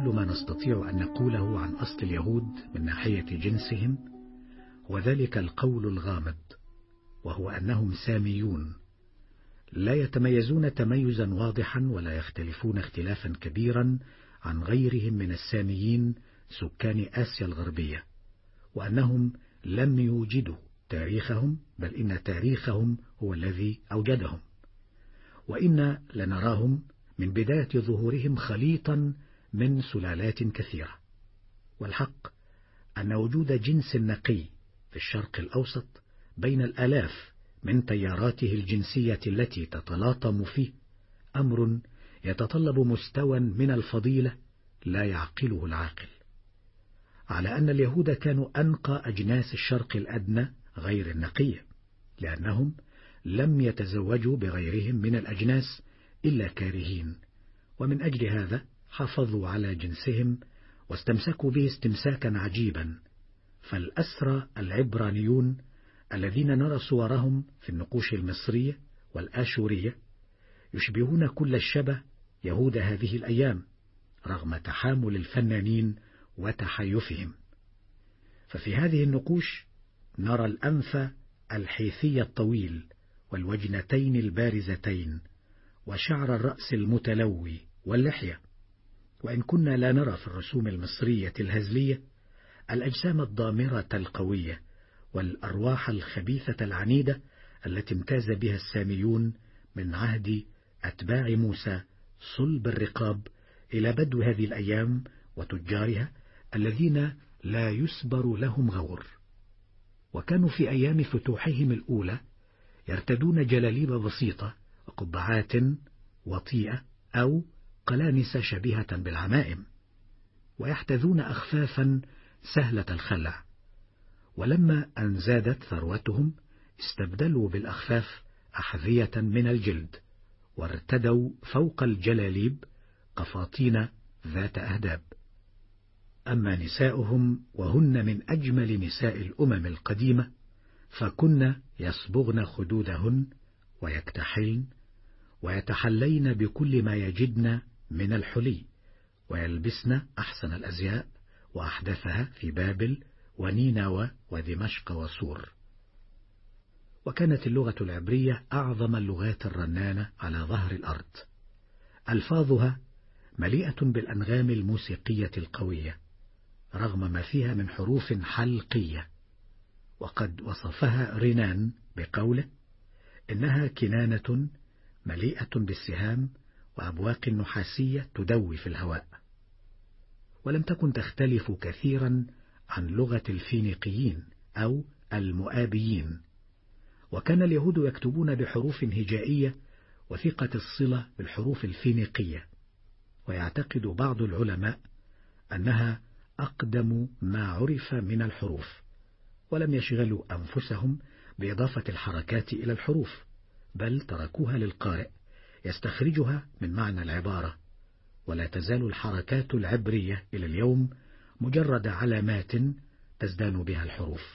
ما نستطيع أن نقوله عن أصل اليهود من ناحية جنسهم هو ذلك القول الغامض، وهو أنهم ساميون، لا يتميزون تميزا واضحا ولا يختلفون اختلافا كبيرا عن غيرهم من الساميين سكان آسيا الغربية، وأنهم لم يوجدوا تاريخهم، بل إن تاريخهم هو الذي أوجدهم، وإن لنراهم من بداية ظهورهم خليطا من سلالات كثيرة. والحق أن وجود جنس نقي في الشرق الأوسط بين الآلاف من تياراته الجنسية التي تتلاطم فيه أمر يتطلب مستوى من الفضيلة لا يعقله العاقل، على أن اليهود كانوا أنقى أجناس الشرق الأدنى غير النقية، لأنهم لم يتزوجوا بغيرهم من الأجناس إلا كارهين، ومن أجل هذا حافظوا على جنسهم واستمسكوا به استمساكا عجيبا. فالأسرى العبرانيون الذين نرى صورهم في النقوش المصرية والآشورية يشبهون كل الشبه يهود هذه الأيام رغم تحامل الفنانين وتحيفهم. ففي هذه النقوش نرى الأنف الحيثي الطويل والوجنتين البارزتين وشعر الرأس المتلوي واللحية، وإن كنا لا نرى في الرسوم المصرية الهزلية الأجسام الضامرة القوية والأرواح الخبيثة العنيدة التي امتاز بها الساميون من عهد أتباع موسى صلب الرقاب إلى بدو هذه الأيام وتجارها الذين لا يسبر لهم غور. وكانوا في أيام فتوحهم الأولى يرتدون جلاليب بسيطة وقبعات وطيئة أو قلانس شبيهة بالعمائم، ويحتذون أخفافا سهلة الخلع. ولما أن زادت ثروتهم استبدلوا بالأخفاف أحذية من الجلد، وارتدوا فوق الجلاليب قفاطين ذات أهداب. أما نساؤهم وهن من أجمل نساء الأمم القديمة فكن يصبغن خدودهن ويكتحلن ويتحلين بكل ما يجدن من الحلي، ويلبسن أحسن الأزياء وأحدثها في بابل ونينوى ودمشق وصور. وكانت اللغة العبرية أعظم اللغات الرنانة على ظهر الأرض، ألفاظها مليئة بالأنغام الموسيقية القوية رغم ما فيها من حروف حلقية. وقد وصفها رنان بقوله إنها كنانة مليئة بالسهام وأبواق نحاسية تدوي في الهواء. ولم تكن تختلف كثيرا عن لغة الفينيقيين أو المؤابيين. وكان اليهود يكتبون بحروف هجائية وثيقة الصلة بالحروف الفينيقية، ويعتقد بعض العلماء أنها أقدم ما عرف من الحروف، ولم يشغلوا أنفسهم بإضافة الحركات إلى الحروف، بل تركوها للقارئ يستخرجها من معنى العبارة. ولا تزال الحركات العبرية إلى اليوم مجرد علامات تزدان بها الحروف.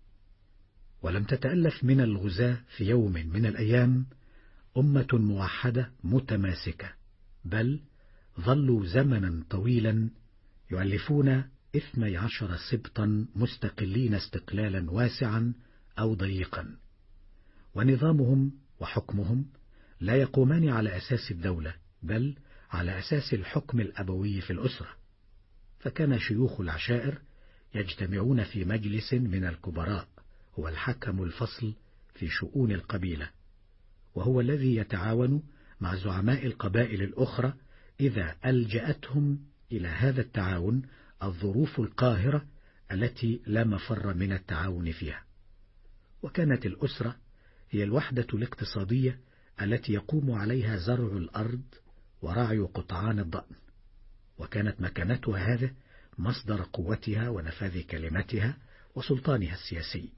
ولم تتألف من الغزاة في يوم من الأيام أمة موحدة متماسكة، بل ظلوا زمنا طويلا يؤلفون 12 سبطا مستقلين استقلالا واسعا أو ضيقا، ونظامهم وحكمهم لا يقومان على أساس الدولة، بل على أساس الحكم الأبوي في الأسرة. فكان شيوخ العشائر يجتمعون في مجلس من الكبراء هو الحكم الفصل في شؤون القبيلة، وهو الذي يتعاون مع زعماء القبائل الأخرى إذا ألجأتهم إلى هذا التعاون الظروف القاهرة التي لا مفر من التعاون فيها. وكانت الأسرة هي الوحدة الاقتصادية التي يقوم عليها زرع الأرض ورعي قطعان الضأن، وكانت مكانتها هذا مصدر قوتها ونفاذ كلمتها وسلطانها السياسي.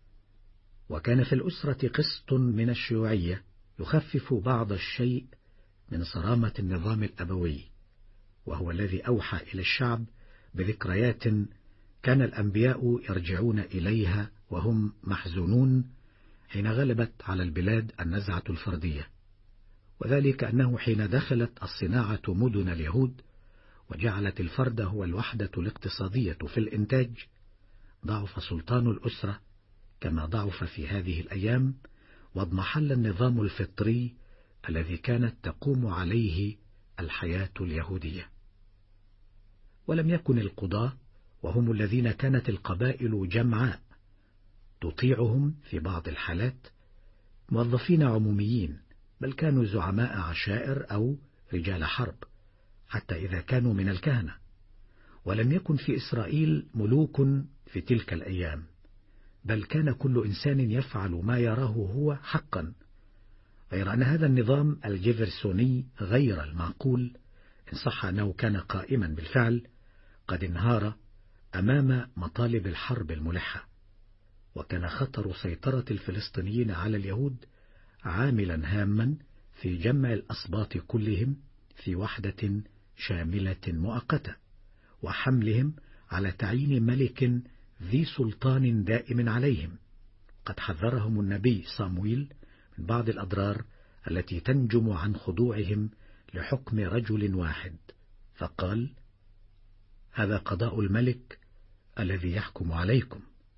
وكان في الأسرة قسط من الشيوعية يخفف بعض الشيء من صرامة النظام الأبوي، وهو الذي أوحى إلى الشعب بذكريات كان الأنبياء يرجعون إليها وهم محزونون حين غلبت على البلاد النزعة الفردية، وذلك أنه حين دخلت الصناعة مدن اليهود وجعلت الفرد هو الوحدة الاقتصادية في الإنتاج، ضعف سلطان الأسرة كما ضعف في هذه الأيام، واضمحل النظام الفطري الذي كانت تقوم عليه الحياة اليهودية. ولم يكن القضاة، وهم الذين كانت القبائل جمعاء تطيعهم في بعض الحالات، موظفين عموميين، بل كانوا زعماء عشائر أو رجال حرب، حتى إذا كانوا من الكهنة. ولم يكن في إسرائيل ملوك في تلك الأيام، بل كان كل إنسان يفعل ما يراه هو حقا، غير أن هذا النظام الجيفرسوني غير المعقول، إن صح أنه كان قائما بالفعل، قد انهار أمام مطالب الحرب الملحة. وكان خطر سيطرة الفلسطينيين على اليهود عاملا هاما في جمع الأسباط كلهم في وحدة شاملة مؤقتة، وحملهم على تعيين ملك ذي سلطان دائم عليهم. قد حذرهم النبي صامويل من بعض الأضرار التي تنجم عن خضوعهم لحكم رجل واحد، فقال: هذا قضاء الملك الذي يحكم عليكم،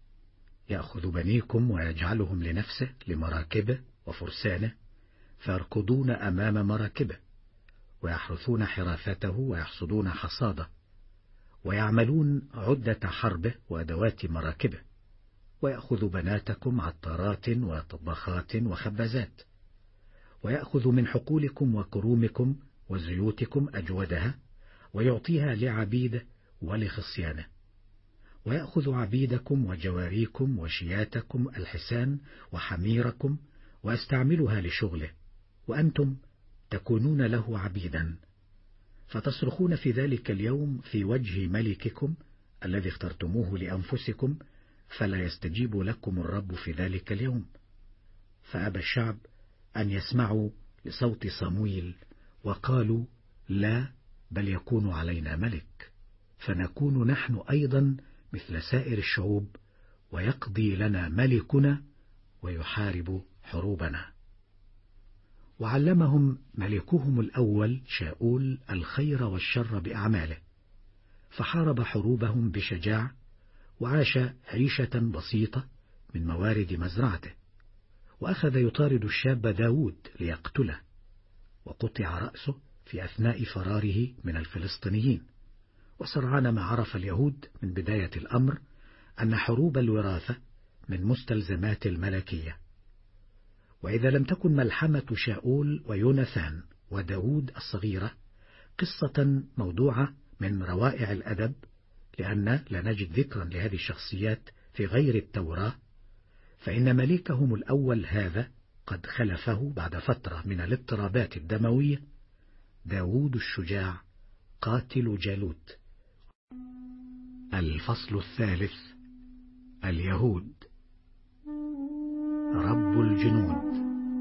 يأخذ بنيكم ويجعلهم لنفسه لمراكبه وفرسانه، فيركضون أمام مراكبه، ويحرثون حراثته ويحصدون حصاده، ويعملون عدة حربه وأدوات مراكبه، ويأخذ بناتكم عطارات وطباخات وخبازات، ويأخذ من حقولكم وكرومكم وزيوتكم أجودها، ويعطيها لعبيده ولخصيانه، ويأخذ عبيدكم وجواريكم وشياتكم الحسان وحميركم، ويستعملها لشغله، وأنتم تكونون له عبيدا، فتصرخون في ذلك اليوم في وجه ملككم الذي اخترتموه لأنفسكم، فلا يستجيب لكم الرب في ذلك اليوم. فأبى الشعب أن يسمعوا لصوت صمويل، وقالوا: لا، بل يكون علينا ملك، فنكون نحن أيضا مثل سائر الشعوب، ويقضي لنا ملكنا ويحارب حروبنا. وعلمهم ملكهم الأول شاؤول الخير والشر بأعماله، فحارب حروبهم بشجاع، وعاش عيشة بسيطة من موارد مزرعته، وأخذ يطارد الشاب داود ليقتله، وقطع رأسه في أثناء فراره من الفلسطينيين. وسرعان ما عرف اليهود من بداية الأمر أن حروب الوراثة من مستلزمات الملكية. وإذا لم تكن ملحمة شاؤول ويوناثان وداود الصغيرة قصة موضوعة من روائع الأدب، لأن لا نجد ذكرا لهذه الشخصيات في غير التوراة، فإن ملكهم الأول هذا قد خلفه بعد فترة من الاضطرابات الدموية داود الشجاع قاتل جالوت. الفصل الثالث: اليهود. رب الجنود.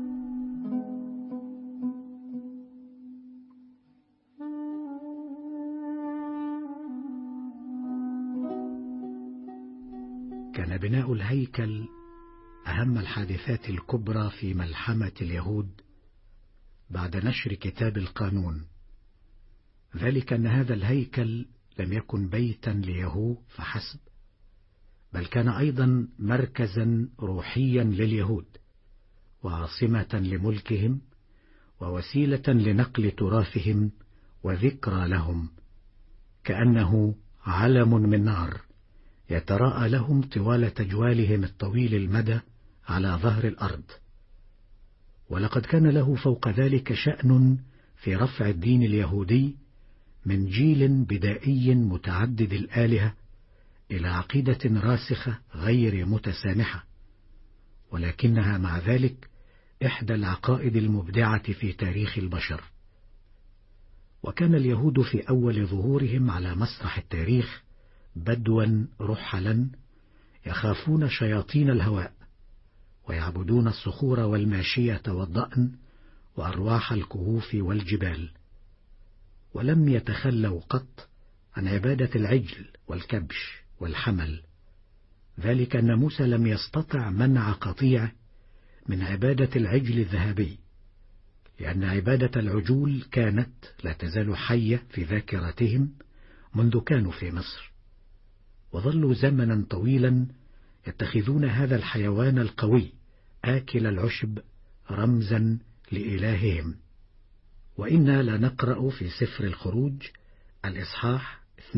كان بناء الهيكل أهم الحادثات الكبرى في ملحمة اليهود بعد نشر كتاب القانون، ذلك أن هذا الهيكل لم يكن بيتا ليهوه فحسب، بل كان أيضا مركزا روحيا لليهود، وعاصمة لملكهم، ووسيلة لنقل تراثهم وذكرى لهم، كأنه علم من نار يتراءى لهم طوال تجوالهم الطويل المدى على ظهر الأرض. ولقد كان له فوق ذلك شأن في رفع الدين اليهودي من جيل بدائي متعدد الآلهة إلى عقيدة راسخة غير متسامحة، ولكنها مع ذلك إحدى العقائد المبدعة في تاريخ البشر. وكان اليهود في أول ظهورهم على مسرح التاريخ بدوا رحلا يخافون شياطين الهواء، ويعبدون الصخور والماشية والضأن وأرواح الكهوف والجبال، ولم يتخلوا قط عن عبادة العجل والكبش والحمل، ذلك أن موسى لم يستطع منع قطيع من عبادة العجل الذهبي، لأن عبادة العجول كانت لا تزال حية في ذاكرتهم منذ كانوا في مصر، وظلوا زمنا طويلا يتخذون هذا الحيوان القوي آكل العشب رمزا لإلههم. وإنا لنقرأ في سفر الخروج الإصحاح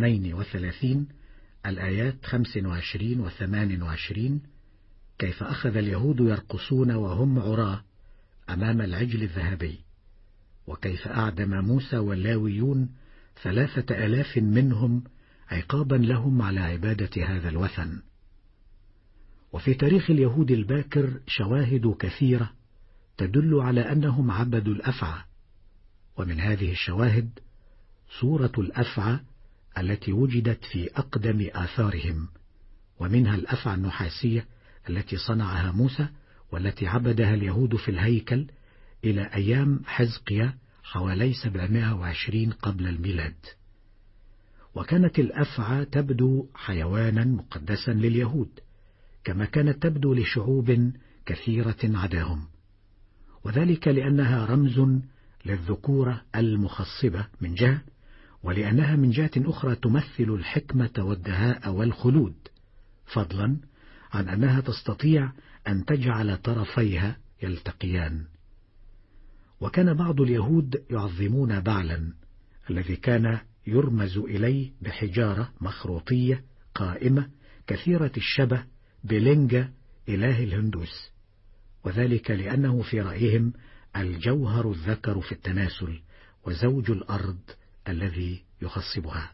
32 الآيات 25 و 28 كيف أخذ اليهود يرقصون وهم عراة أمام العجل الذهبي، وكيف أعدم موسى واللاويون 3000 منهم عقابا لهم على عبادة هذا الوثن. وفي تاريخ اليهود الباكر شواهد كثيرة تدل على أنهم عبدوا الأفعى، ومن هذه الشواهد صورة الأفعى التي وجدت في أقدم آثارهم، ومنها الأفعى النحاسية التي صنعها موسى والتي عبدها اليهود في الهيكل إلى أيام حزقيا حوالي 720 قبل الميلاد. وكانت الأفعى تبدو حيوانا مقدسا لليهود كما كانت تبدو لشعوب كثيرة عداهم، وذلك لأنها رمز للذكورة المخصبة من جهة، ولأنها من جهة أخرى تمثل الحكمة والدهاء والخلود، فضلا عن أنها تستطيع أن تجعل طرفيها يلتقيان. وكان بعض اليهود يعظمون بعلا الذي كان يرمز إليه بحجارة مخروطية قائمة كثيرة الشبه بلينجا إله الهندوس، وذلك لأنه في رأيهم الجوهر الذكر في التناسل وزوج الأرض الذي يخصبها.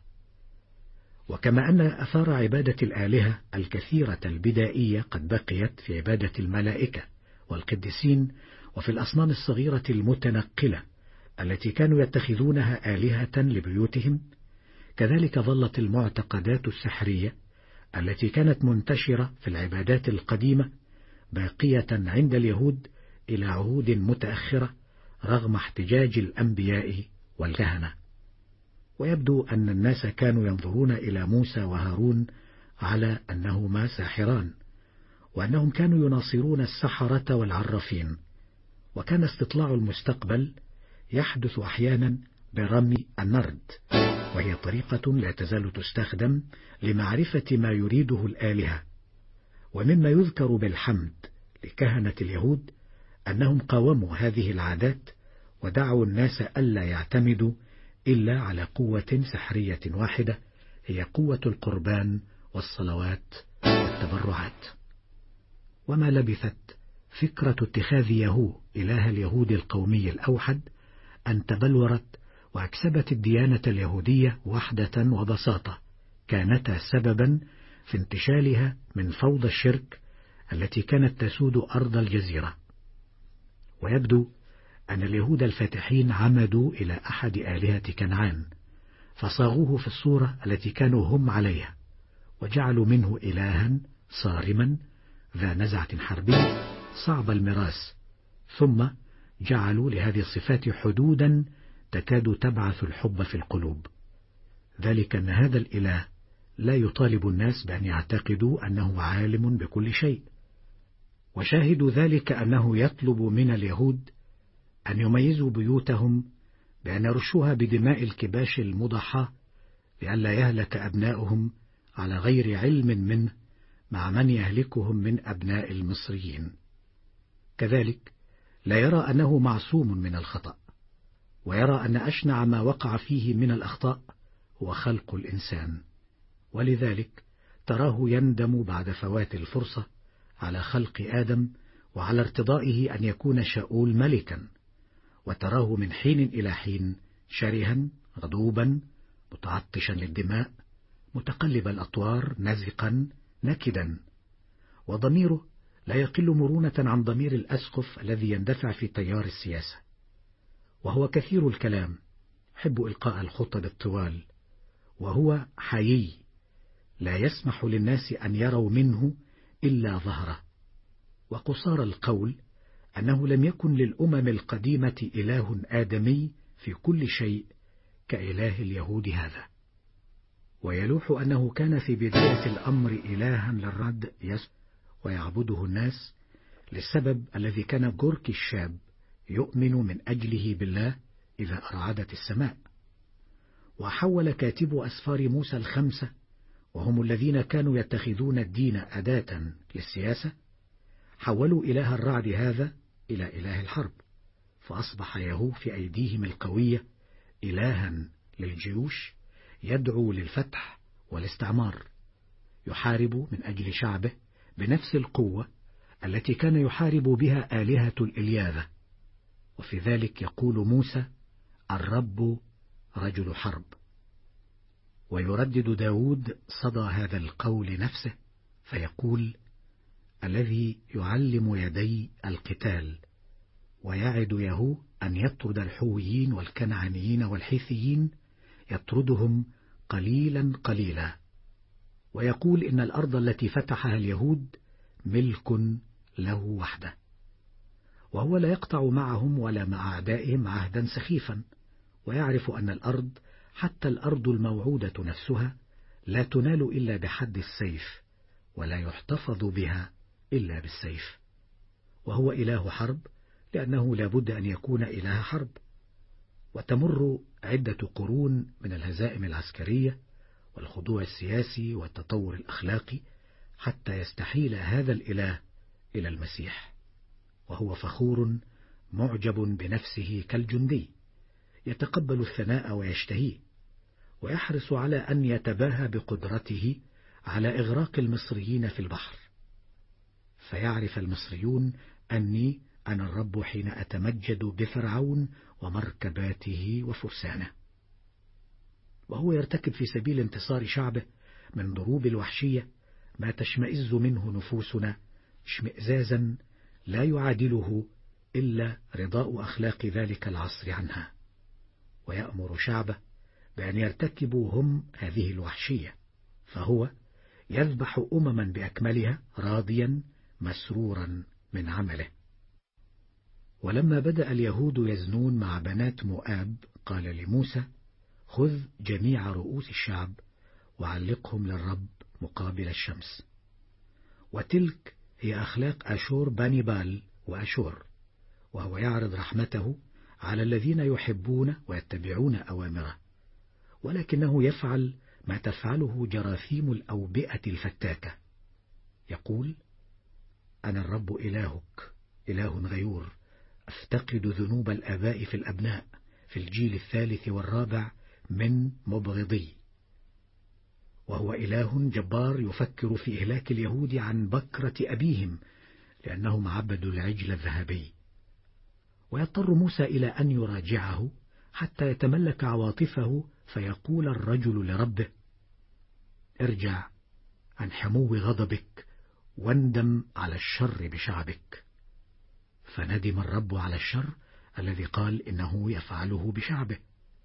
وكما أن أثار عبادة الآلهة الكثيرة البدائية قد بقيت في عبادة الملائكة والقديسين وفي الأصنام الصغيرة المتنقلة التي كانوا يتخذونها آلهة لبيوتهم، كذلك ظلت المعتقدات السحرية التي كانت منتشرة في العبادات القديمة باقية عند اليهود إلى عهود متأخرة رغم احتجاج الأنبياء والكهنة. ويبدو أن الناس كانوا ينظرون إلى موسى وهارون على أنهما ساحران، وأنهم كانوا يناصرون السحرة والعرافين. وكان استطلاع المستقبل يحدث أحيانا برمي النرد، وهي طريقة لا تزال تستخدم لمعرفة ما يريده الآلهة. ومما يذكر بالحمد لكهنة اليهود أنهم قاوموا هذه العادات ودعوا الناس ألا يعتمدوا إلا على قوة سحرية واحدة، هي قوة القربان والصلوات والتبرعات. وما لبثت فكرة اتخاذ يهوه إله اليهود القومي الأوحد أن تبلورت وأكسبت الديانة اليهودية وحدة وبساطة كانتا سببا في انتشالها من فوضى الشرك التي كانت تسود أرض الجزيرة. ويبدو أن اليهود الفاتحين عمدوا إلى أحد آلهة كنعان فصاغوه في الصورة التي كانوا هم عليها، وجعلوا منه إلها صارما ذا نزعة حربية صعب المراس، ثم جعلوا لهذه الصفات حدودا تكاد تبعث الحب في القلوب. ذلك أن هذا الإله لا يطالب الناس بأن يعتقدوا أنه عالم بكل شيء، وشاهد ذلك أنه يطلب من اليهود أن يميزوا بيوتهم بأن يرشوها بدماء الكباش المضحى لئلا يهلك أبناؤهم على غير علم منه مع من يهلكهم من أبناء المصريين. كذلك لا يرى أنه معصوم من الخطأ، ويرى أن أشنع ما وقع فيه من الأخطاء هو خلق الإنسان، ولذلك تراه يندم بعد فوات الفرصة على خلق آدم وعلى ارتضائه أن يكون شاؤول ملكا، وتراه من حين إلى حين شرها غضوبا متعطشا للدماء متقلب الأطوار نزقا نكدا، وضميره لا يقل مرونة عن ضمير الأسقف الذي يندفع في تيار السياسة. وهو كثير الكلام، يحب إلقاء الخطب الطوال، وهو حيي لا يسمح للناس أن يروا منه إلا ظهره. وقصار القول أنه لم يكن للأمم القديمة إله آدمي في كل شيء كإله اليهود هذا. ويلوح أنه كان في بداية الأمر إلها للرد ويعبده الناس، للسبب الذي كان جوركي الشاب يؤمن من أجله بالله إذا أرعدت السماء. وحول كاتب أسفار موسى الخمسة، وهم الذين كانوا يتخذون الدين أداة للسياسة، حولوا إله الرعد هذا إلى إله الحرب، فأصبح يهو في أيديهم القوية إلها للجيوش يدعو للفتح والاستعمار، يحارب من أجل شعبه بنفس القوة التي كان يحارب بها آلهة الإلياذة. وفي ذلك يقول موسى: الرب رجل حرب. ويردد داود صدى هذا القول نفسه فيقول: الذي يعلم يدي القتال، ويعد يهو أن يطرد الحويين والكنعانيين والحيثيين، يطردهم قليلا قليلا. ويقول إن الأرض التي فتحها اليهود ملك له وحده، وهو لا يقطع معهم ولا مع أعدائهم عهدا سخيفا، ويعرف أن الأرض، حتى الأرض الموعودة نفسها، لا تنال إلا بحد السيف، ولا يحتفظ بها إلا بالسيف. وهو إله حرب، لأنه لا بد أن يكون إله حرب. وتمر عدة قرون من الهزائم العسكرية والخضوع السياسي والتطور الأخلاقي حتى يستحيل هذا الإله إلى المسيح، وهو فخور معجب بنفسه كالجندي، يتقبل الثناء ويشتهيه، ويحرص على أن يتباهى بقدرته على إغراق المصريين في البحر. فيعرف المصريون أني أنا الرب حين أتمجد بفرعون ومركباته وفرسانه. وهو يرتكب في سبيل انتصار شعبه من ضروب الوحشية ما تشمئز منه نفوسنا اشمئزازا لا يعادله إلا رضاء أخلاق ذلك العصر عنها. ويأمر شعبه بأن يرتكبوا هم هذه الوحشية، فهو يذبح أمما بأكملها راضيا مسرورا من عمله. ولما بدأ اليهود يزنون مع بنات مؤاب، قال لموسى: خذ جميع رؤوس الشعب وعلقهم للرب مقابل الشمس. وتلك هي أخلاق أشور بني بال وأشور، وهو يعرض رحمته على الذين يحبون ويتبعون أوامره، ولكنه يفعل ما تفعله جراثيم الأوبئة الفتاكة. يقول: أنا الرب إلهك إله غيور، أفتقد ذنوب الآباء في الأبناء في الجيل الثالث والرابع من مبغضي. وهو إله جبار يفكر في إهلاك اليهود عن بكرة أبيهم لأنهم عبدوا العجل الذهبي. ويضطر موسى إلى أن يراجعه حتى يتملك عواطفه، فيقول الرجل لربه: ارجع عن حمو غضبك واندم على الشر بشعبك. فندم الرب على الشر الذي قال إنه يفعله بشعبه.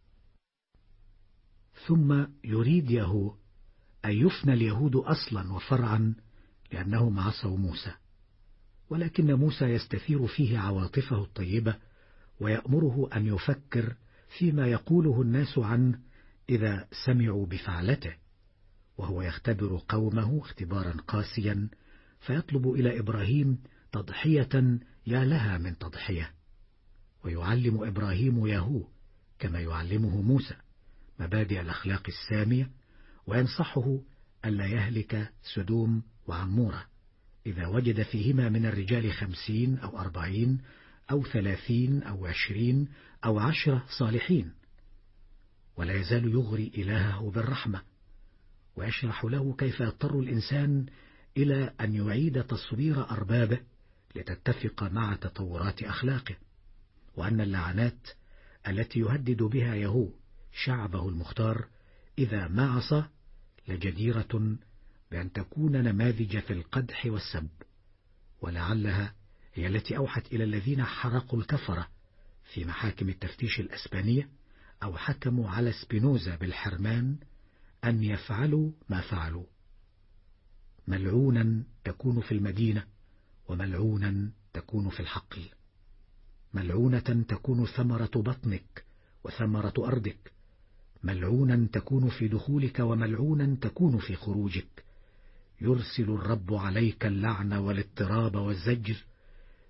ثم يريد يهو أن يفنى اليهود أصلا وفرعا لأنهم عصوا موسى، ولكن موسى يستثير فيه عواطفه الطيبة ويأمره أن يفكر فيما يقوله الناس عنه إذا سمعوا بفعلته، وهو يختبر قومه اختبارا قاسيا، فيطلب إلى إبراهيم تضحية يا لها من تضحية. ويعلم إبراهيم يهو كما يعلمه موسى مبادئ الأخلاق السامية، وينصحه ألا يهلك سدوم وعمورة إذا وجد فيهما من الرجال 50 أو 40 أو 30 أو 20 أو 10 صالحين. ولا يزال يغري إلهه بالرحمة، ويشرح له كيف يضطر الإنسان إلى أن يعيد تصوير أربابه لتتفق مع تطورات أخلاقه، وأن اللعنات التي يهدد بها يهو شعبه المختار إذا ما عصى لجديرة بأن تكون نماذج في القدح والسب، ولعلها هي التي أوحت إلى الذين حرقوا الكفرة في محاكم التفتيش الأسبانية أو حكموا على سبينوزا بالحرمان أن يفعلوا ما فعلوا. ملعونا تكون في المدينة، وملعونا تكون في الحقل. ملعونة تكون ثمرة بطنك وثمرة أرضك، ملعونا تكون في دخولك وملعونا تكون في خروجك. يرسل الرب عليك اللعن والاضطراب والزجر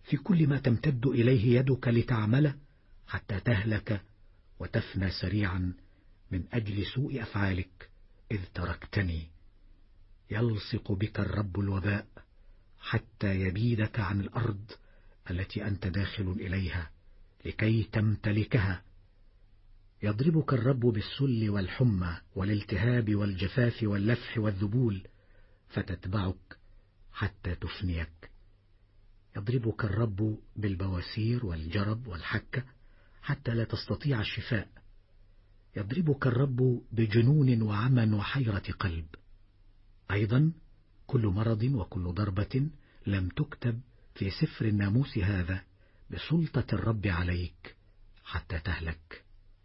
في كل ما تمتد إليه يدك لتعمله حتى تهلك وتفنى سريعا من أجل سوء أفعالك إذ تركتني. يلصق بك الرب الوباء حتى يبيدك عن الأرض التي أنت داخل إليها لكي تمتلكها. يضربك الرب بالسل والحمى والالتهاب والجفاف واللفح والذبول فتتبعك حتى تفنيك. يضربك الرب بالبواسير والجرب والحكة حتى لا تستطيع الشفاء. يضربك الرب بجنون وعمى وحيرة قلب. أيضا كل مرض وكل ضربة لم تكتب في سفر الناموس هذا بسلطة الرب عليك حتى تهلك.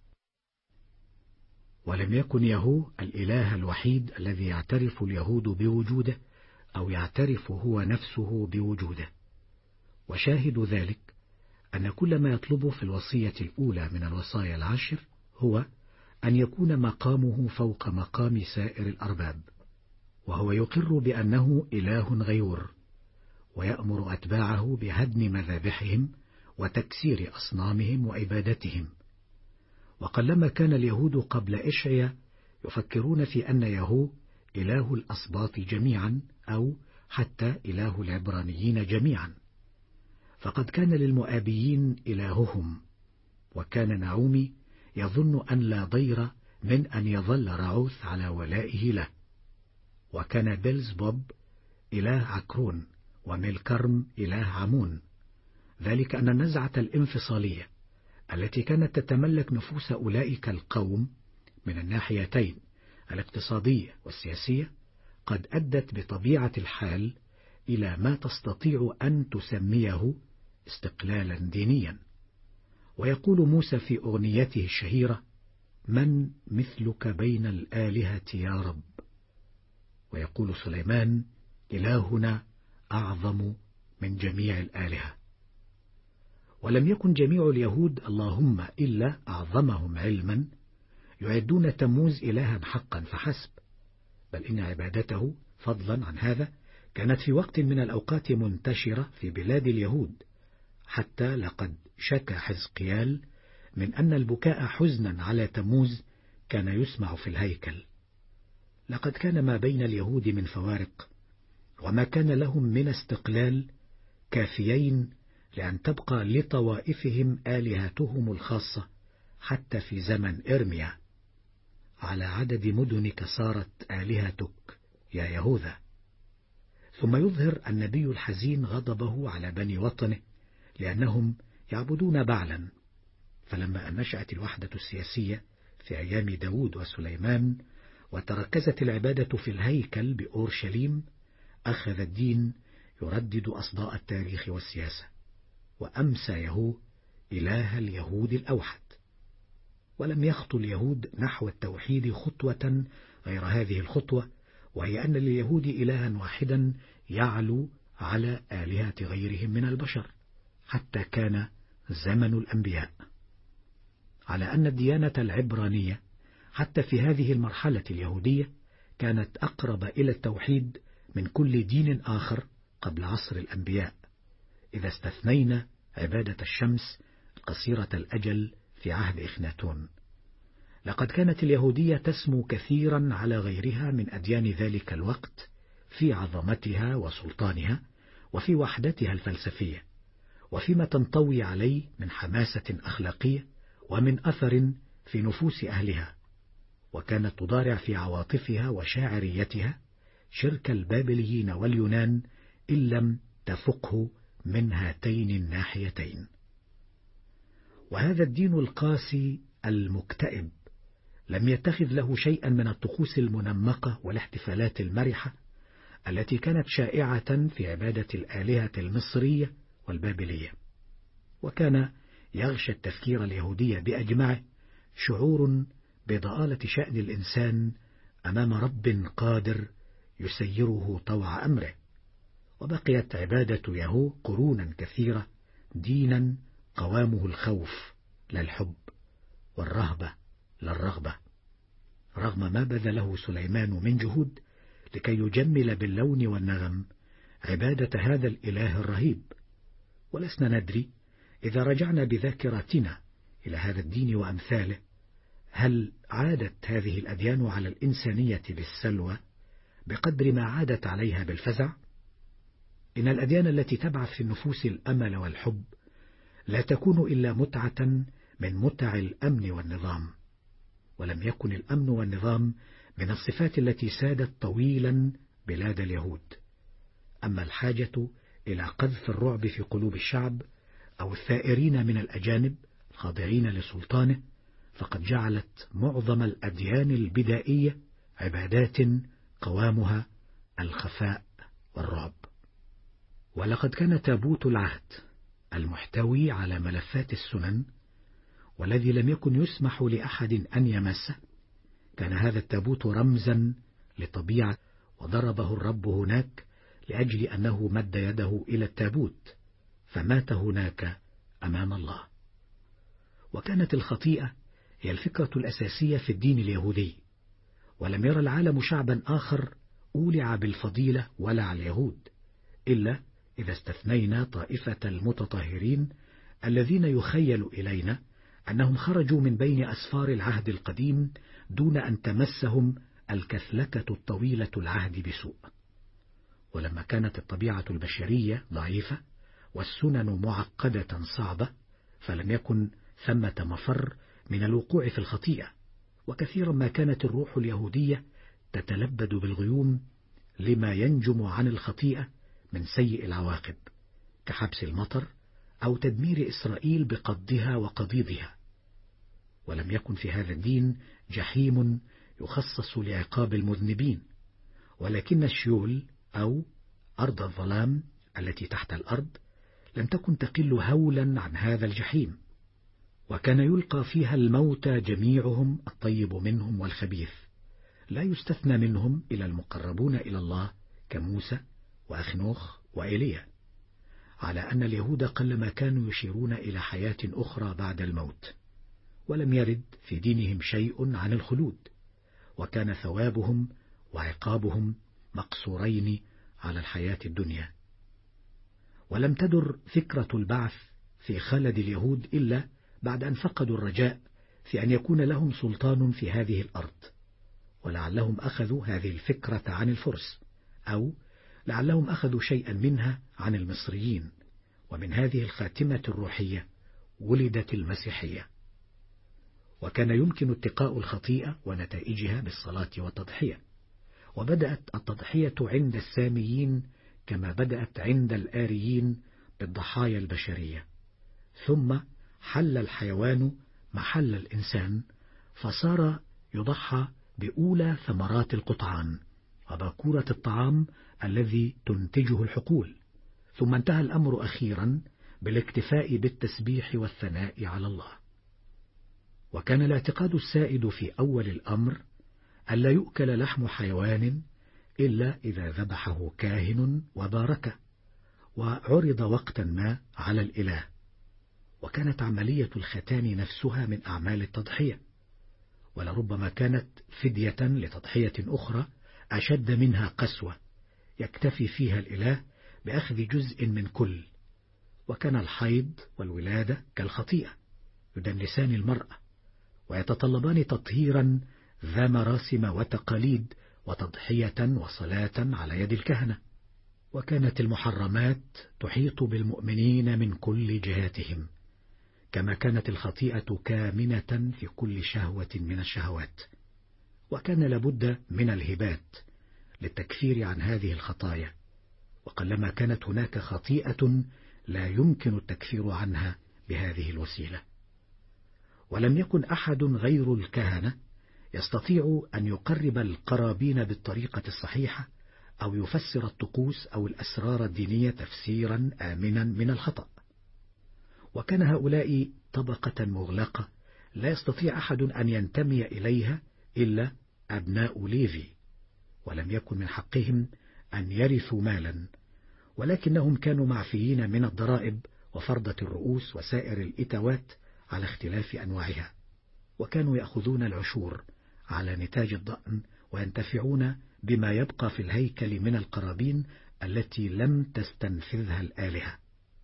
ولم يكن يهوه الإله الوحيد الذي يعترف اليهود بوجوده أو يعترف هو نفسه بوجوده. وشاهد ذلك أن كل ما يطلبه في الوصية الأولى من الوصايا العشر هو أن يكون مقامه فوق مقام سائر الأرباب، وهو يقر بأنه إله غيور، ويأمر أتباعه بهدم مذابحهم وتكسير أصنامهم وإبادتهم. وقلما كان اليهود قبل إشعيا يفكرون في أن يهوه إله الأسباط جميعا أو حتى إله العبرانيين جميعا، فقد كان للمؤابيين إلههم، وكان نعومي يظن أن لا ضير من أن يظل رعوث على ولائه له. وكان بيلزبوب إله عكرون وميلكرم إله عمون، ذلك أن النزعة الانفصالية التي كانت تتملك نفوس أولئك القوم من الناحيتين الاقتصادية والسياسية قد أدت بطبيعة الحال إلى ما تستطيع أن تسميه استقلالا دينيا. ويقول موسى في أغنيته الشهيرة: من مثلك بين الآلهة يا رب. ويقول سليمان: إلهنا أعظم من جميع الآلهة. ولم يكن جميع اليهود اللهم إلا أعظمهم علما يعدون تموز إلها حقا فحسب، بل إن عبادته فضلا عن هذا كانت في وقت من الأوقات منتشرة في بلاد اليهود، حتى لقد شكى حزقيال من أن البكاء حزنا على تموز كان يسمع في الهيكل. لقد كان ما بين اليهود من فوارق وما كان لهم من استقلال كافيين لأن تبقى لطوائفهم آلهتهم الخاصة حتى في زمن إرميا: على عدد مدنك صارت آلهتك يا يهوذا. ثم يظهر النبي الحزين غضبه على بني وطنه لأنهم يعبدون بعلا. فلما أن نشأت الوحدة السياسية في أيام داود وسليمان وتركزت العبادة في الهيكل بأورشليم، أخذ الدين يردد أصداء التاريخ والسياسة، وأمسى يهوه إله اليهود الأوحد. ولم يخطو اليهود نحو التوحيد خطوة غير هذه الخطوة، وهي أن لليهود إلها واحدا يعلو على آلهة غيرهم من البشر حتى كان زمن الأنبياء. على أن الديانة العبرانية حتى في هذه المرحلة اليهودية كانت أقرب إلى التوحيد من كل دين آخر قبل عصر الأنبياء، إذا استثنينا عبادة الشمس قصيرة الأجل في عهد إخناتون. لقد كانت اليهودية تسمو كثيرا على غيرها من أديان ذلك الوقت في عظمتها وسلطانها وفي وحدتها الفلسفية، وفيما تنطوي عليه من حماسة أخلاقية ومن أثر في نفوس أهلها، وكانت تضارع في عواطفها وشاعريتها شرك البابليين واليونان إن لم تفقه من هاتين الناحيتين. وهذا الدين القاسي المكتئب لم يتخذ له شيئا من الطقوس المنمقة والاحتفالات المرحة التي كانت شائعة في عبادة الآلهة المصرية والبابلية. وكان يغشى التفكير اليهودي بأجمعه شعور بضآلة شأن الإنسان أمام رب قادر يسيره طوع أمره. وبقيت عبادة يهوه قرونا كثيرة دينا قوامه الخوف لا الحب، والرهبة لا الرغبة، رغم ما بذله سليمان من جهود لكي يجمل باللون والنغم عبادة هذا الإله الرهيب. ولسنا ندري إذا رجعنا بذاكرتنا إلى هذا الدين وأمثاله هل عادت هذه الأديان على الإنسانية بالسلوى بقدر ما عادت عليها بالفزع؟ إن الأديان التي تبعث في النفوس الأمل والحب لا تكون إلا متعة من متع الأمن والنظام، ولم يكن الأمن والنظام من الصفات التي سادت طويلا بلاد اليهود. أما الحاجة إلى قذف الرعب في قلوب الشعب أو الثائرين من الأجانب الخاضعين لسلطانه فقد جعلت معظم الأديان البدائية عبادات قوامها الخفاء والرعب. ولقد كان تابوت العهد المحتوي على ملفات السنن والذي لم يكن يسمح لأحد أن يمسه، كان هذا التابوت رمزا لطبيعة، وضربه الرب هناك لأجل أنه مد يده إلى التابوت فمات هناك أمام الله. وكانت الخطيئة هي الفكرة الأساسية في الدين اليهودي، ولم يرى العالم شعبا آخر أولع بالفضيلة ولع اليهود، إلا إذا استثنينا طائفة المتطهرين الذين يخيل إلينا أنهم خرجوا من بين أسفار العهد القديم دون أن تمسهم الكثلكة الطويلة العهد بسوء. ولما كانت الطبيعة البشرية ضعيفة والسنن معقدة صعبة فلم يكن ثمة مفر من الوقوع في الخطيئة، وكثيرا ما كانت الروح اليهودية تتلبد بالغيوم لما ينجم عن الخطيئة من سيء العواقب كحبس المطر أو تدمير إسرائيل بقضها وقضيضها. ولم يكن في هذا الدين جحيم يخصص لعقاب المذنبين، ولكن الشيول أو أرض الظلام التي تحت الأرض لم تكن تقل هولا عن هذا الجحيم، وكان يلقى فيها الموتى جميعهم الطيب منهم والخبيث، لا يستثنى منهم إلى المقربون إلى الله كموسى وأخنوخ وإيليا، على أن اليهود قلما كانوا يشيرون إلى حياة أخرى بعد الموت، ولم يرد في دينهم شيء عن الخلود، وكان ثوابهم وعقابهم مقصورين على الحياة الدنيا. ولم تدر فكرة البعث في خلد اليهود إلا بعد أن فقدوا الرجاء في أن يكون لهم سلطان في هذه الأرض، ولعلهم أخذوا هذه الفكرة عن الفرس، أو لعلهم أخذوا شيئا منها عن المصريين، ومن هذه الخاتمة الروحية ولدت المسيحية. وكان يمكن اتقاء الخطيئة ونتائجها بالصلاة والتضحية، وبدأت التضحية عند الساميين كما بدأت عند الآريين بالضحايا البشرية، ثم حل الحيوان محل الإنسان فصار يضحى بأولى ثمرات القطعان وباكورة الطعام الذي تنتجه الحقول، ثم انتهى الأمر أخيرا بالاكتفاء بالتسبيح والثناء على الله. وكان الاعتقاد السائد في أول الأمر ألا يؤكل لحم حيوان إلا إذا ذبحه كاهن وباركه وعرض وقتا ما على الإله، وكانت عملية الختان نفسها من أعمال التضحية، ولربما كانت فدية لتضحية أخرى أشد منها قسوة يكتفي فيها الإله بأخذ جزء من كل. وكان الحيض والولادة كالخطيئة يدنسان المرأة ويتطلبان تطهيرا ذا مراسم وتقاليد وتضحية وصلاة على يد الكهنة. وكانت المحرمات تحيط بالمؤمنين من كل جهاتهم، كما كانت الخطيئة كامنة في كل شهوة من الشهوات، وكان لابد من الهبات للتكفير عن هذه الخطايا، وقلما كانت هناك خطيئة لا يمكن التكفير عنها بهذه الوسيلة. ولم يكن أحد غير الكهنة يستطيع أن يقرب القرابين بالطريقة الصحيحة أو يفسر الطقوس أو الأسرار الدينية تفسيرا آمنا من الخطأ. وكان هؤلاء طبقة مغلقة لا يستطيع أحد أن ينتمي إليها إلا أبناء ليفي، ولم يكن من حقهم أن يرثوا مالا، ولكنهم كانوا معفيين من الضرائب وفرضة الرؤوس وسائر الإتوات على اختلاف أنواعها، وكانوا يأخذون العشور على نتاج الضأن وينتفعون بما يبقى في الهيكل من القرابين التي لم تستنفذها الآلهة.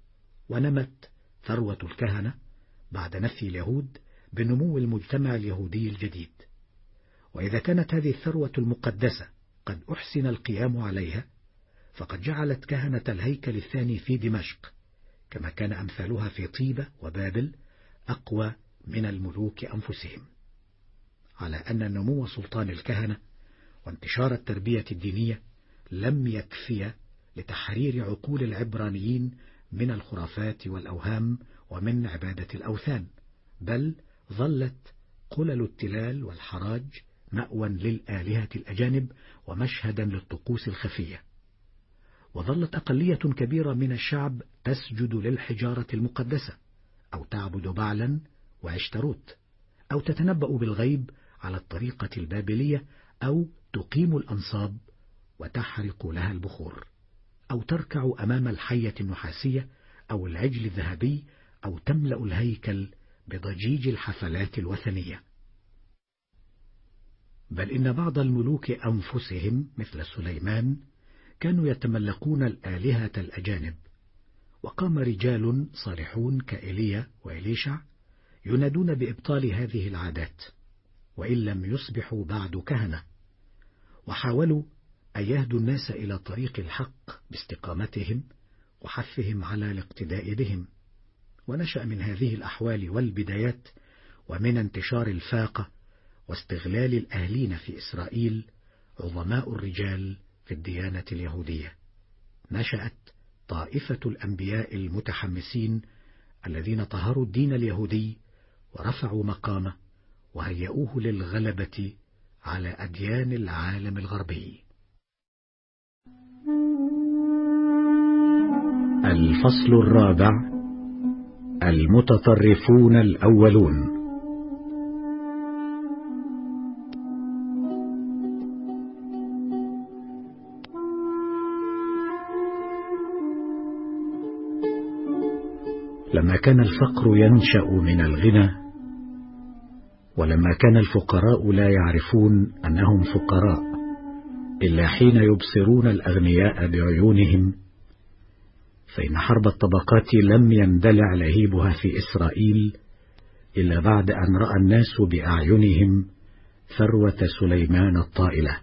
ونمت ثروة الكهنة بعد نفي اليهود بنمو المجتمع اليهودي الجديد. وإذا كانت هذه الثروة المقدسة قد أحسن القيام عليها، فقد جعلت كهنة الهيكل الثاني في دمشق، كما كان أمثالها في طيبة وبابل، أقوى من الملوك أنفسهم. على أن نمو سلطان الكهنة وانتشار التربية الدينية لم يكفي لتحرير عقول العبرانيين من الخرافات والأوهام ومن عبادة الأوثان، بل ظلت قلل التلال والحراج مأوى للآلهة الأجانب ومشهدا للطقوس الخفية. وظلت أقلية كبيرة من الشعب تسجد للحجارة المقدسة، أو تعبد بعلا وعشتروت، أو تتنبأ بالغيب على الطريقة البابلية، أو تقيم الأنصاب وتحرق لها البخور، أو تركع أمام الحية النحاسية أو العجل الذهبي، أو تملأ الهيكل بضجيج الحفلات الوثنية. بل إن بعض الملوك أنفسهم مثل سليمان كانوا يتملقون الآلهة الأجانب، وقام رجال صالحون كإيليا وإليشع ينادون بإبطال هذه العادات، وإن لم يصبحوا بعد كهنة، وحاولوا أن يهدوا الناس إلى طريق الحق باستقامتهم وحثهم على الاقتداء بهم. ونشأ من هذه الأحوال والبدايات ومن انتشار الفاقة واستغلال الأهلين في إسرائيل عظماء الرجال في الديانة اليهودية. نشأت طائفة الأنبياء المتحمسين الذين طهروا الدين اليهودي ورفعوا مقامه وهيئوه للغلبة على أديان العالم الغربي. الفصل الرابع: المتطرفون الأولون. لما كان الفقر ينشأ من الغنى، ولما كان الفقراء لا يعرفون أنهم فقراء إلا حين يبصرون الأغنياء بعيونهم، فإن حرب الطبقات لم يندلع لهيبها في إسرائيل إلا بعد أن رأى الناس بأعينهم ثروة سليمان الطائلة.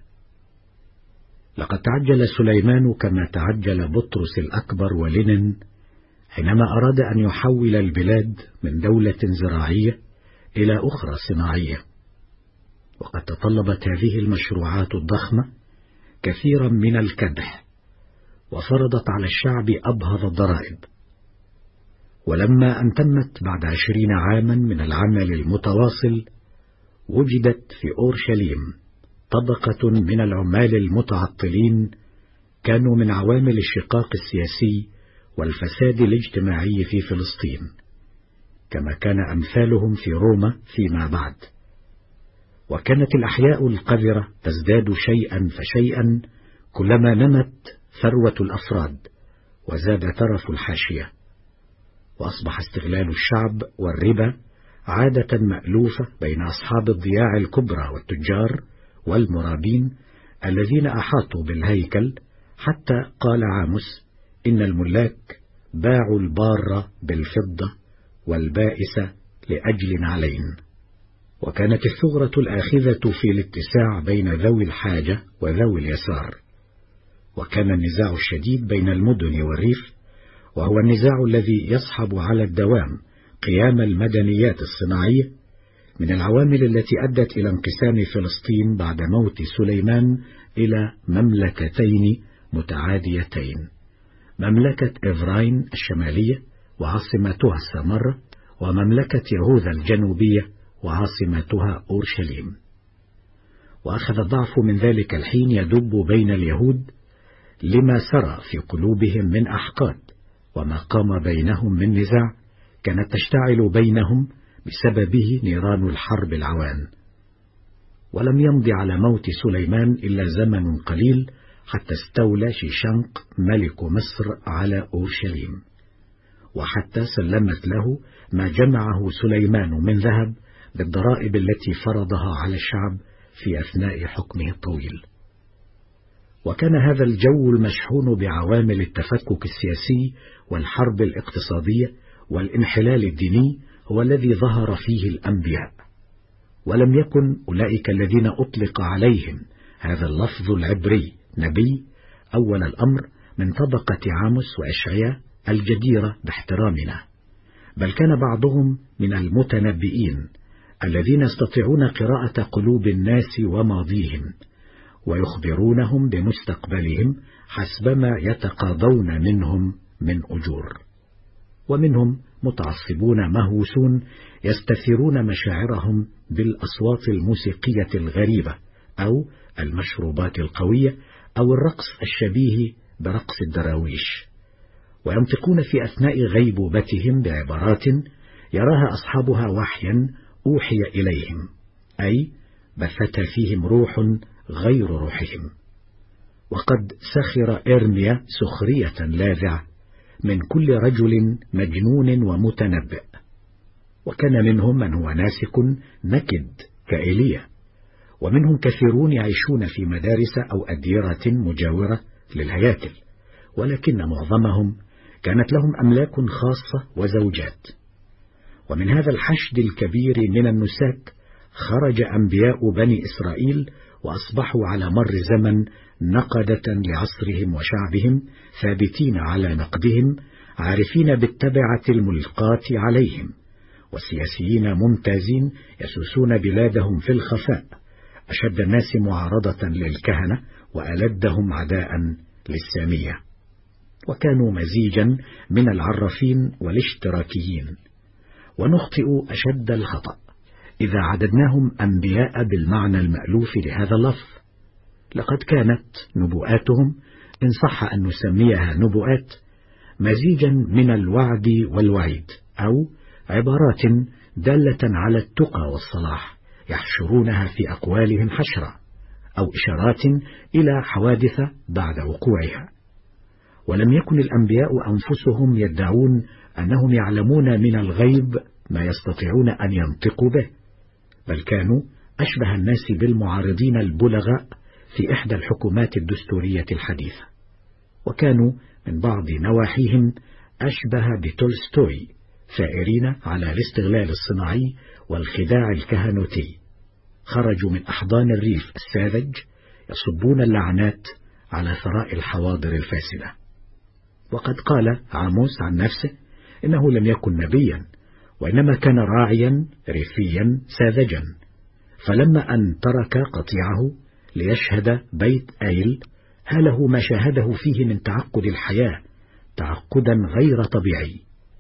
لقد تعجل سليمان كما تعجل بطرس الأكبر ولينين حينما أراد أن يحول البلاد من دولة زراعية إلى أخرى صناعية، وقد تطلبت هذه المشروعات الضخمة كثيرا من الكدح، وفرضت على الشعب أبهض الضرائب. ولما أن تمت بعد 20 عاما من العمل المتواصل، وجدت في أورشليم طبقة من العمال المتعطلين كانوا من عوامل الشقاق السياسي والفساد الاجتماعي في فلسطين، كما كان أمثالهم في روما فيما بعد. وكانت الأحياء القذرة تزداد شيئا فشيئا كلما نمت ثروة الأفراد وزاد ترف الحاشية، وأصبح استغلال الشعب والربا عادة مألوفة بين أصحاب الضياع الكبرى والتجار والمرابين الذين أحاطوا بالهيكل، حتى قال عاموس: إن الملاك باعوا البار بالفضة والبائس لأجل علين. وكانت الثغرة الآخذة في الاتساع بين ذوي الحاجة وذوي اليسار، وكان النزاع الشديد بين المدن والريف، وهو النزاع الذي يصحب على الدوام قيام المدنيات الصناعية، من العوامل التي أدت إلى انقسام فلسطين بعد موت سليمان إلى مملكتين متعاديتين: مملكة إفرايم الشمالية وعاصمتها سامرة، ومملكة يهوذا الجنوبية وعاصمتها أورشليم. وأخذ الضعف من ذلك الحين يدب بين اليهود لما سرى في قلوبهم من أحقاد، وما قام بينهم من نزاع كانت تشتعل بينهم بسببه نيران الحرب العوان. ولم يمض على موت سليمان إلا زمن قليل حتى استولى شيشنق ملك مصر على أورشليم، وحتى سلمت له ما جمعه سليمان من ذهب بالضرائب التي فرضها على الشعب في أثناء حكمه الطويل. وكان هذا الجو المشحون بعوامل التفكك السياسي والحرب الاقتصادية والانحلال الديني هو الذي ظهر فيه الأنبياء. ولم يكن أولئك الذين أطلق عليهم هذا اللفظ العبري نبي أول الأمر من طبقة عاموس وأشعياء الجديرة باحترامنا، بل كان بعضهم من المتنبئين الذين يستطيعون قراءة قلوب الناس وماضيهم، ويخبرونهم بمستقبلهم حسبما يتقاضون منهم من أجور. ومنهم متعصبون مهووسون يستثيرون مشاعرهم بالأصوات الموسيقية الغريبة أو المشروبات القوية أو الرقص الشبيه برقص الدراويش، وينطقون في أثناء غيبوبتهم بعبارات يراها أصحابها وحيا أوحي إليهم، أي بثت فيهم روح غير روحهم. وقد سخر إرميا سخرية لاذعة من كل رجل مجنون ومتنبئ، وكان منهم من هو ناسك نكد كإيليا، ومنهم كثيرون يعيشون في مدارس أو أديرة مجاورة للهياكل، ولكن معظمهم كانت لهم أملاك خاصة وزوجات. ومن هذا الحشد الكبير من النساك خرج أنبياء بني إسرائيل، وأصبحوا على مر الزمن نقدة لعصرهم وشعبهم، ثابتين على نقدهم، عارفين بالتبعة الملقاة عليهم، والسياسيين ممتازين يسوسون بلادهم في الخفاء، أشد الناس معارضة للكهنة وألدهم عداء للسامية. وكانوا مزيجا من العرافين والاشتراكيين، ونخطئ أشد الخطأ إذا عددناهم أنبياء بالمعنى المألوف لهذا اللفظ. لقد كانت نبوءاتهم، إن صح أن نسميها نبوءات، مزيجا من الوعد والوعيد، أو عبارات دالة على التقى والصلاح يحشرونها في أقوالهم حشرا، أو إشارات إلى حوادث بعد وقوعها. ولم يكن الأنبياء أنفسهم يدعون أنهم يعلمون من الغيب ما يستطيعون أن ينطقوا به، بل كانوا أشبه الناس بالمعارضين البلغاء في إحدى الحكومات الدستورية الحديثة، وكانوا من بعض نواحيهم أشبه بتولستوي، ثائرين على الاستغلال الصناعي والخداع الكهنوتي. خرجوا من أحضان الريف الساذج يصبون اللعنات على ثراء الحواضر الفاسدة. وقد قال عاموس عن نفسه إنه لم يكن نبيا، وإنما كان راعيا ريفيا ساذجا، فلما أن ترك قطيعه ليشهد بيت آيل هاله ما شاهده فيه من تعقد الحياة، تعقدا غير طبيعي،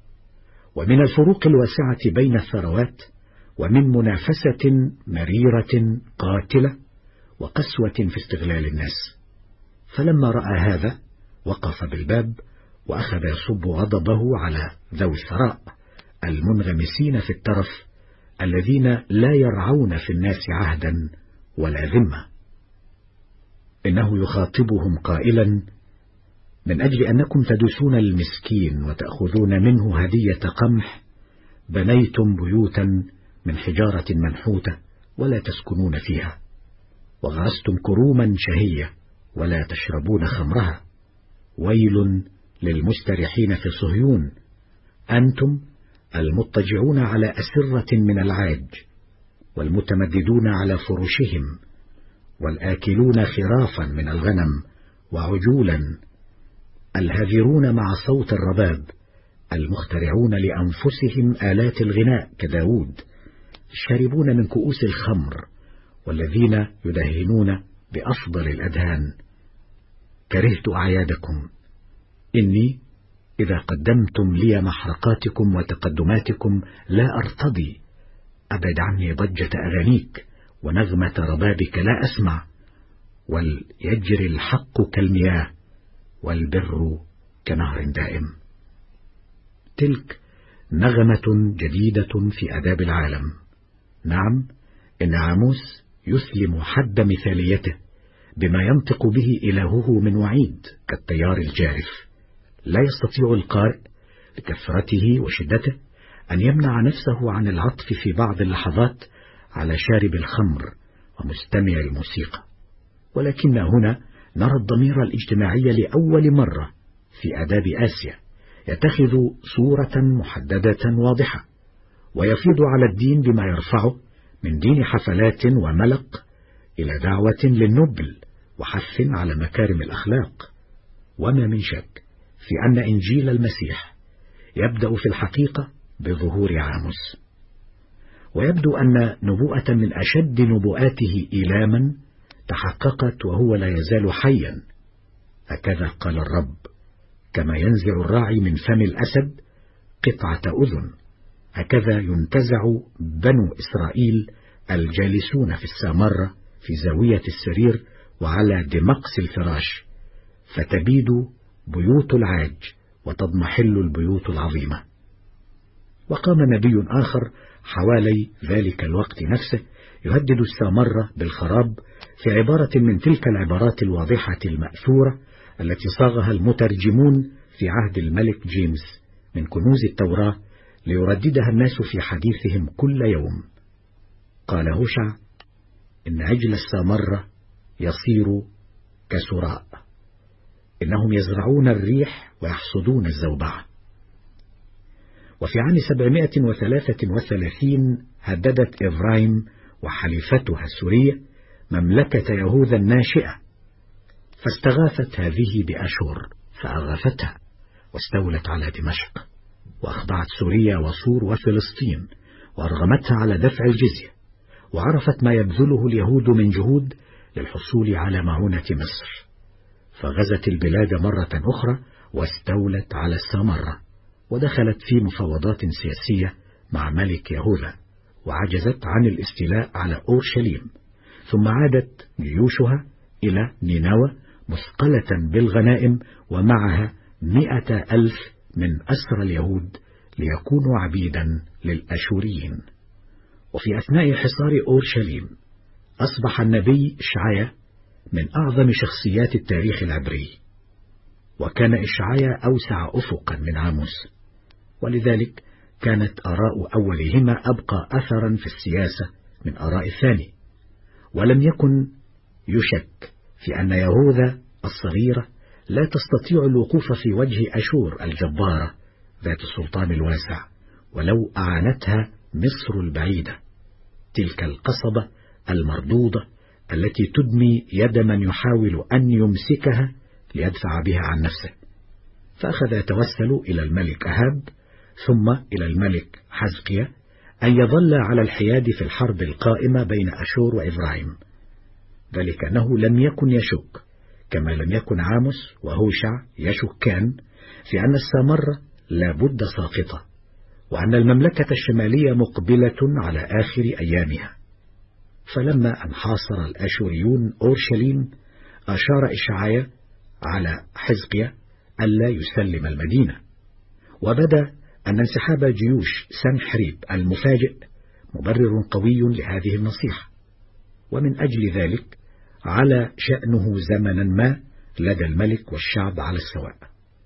ومن الفروق الواسعة بين الثروات، ومن منافسة مريرة قاتلة وقسوة في استغلال الناس. فلما رأى هذا وقف بالباب وأخذ يصب غضبه على ذوي الثراء المنغمسين في الترف، الذين لا يرعون في الناس عهدا ولا ذمة. إنه يخاطبهم قائلا: من أجل أنكم تدوسون المسكين وتأخذون منه هدية قمح، بنيتم بيوتا من حجارة منحوتة ولا تسكنون فيها، وغرستم كروما شهية ولا تشربون خمرها. ويل للمستريحين في صهيون، أنتم المضطجعون على أسرة من العاج، والمتمددون على فرشهم، والآكلون خرافا من الغنم وعجولا، الهاذرون مع صوت الرباب، المخترعون لأنفسهم آلات الغناء كداود، الشاربون من كؤوس الخمر، والذين يدهنون بأفضل الأدهان. كرهت أعيادكم، إني إذا قدمتم لي محرقاتكم وتقدماتكم لا أرتضي. أبعد عني ضجة أغانيك ونغمة ربابك لا أسمع، وليجري الحق كالمياه والبر كنهر دائم. تلك نغمة جديدة في آداب العالم. نعم، إن عاموس يسلم حد مثاليته بما ينطق به إلهه من وعيد كالتيار الجارف. لا يستطيع القارئ لكثرته وشدته أن يمنع نفسه عن العطف في بعض اللحظات على شارب الخمر ومستمع الموسيقى، ولكن هنا نرى الضمير الاجتماعي لأول مرة في آداب آسيا يتخذ صورة محددة واضحة، ويفيض على الدين بما يرفعه من دين حفلات وملق إلى دعوة للنبل وحث على مكارم الأخلاق. وما من شك في أن إنجيل المسيح يبدأ في الحقيقة بظهور عاموس، ويبدو أن نبوءة من أشد نبوءاته إيلاما تحققت وهو لا يزال حيا. هكذا قال الرب: كما ينزع الراعي من فم الأسد قطعة أذن، هكذا ينتزع بنو إسرائيل الجالسون في السامرة في زاوية السرير وعلى دمقس الفراش، فتبيد بيوت العاج وتضمحل البيوت العظيمة. وقام نبي آخر حوالي ذلك الوقت نفسه يهدد السامرة بالخراب في عبارة من تلك العبارات الواضحة المأثورة التي صاغها المترجمون في عهد الملك جيمس من كنوز التوراة ليرددها الناس في حديثهم كل يوم. قال هوشع: إن عجل السامرة يصير كسراء، إنهم يزرعون الريح ويحصدون الزوبعة. وفي عام 733 هددت إفرايم وحليفتها السورية مملكة يهوذا الناشئة، فاستغاثت هذه بأشور فأغاثتها واستولت على دمشق، وأخضعت سوريا وصور وفلسطين وأرغمتها على دفع الجزية، وعرفت ما يبذله اليهود من جهود للحصول على معونة مصر، فغزت البلاد مرة أخرى واستولت على السامرة، ودخلت في مفاوضات سياسية مع ملك يهوذا، وعجزت عن الاستيلاء على أورشليم. ثم عادت جيوشها إلى نينوى مثقلة بالغنائم، ومعها 100,000 من أسرى اليهود ليكونوا عبيدا للأشوريين. وفي أثناء حصار أورشليم أصبح النبي إشعيا من أعظم شخصيات التاريخ العبري، وكان إشعيا أوسع أفقا من عاموس، ولذلك كانت آراء أولهما أبقى أثرا في السياسة من آراء الثاني. ولم يكن يشك في أن يهوذا الصغيرة لا تستطيع الوقوف في وجه أشور الجبارة ذات السلطان الواسع، ولو أعانتها مصر البعيدة، تلك القصبة المردودة التي تدمي يد من يحاول أن يمسكها ليدفع بها عن نفسه. فأخذ يتوسل إلى الملك أهاب ثم إلى الملك حزقيا أن يظل على الحياد في الحرب القائمة بين أشور وإفرايم، ذلك أنه لم يكن يشك كما لم يكن عاموس وهوشع يشكان في أن السامرة لا بد ساقطة، وأن المملكة الشمالية مقبلة على آخر أيامها. فلما أن حاصر الأشوريون أورشليم أشار إشعيا على حزقيا ألا يسلم المدينة، وبدا أن انسحاب جيوش سنحريب المفاجئ مبرر قوي لهذه النصيحة، ومن أجل ذلك على شأنه زمنا ما لدى الملك والشعب على السواء.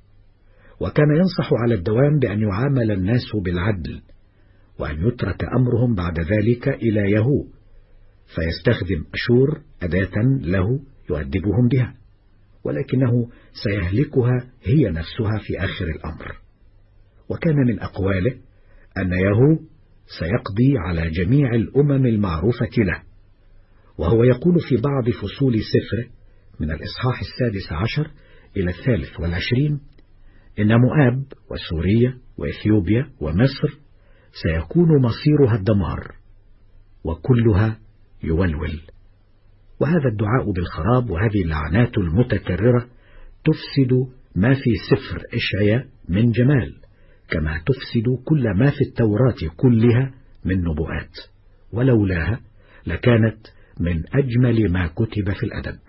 وكان ينصح على الدوام بأن يعامل الناس بالعدل، وأن يترك أمرهم بعد ذلك إلى يهو، فيستخدم أشور أداة له يؤدبهم بها، ولكنه سيهلكها هي نفسها في آخر الأمر. وكان من أقواله أن يهو سيقضي على جميع الأمم المعروفة له، وهو يقول في بعض فصول سفره من الإصحاح 16 إلى 23 إن مؤاب وسوريا وإثيوبيا ومصر سيكون مصيرها الدمار وكلها يولول. وهذا الدعاء بالخراب وهذه اللعنات المتكررة تفسد ما في سفر إشعيا من جمال، كما تفسد كل ما في التوراة كلها من نبوءات، ولولاها لكانت من أجمل ما كتب في الأدب.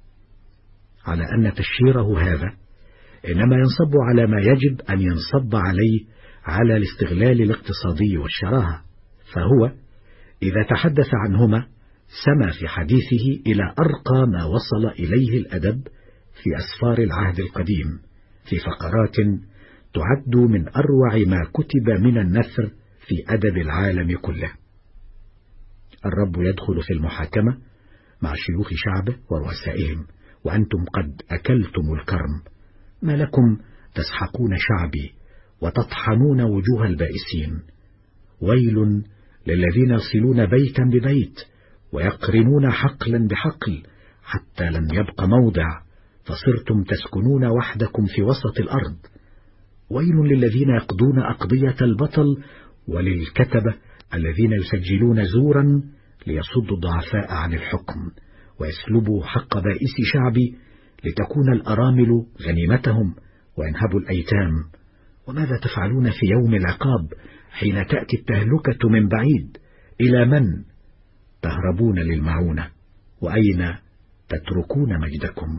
على أن تشهيره هذا إنما ينصب على ما يجب أن ينصب عليه، على الاستغلال الاقتصادي والشراهة، فهو إذا تحدث عنهما سما في حديثه إلى أرقى ما وصل إليه الأدب في أسفار العهد القديم، في فقرات تعد من أروع ما كتب من النثر في أدب العالم كله. الرب يدخل في المحاكمة مع شيوخ شعبه ورؤسائهم، وأنتم قد أكلتم الكرم، ما لكم تسحقون شعبي وتطحنون وجوه البائسين؟ ويل للذين يصلون بيتا ببيت ويقرنون حقلا بحقل، حتى لم يبق موضع، فصرتم تسكنون وحدكم في وسط الأرض. ويل للذين يقضون أقضية البطل، وللكتبة الذين يسجلون زورا ليصدوا الضعفاء عن الحكم ويسلبوا حق بائس شعبي، لتكون الأرامل غنيمتهم وينهبوا الأيتام. وماذا تفعلون في يوم العقاب حين تأتي التهلكة من بعيد؟ إلى من تهربون للمعونة؟ وأين تتركون مجدكم؟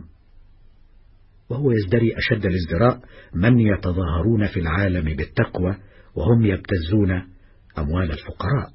وهو يزدري أشد الازدراء من يتظاهرون في العالم بالتقوى وهم يبتزون أموال الفقراء.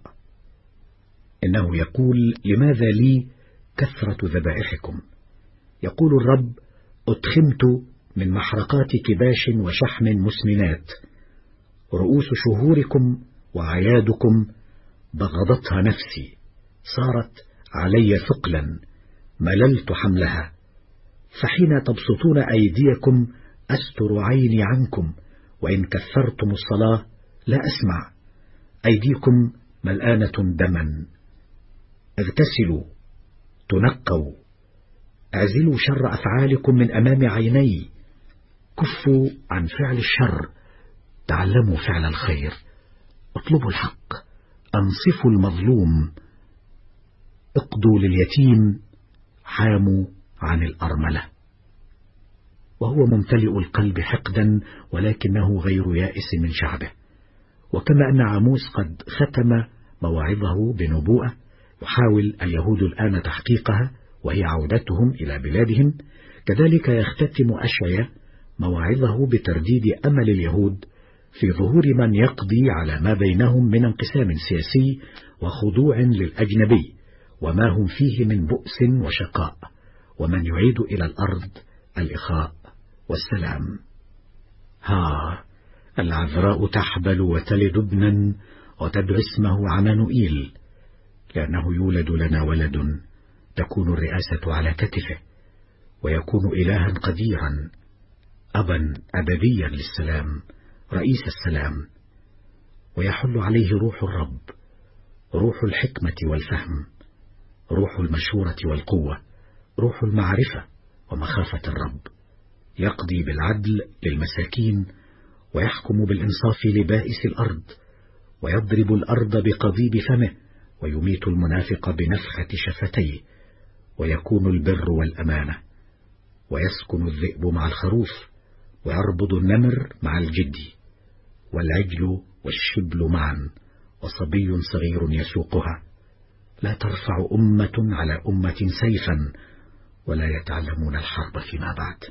إنه يقول: لماذا لي كثرة ذبائحكم؟ يقول الرب: أتخمت من محرقات كباش وشحم مسمنات. رؤوس شهوركم وعيادكم بغضتها نفسي، صارت علي ثقلا، مللت حملها. فحين تبسطون أيديكم أستر عيني عنكم، وإن كثرتم الصلاة لا أسمع. أيديكم ملآنة دما، اغتسلوا تنقوا. اعزلوا شر أفعالكم من أمام عيني. كفوا عن فعل الشر، تعلموا فعل الخير. اطلبوا الحق، أنصفوا المظلوم، اقضوا لليتيم، حاموا عن الأرملة. وهو ممتلئ القلب حقدا، ولكنه غير يائس من شعبه. وكما أن عاموس قد ختم مواعظه بنبوءة يحاول اليهود الآن تحقيقها وهي عودتهم إلى بلادهم، كذلك يختتم أشعيا مواعظه بترديد أمل اليهود في ظهور من يقضي على ما بينهم من انقسام سياسي وخضوع للأجنبي، وما هم فيه من بؤس وشقاء، ومن يعيد إلى الأرض الإخاء والسلام. ها العذراء تحبل وتلد ابنا وتدعو اسمه عمانوئيل، لأنه يولد لنا ولد، تكون الرئاسة على كتفه، ويكون إلها قديرا، أبا أبديا للسلام، رئيس السلام. ويحل عليه روح الرب، روح الحكمة والفهم، روح المشورة والقوة، روح المعرفة ومخافة الرب. يقضي بالعدل للمساكين، ويحكم بالإنصاف لبائس الأرض، ويضرب الأرض بقضيب فمه، ويميت المنافق بنفخة شفتيه. ويكون البر والأمانة، ويسكن الذئب مع الخروف، ويربض النمر مع الجدي، والعجل والشبل معا، وصبي صغير يسوقها. لا ترفع أمة على أمة سيفا، ولا يتعلمون الحرب فيما بعد.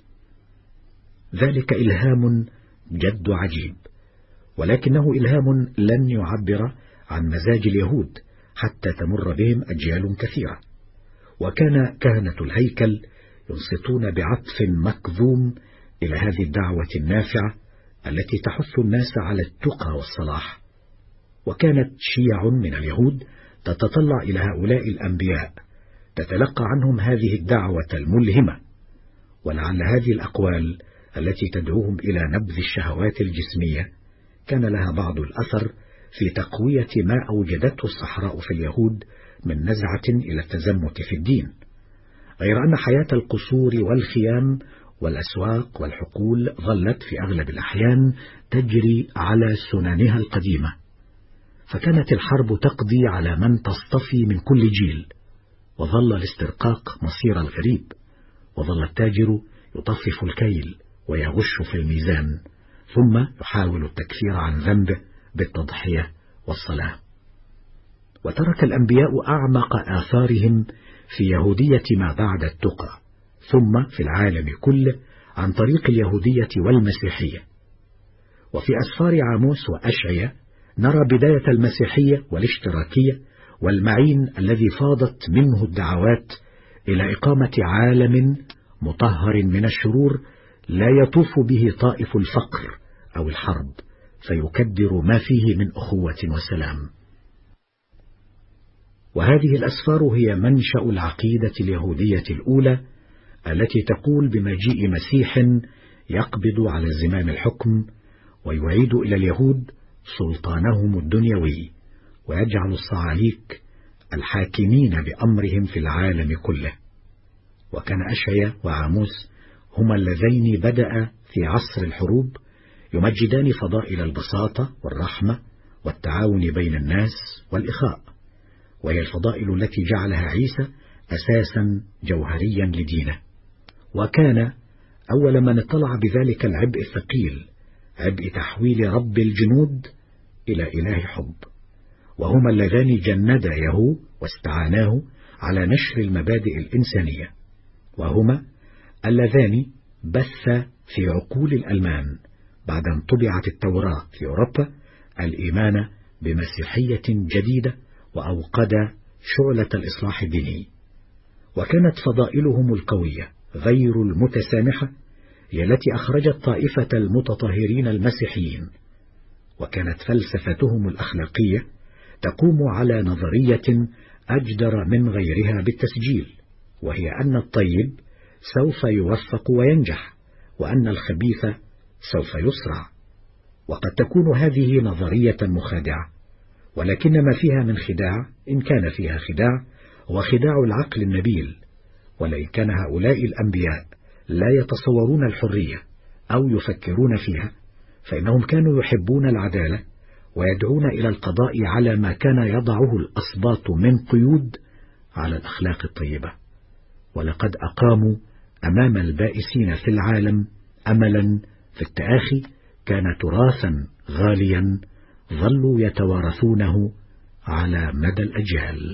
ذلك إلهام جد عجيب، ولكنه إلهام لن يعبر عن مزاج اليهود حتى تمر بهم أجيال كثيرة. وكان كهنة الهيكل ينصتون بعطف مكظوم إلى هذه الدعوة النافعة التي تحث الناس على التقى والصلاح. وكانت شيع من اليهود تتطلع إلى هؤلاء الأنبياء، تتلقى عنهم هذه الدعوة الملهمة. ولعل هذه الأقوال التي تدعوهم إلى نبذ الشهوات الجسمية كان لها بعض الأثر في تقوية ما أوجدته الصحراء في اليهود من نزعة إلى التزمت في الدين، غير أن حياة القصور والخيام والأسواق والحقول ظلت في أغلب الأحيان تجري على سننها القديمة. فكانت الحرب تقضي على من تصطفي من كل جيل، وظل الاسترقاق مصير الغريب، وظل التاجر يطفف الكيل ويغش في الميزان، ثم يحاول التكفير عن ذنبه بالتضحية والصلاة. وترك الأنبياء أعمق آثارهم في يهودية ما بعد التقى، ثم في العالم كله عن طريق اليهودية والمسيحية. وفي أسفار عاموس وأشعيا نرى بداية المسيحية والاشتراكية والمعين الذي فاضت منه الدعوات إلى إقامة عالم مطهر من الشرور لا يطوف به طائف الفقر أو الحرب، فيكدر ما فيه من أخوة وسلام. وهذه الأسفار هي منشأ العقيدة اليهودية الأولى التي تقول بمجيء مسيح يقبض على زمام الحكم ويعيد إلى اليهود سلطانهم الدنيوي، ويجعل الصعاليك الحاكمين بأمرهم في العالم كله. وكان أشعيا وعاموس هما اللذين بدأ في عصر الحروب يمجدان فضائل البساطة والرحمة والتعاون بين الناس والإخاء، وهي الفضائل التي جعلها عيسى أساسا جوهريا لدينه. وكان أول من اطلع بذلك العبء الثقيل، عبء تحويل رب الجنود إلى إله حب، وهما اللذان جنداه واستعاناه على نشر المبادئ الإنسانية، وهما اللذان بث في عقول الألمان بعد أن طبعت التوراة في أوروبا الإيمان بمسيحية جديدة، وأوقد شعلة الإصلاح الديني. وكانت فضائلهم القوية غير المتسامحة هي التي أخرجت طائفة المتطهرين المسيحيين. وكانت فلسفتهم الأخلاقية تقوم على نظرية أجدر من غيرها بالتسجيل، وهي أن الطيب سوف يوفق وينجح، وأن الخبيث سوف يصرع. وقد تكون هذه نظرية مخادعة، ولكن ما فيها من خداع، إن كان فيها خداع، هو خداع العقل النبيل. ولئن كان هؤلاء الأنبياء لا يتصورون الحرية أو يفكرون فيها، فإنهم كانوا يحبون العدالة ويدعون إلى القضاء على ما كان يضعه الأسباط من قيود على الأخلاق الطيبة. ولقد أقاموا أمام البائسين في العالم أملا في التآخي كان تراثا غاليا ظلوا يتوارثونه على مدى الأجيال.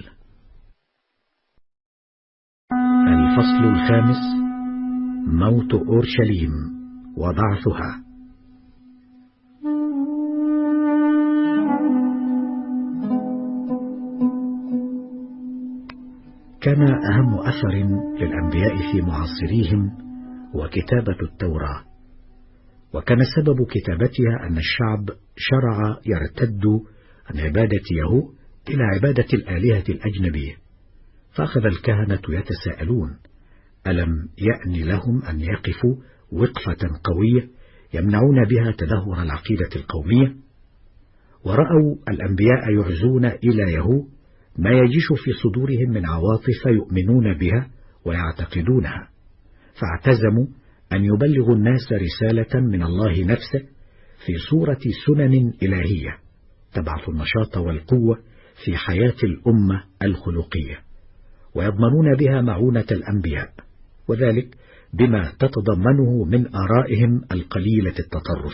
الفصل الخامس: موت أورشليم وبعثها. كان أهم أثر للأنبياء في معاصريهم هو كتابة التوراة، وكان سبب كتابتها أن الشعب شرع يرتد عن عبادة يهوه إلى عبادة الآلهة الأجنبية. فأخذ الكهنة يتساءلون: ألم يأن لهم أن يقفوا وقفة قوية يمنعون بها تدهور العقيدة القومية؟ ورأوا الأنبياء يعزون إلى يهوه ما يجيش في صدورهم من عواطف يؤمنون بها ويعتقدونها، فاعتزموا أن يبلغوا الناس رسالة من الله نفسه في صورة سنن إلهية تبعث النشاط والقوة في حياة الأمة الخلقية، ويضمنون بها معونة الأنبياء، وذلك بما تتضمنه من آرائهم القليلة التطرف.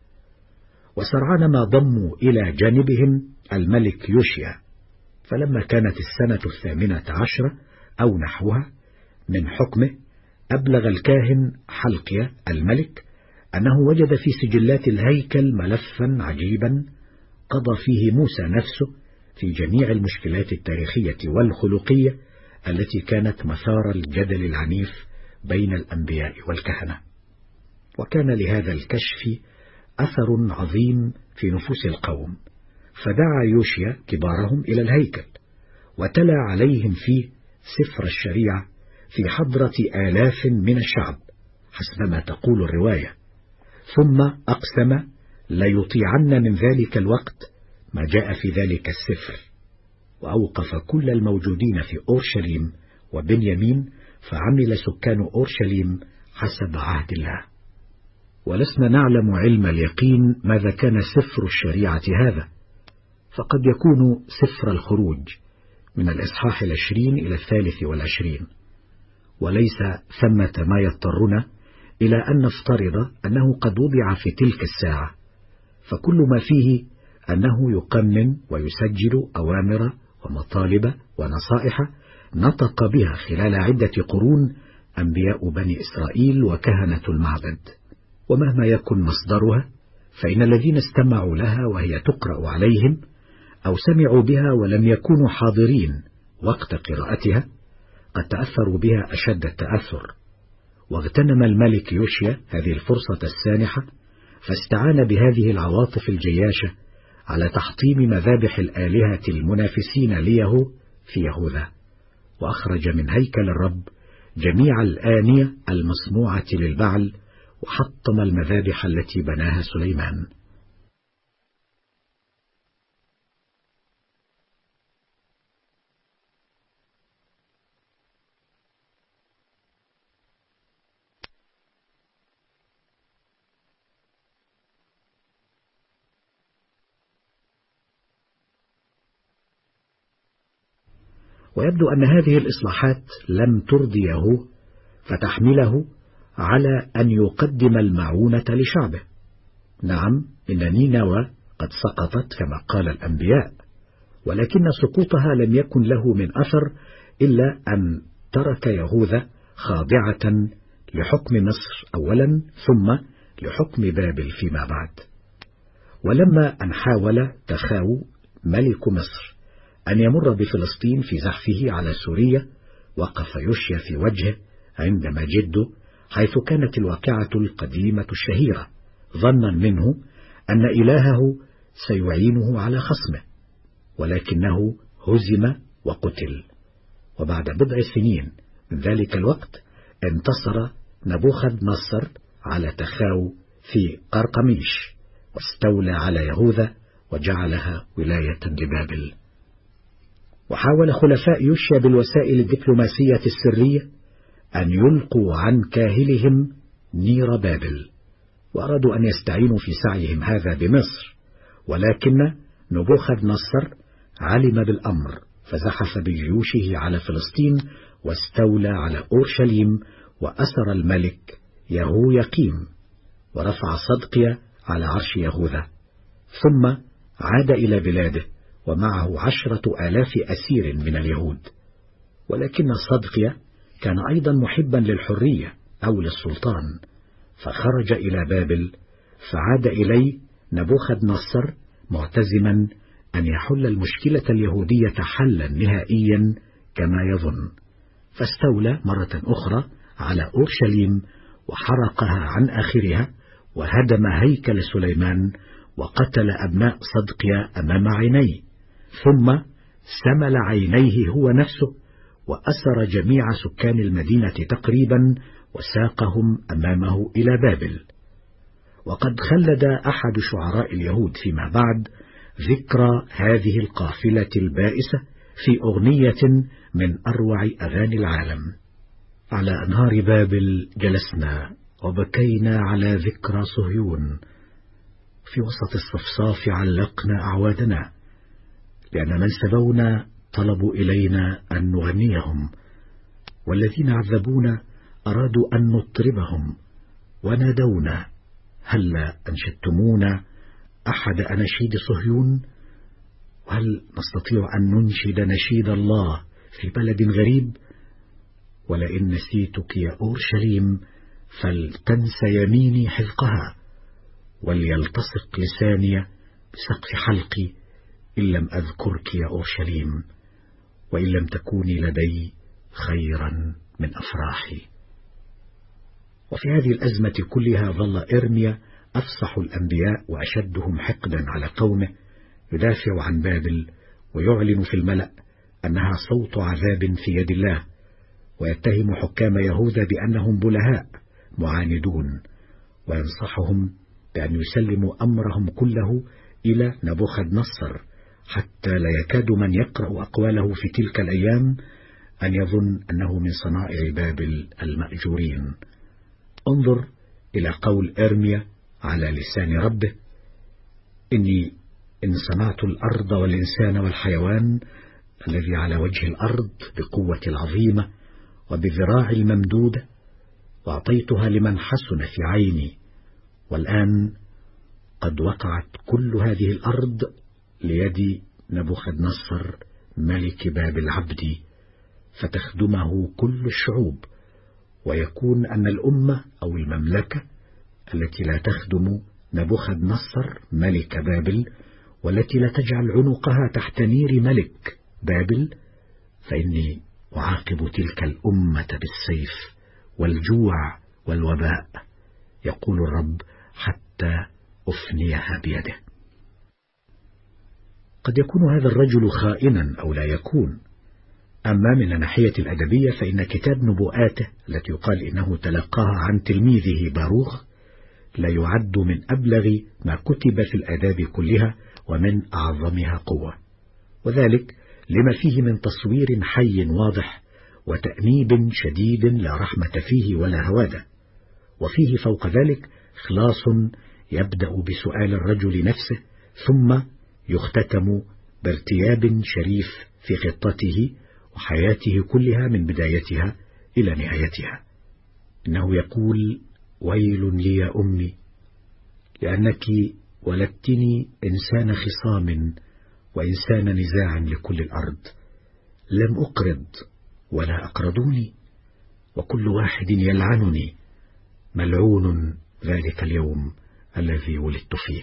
وسرعان ما ضموا إلى جانبهم الملك يوشيا، فلما كانت السنة 18 أو نحوها من حكمه أبلغ الكاهن حلقيا الملك أنه وجد في سجلات الهيكل ملفا عجيبا قضى فيه موسى نفسه في جميع المشكلات التاريخية والخلقية التي كانت مثار الجدل العنيف بين الأنبياء والكهنة. وكان لهذا الكشف أثر عظيم في نفوس القوم، فدعا يوشيا كبارهم إلى الهيكل وتلا عليهم فيه سفر الشريعة في حضرة آلاف من الشعب حسب ما تقول الرواية، ثم أقسم ليطيعن من ذلك الوقت ما جاء في ذلك السفر، وأوقف كل الموجودين في أورشليم وبنيامين، فعمل سكان أورشليم حسب عهد الله. ولسنا نعلم علم اليقين ماذا كان سفر الشريعة هذا، فقد يكون سفر الخروج من الإصحاح 20 إلى 23، وليس ثمة ما يضطرنا إلى أن نفترض أنه قد وضع في تلك الساعة، فكل ما فيه أنه يقنن ويسجل أوامر ومطالب ونصائح نطق بها خلال عدة قرون أنبياء بني إسرائيل وكهنة المعبد. ومهما يكن مصدرها، فإن الذين استمعوا لها وهي تقرأ عليهم أو سمعوا بها ولم يكونوا حاضرين وقت قراءتها قد تأثروا بها أشد التأثر. واغتنم الملك يوشيا هذه الفرصة السانحة، فاستعان بهذه العواطف الجياشة على تحطيم مذابح الآلهة المنافسين ليهو في يهوذا، وأخرج من هيكل الرب جميع الآنية المصنوعة للبعل، وحطم المذابح التي بناها سليمان. ويبدو أن هذه الإصلاحات لم ترضيه، فتحمله على أن يقدم المعونة لشعبه. نعم، إن نينوى قد سقطت كما قال الأنبياء، ولكن سقوطها لم يكن له من أثر إلا أن ترك يهوذا خاضعة لحكم مصر أولا، ثم لحكم بابل فيما بعد. ولما أن حاول تخاو ملك مصر أن يمر بفلسطين في زحفه على سوريا، وقف يوشيا في وجهه عند مجده، حيث كانت الواقعة القديمة الشهيرة، ظنا منه أن إلهه سيعينه على خصمه، ولكنه هزم وقتل. وبعد بضع سنين من ذلك الوقت انتصر نبوخذ نصر على تخاو في قرقميش، واستولى على يهوذا وجعلها ولاية لبابل. وحاول خلفاء يوشيا بالوسائل الدبلوماسية السرية أن يلقوا عن كاهلهم نير بابل، وأرادوا أن يستعينوا في سعيهم هذا بمصر، ولكن نبوخذ نصر علم بالأمر، فزحف بجيوشه على فلسطين واستولى على أورشليم، وأسر الملك يهويقيم، ورفع صدقيا على عرش يهوذا، ثم عاد إلى بلاده ومعه 10,000 أسير من اليهود. ولكن صدقيا كان أيضا محبا للحرية أو للسلطان، فخرج إلى بابل، فعاد إليه نبوخذ نصر معتزما أن يحل المشكلة اليهودية حلا نهائيا كما يظن، فاستولى مرة أخرى على أورشليم وحرقها عن آخرها، وهدم هيكل سليمان، وقتل أبناء صدقيا أمام عينيه، ثم سمل عينيه هو نفسه، وأسر جميع سكان المدينة تقريبا، وساقهم أمامه إلى بابل. وقد خلد أحد شعراء اليهود فيما بعد ذكرى هذه القافلة البائسة في أغنية من أروع أغاني العالم: على أنهار بابل جلسنا وبكينا على ذكرى صهيون، في وسط الصفصاف علقنا أعوادنا، لأن من سبونا طلبوا إلينا أن نغنيهم، والذين عذبونا أرادوا أن نطربهم، ونادونا هلا أنشدتمونا أحد أناشيد صهيون؟ وهل نستطيع أن ننشد نشيد الله في بلد غريب؟ ولئن نسيتك يا أورشليم فلتنس يميني حذقها، وليلتصق لساني بسقف حلقي إن لم أذكرك يا أورشليم، وإن لم تكوني لدي خيرا من أفراحي. وفي هذه الأزمة كلها ظل إرميا أفصح الأنبياء وأشدهم حقدا على قومه، يدافع عن بابل ويعلن في الملأ أنها صوت عذاب في يد الله، ويتهم حكام يهوذا بأنهم بلهاء معاندون، وينصحهم بأن يسلموا أمرهم كله إلى نبوخذ نصر، حتى لا يكاد من يقرأ أقواله في تلك الأيام أن يظن أنه من صنائع بابل المأجورين. انظر إلى قول إرميا على لسان ربه: إني إن صنعت الأرض والإنسان والحيوان الذي على وجه الأرض بقوة العظيمة وبذراع الممدودة، وأعطيتها لمن حسن في عيني، والآن قد وقعت كل هذه الأرض ليد نبوخذ نصر ملك بابل عبدي، فتخدمه كل الشعوب، ويكون أن الأمة أو المملكة التي لا تخدم نبوخذ نصر ملك بابل، والتي لا تجعل عنقها تحت نير ملك بابل، فإني أعاقب تلك الأمة بالسيف والجوع والوباء، يقول الرب، حتى أفنيها بيده. قد يكون هذا الرجل خائنا أو لا يكون، أما من الناحية الأدبية فإن كتاب نبوءاته التي يقال إنه تلقاها عن تلميذه باروخ لا يعد من أبلغ ما كتب في الآداب كلها ومن أعظمها قوة، وذلك لما فيه من تصوير حي واضح وتأنيب شديد لا رحمة فيه ولا هوادة، وفيه فوق ذلك إخلاص يبدأ بسؤال الرجل نفسه ثم يختتم بارتياب شريف في خطته وحياته كلها من بدايتها إلى نهايتها. إنه يقول: ويل لي يا أمي، لأنك ولدتني إنسان خصام وإنسان نزاع لكل الأرض، لم أقرض ولا أقرضوني، وكل واحد يلعنني، ملعون ذلك اليوم الذي ولدت فيه.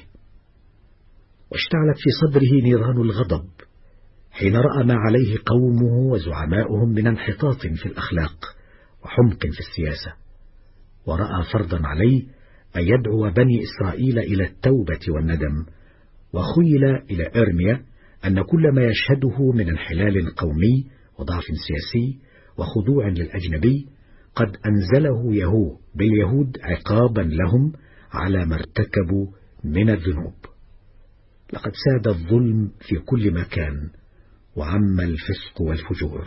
واشتعلت في صدره نيران الغضب حين رأى ما عليه قومه وزعماؤهم من انحطاط في الأخلاق وحمق في السياسة، ورأى فرضا عليه أن يدعو بني إسرائيل إلى التوبة والندم، وخيل إلى إرميا أن كل ما يشهده من انحلال قومي وضعف سياسي وخضوع للأجنبي قد أنزله يهوه باليهود عقابا لهم على ما ارتكبوا من الذنوب. لقد ساد الظلم في كل مكان وعم الفسق والفجور.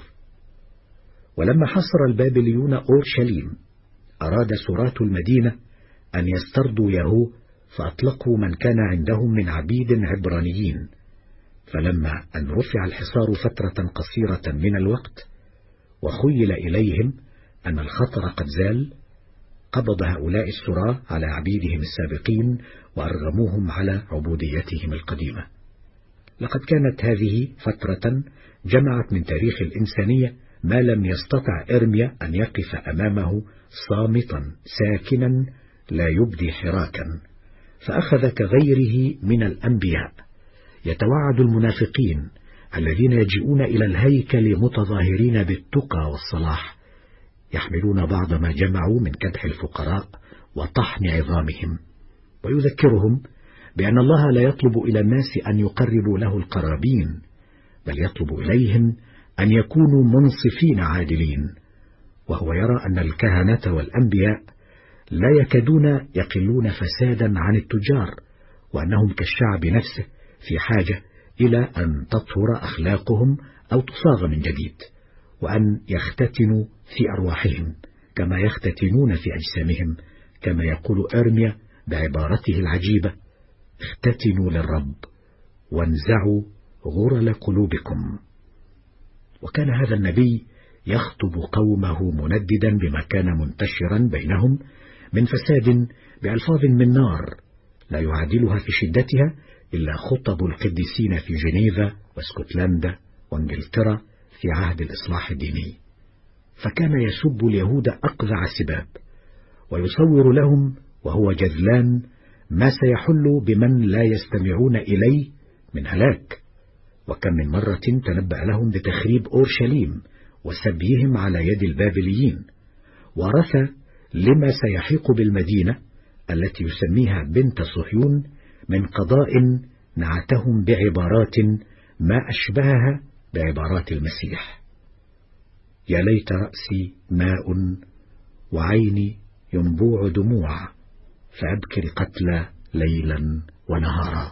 ولما حصر البابليون أورشليم أراد سراة المدينة أن يسترضوا يهوه، فأطلقوا من كان عندهم من عبيد عبرانيين، فلما أن رفع الحصار فترة قصيرة من الوقت وخيل إليهم أن الخطر قد زال، قبض هؤلاء السراة على عبيدهم السابقين وأرغموهم على عبوديتهم القديمة. لقد كانت هذه فترة جمعت من تاريخ الإنسانية ما لم يستطع إرميا أن يقف أمامه صامتا ساكنا لا يبدي حراكا، فأخذ كغيره من الأنبياء يتوعد المنافقين الذين يجيئون إلى الهيكل متظاهرين بالتقى والصلاح، يحملون بعض ما جمعوا من كدح الفقراء وطحن عظامهم، ويذكرهم بأن الله لا يطلب إلى الناس أن يقربوا له القرابين، بل يطلب إليهم أن يكونوا منصفين عادلين. وهو يرى أن الكهنة والأنبياء لا يكادون يقلون فسادا عن التجار، وأنهم كالشعب نفسه في حاجة إلى أن تطهر أخلاقهم أو تصاغ من جديد، وأن يختتنوا في أرواحهم كما يختتنون في أجسامهم، كما يقول إرميا بعبارته العجيبة: اختتنوا للرب وانزعوا غرل قلوبكم. وكان هذا النبي يخطب قومه منددا بما كان منتشرا بينهم من فساد بألفاظ من نار لا يعادلها في شدتها إلا خطب القديسين في جنيفا واسكتلندا وانجلترا في عهد الإصلاح الديني. فكان يسب اليهود أقذع السباب، ويصور لهم وهو جذلان ما سيحل بمن لا يستمعون إليه من هلاك. وكم من مرة تنبأ لهم بتخريب أورشليم وسبيهم على يد البابليين، ورثى لما سيحيق بالمدينة التي يسميها بنت صهيون من قضاء نعتهم بعبارات ما أشبهها بعبارات المسيح: يا ليت رأسي ماء وعيني ينبوع دموع، فأبكر قتلى ليلا ونهارا.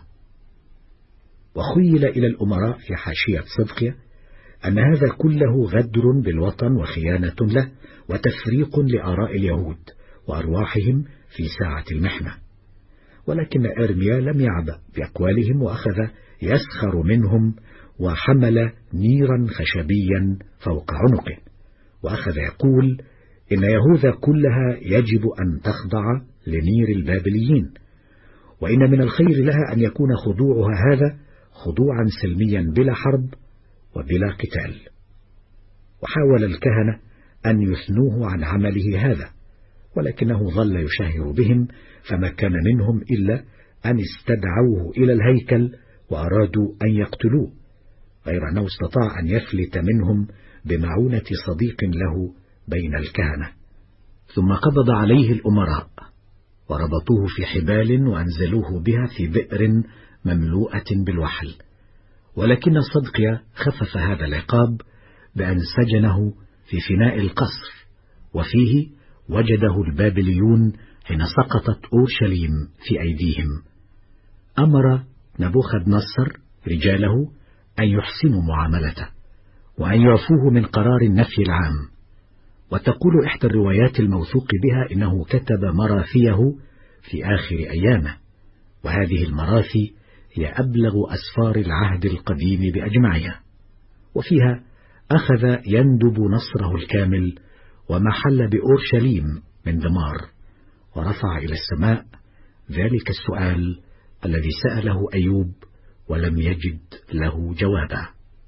وخيل إلى الأمراء في حاشية صدقية أن هذا كله غدر بالوطن وخيانة له وتفريق لآراء اليهود وأرواحهم في ساعة المحنة. ولكن إرميا لم يعبأ بأقوالهم، وأخذ يسخر منهم، وحمل نيرا خشبيا فوق عنقه، وأخذ يقول إن يهوذا كلها يجب أن تخضع لنير البابليين، وإن من الخير لها أن يكون خضوعها هذا خضوعا سلميا بلا حرب وبلا قتال. وحاول الكهنة أن يثنوه عن عمله هذا، ولكنه ظل يشاهر بهم، فما كان منهم إلا أن استدعوه إلى الهيكل وأرادوا أن يقتلوه، غير أنه استطاع أن يفلت منهم بمعونة صديق له بين الكهنة. ثم قبض عليه الأمراء وربطوه في حبال وأنزلوه بها في بئر مملوءة بالوحل. ولكن صدقيا خفف هذا العقاب بأن سجنه في فناء القصر، وفيه وجده البابليون حين سقطت أورشليم في أيديهم. أمر نبوخذ نصر رجاله أن يحسنوا معاملته وأن يعفوه من قرار النفي العام. وتقول إحدى الروايات الموثوق بها إنه كتب مراثيه في آخر أيامه، وهذه المراثي هي أبلغ أسفار العهد القديم بأجمعها، وفيها أخذ يندب نصره الكامل ومحل بأورشليم من دمار، ورفع إلى السماء ذلك السؤال الذي سأله أيوب ولم يجد له جوابا: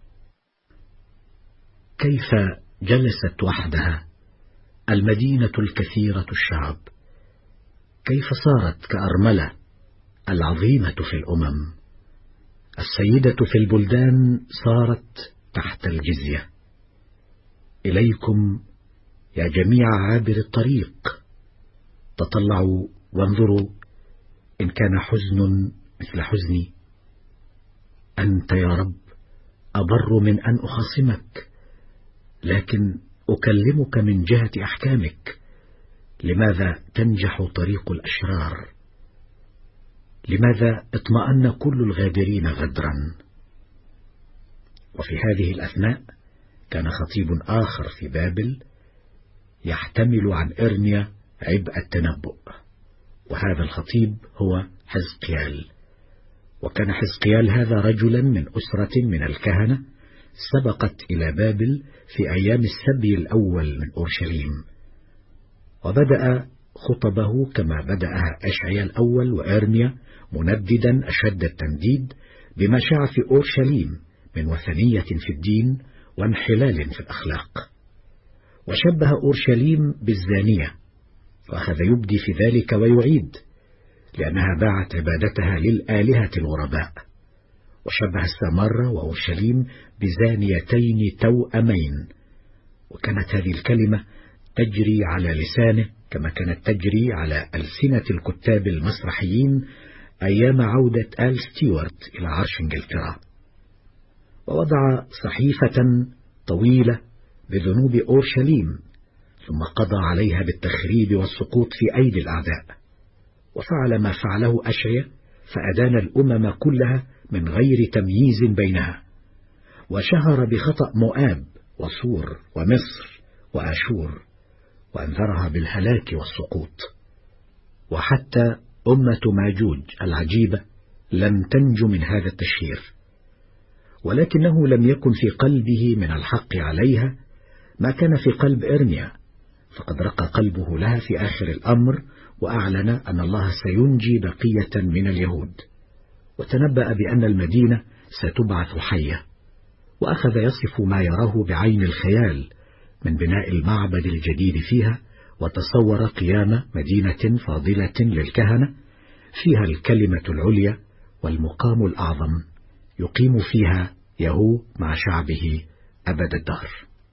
كيف جلست وحدها المدينة الكثيرة الشعب؟ كيف صارت كأرملة العظيمة في الأمم؟ السيدة في البلدان صارت تحت الجزية. إليكم يا جميع عابر الطريق، تطلعوا وانظروا إن كان حزن مثل حزني. أنت يا رب أبر من أن أخاصمك، لكن أكلمك من جهة أحكامك. لماذا تنجح طريق الأشرار؟ لماذا اطمأن كل الغادرين غدرا؟ وفي هذه الأثناء كان خطيب آخر في بابل يحتمل عن إرميا عبء التنبؤ، وهذا الخطيب هو حزقيال. وكان حزقيال هذا رجلا من أسرة من الكهنة سبقت إلى بابل في أيام السبي الأول من أورشليم، وبدأ خطبه كما بدأها أشعياء الأول وإرميا، منددا أشد التنديد بما شاع في أورشليم من وثنية في الدين وانحلال في الأخلاق. وشبه أورشليم بالزانية، وأخذ يبدي في ذلك ويعيد، لأنها باعت عبادتها للآلهة الغرباء. وشبه السامرة وأورشليم بزانيتين توأمين، وكانت هذه الكلمة تجري على لسانه كما كانت تجري على ألسنة الكتاب المسرحيين أيام عودة آل ستيوارت إلى عرش إنجلترا. ووضع صحيفة طويلة بذنوب أورشليم، ثم قضى عليها بالتخريب والسقوط في أيدي الأعداء. وفعل ما فعله أشعياء، فأدان الأمم كلها من غير تمييز بينها، وشهر بخطأ مؤاب وصور ومصر وآشور، وأنذرها بالهلاك والسقوط. وحتى أمة ماجوج العجيبة لم تنج من هذا التشهير، ولكنه لم يكن في قلبه من الحق عليها ما كان في قلب إرميا، فقد رق قلبه لها في آخر الأمر، وأعلن أن الله سينجي بقية من اليهود، وتنبأ بأن المدينة ستبعث حية. وأخذ يصف ما يراه بعين الخيال من بناء المعبد الجديد فيها، وتصور قيام مدينة فاضلة للكهنة فيها الكلمة العليا والمقام الأعظم، يقيم فيها يهو مع شعبه أبد الدهر.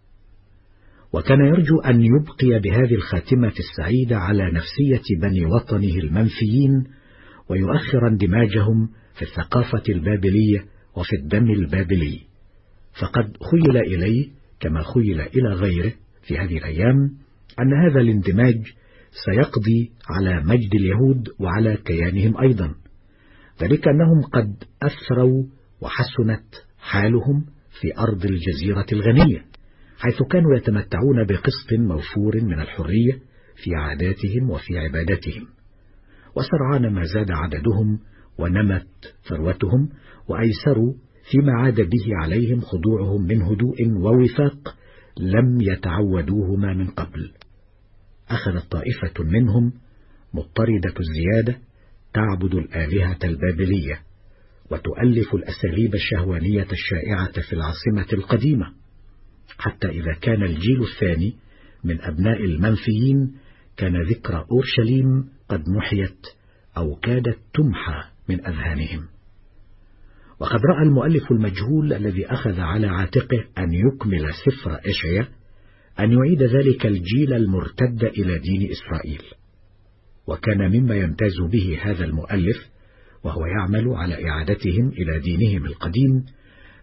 وكان يرجو أن يبقي بهذه الخاتمة السعيدة على نفسية بني وطنه المنفيين، ويؤخر اندماجهم في الثقافة البابلية وفي الدم البابلي. فقد خيل إليه كما خيل إلى غيره في هذه الأيام أن هذا الاندماج سيقضي على مجد اليهود وعلى كيانهم أيضا، ذلك أنهم قد أثروا وحسنت حالهم في أرض الجزيرة الغنية، حيث كانوا يتمتعون بقسط موفور من الحرية في عاداتهم وفي عباداتهم. وسرعان ما زاد عددهم ونمت ثروتهم، وأيسروا فيما عاد به عليهم خضوعهم من هدوء ووفاق لم يتعودوهما من قبل. أخذت طائفة منهم مضطردة الزيادة تعبد الآلهة البابلية، وتؤلف الأساليب الشهوانية الشائعة في العاصمة القديمة، حتى إذا كان الجيل الثاني من أبناء المنفيين كان ذكرى أورشليم قد محيت أو كادت تمحى من أذهانهم. وقد رأى المؤلف المجهول الذي أخذ على عاتقه أن يكمل سفر إشعياء أن يعيد ذلك الجيل المرتد إلى دين إسرائيل. وكان مما يمتاز به هذا المؤلف وهو يعمل على إعادتهم إلى دينهم القديم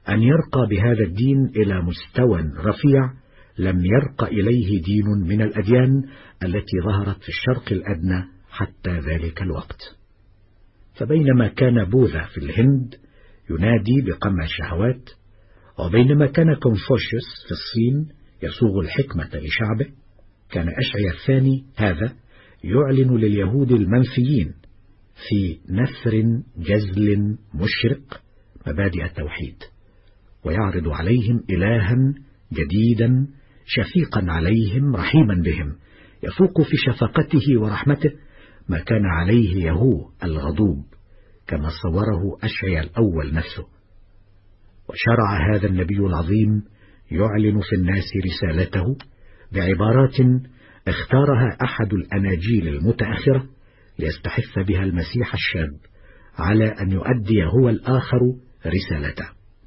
أن يرقى بهذا الدين إلى مستوى رفيع لم يرق إليه دين من الأديان التي ظهرت في الشرق الأدنى حتى ذلك الوقت. فبينما كان بوذا في الهند ينادي بقمع الشهوات، وبينما كان كونفوشيوس في الصين يصوغ الحكمة لشعبه، كان أشعياء الثاني هذا يعلن لليهود المنفيين في نثر جزل مشرق مبادئ التوحيد، ويعرض عليهم إلها جديدا شفيقا عليهم رحيما بهم، يفوق في شفقته ورحمته ما كان عليه يهوه الغضوب كما صوره أشعياء الأول نفسه. وشرع هذا النبي العظيم يعلن في الناس رسالته بعبارات اختارها أحد الأناجيل المتأخرة ليستحث بها المسيح الشاب على أن يؤدي هو الآخر رسالته.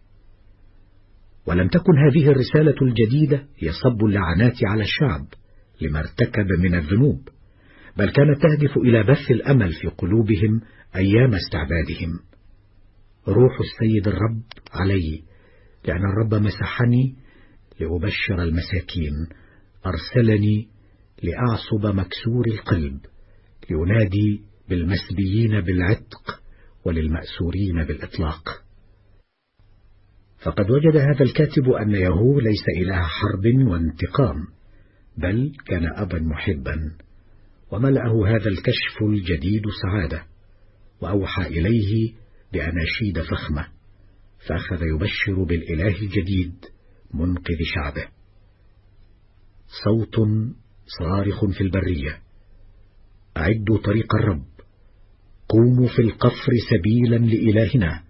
ولم تكن هذه الرسالة الجديدة هي صب اللعنات على الشعب لما ارتكب من الذنوب، بل كانت تهدف إلى بث الأمل في قلوبهم أيام استعبادهم. روح السيد الرب علي، لأن الرب مسحني لأبشر المساكين، أرسلني لأعصب مكسور القلب، لينادي بالمسبيين بالعتق وللمأسورين بالإطلاق. فقد وجد هذا الكاتب أن يهوه ليس إله حرب وانتقام، بل كان أبا محبا، وملأه هذا الكشف الجديد سعادة، وأوحى إليه بأناشيد فخمة، فأخذ يبشر بالإله الجديد منقذ شعبه. صوت صارخ في البرية: أعدوا طريق الرب، قوموا في القفر سبيلا لإلهنا.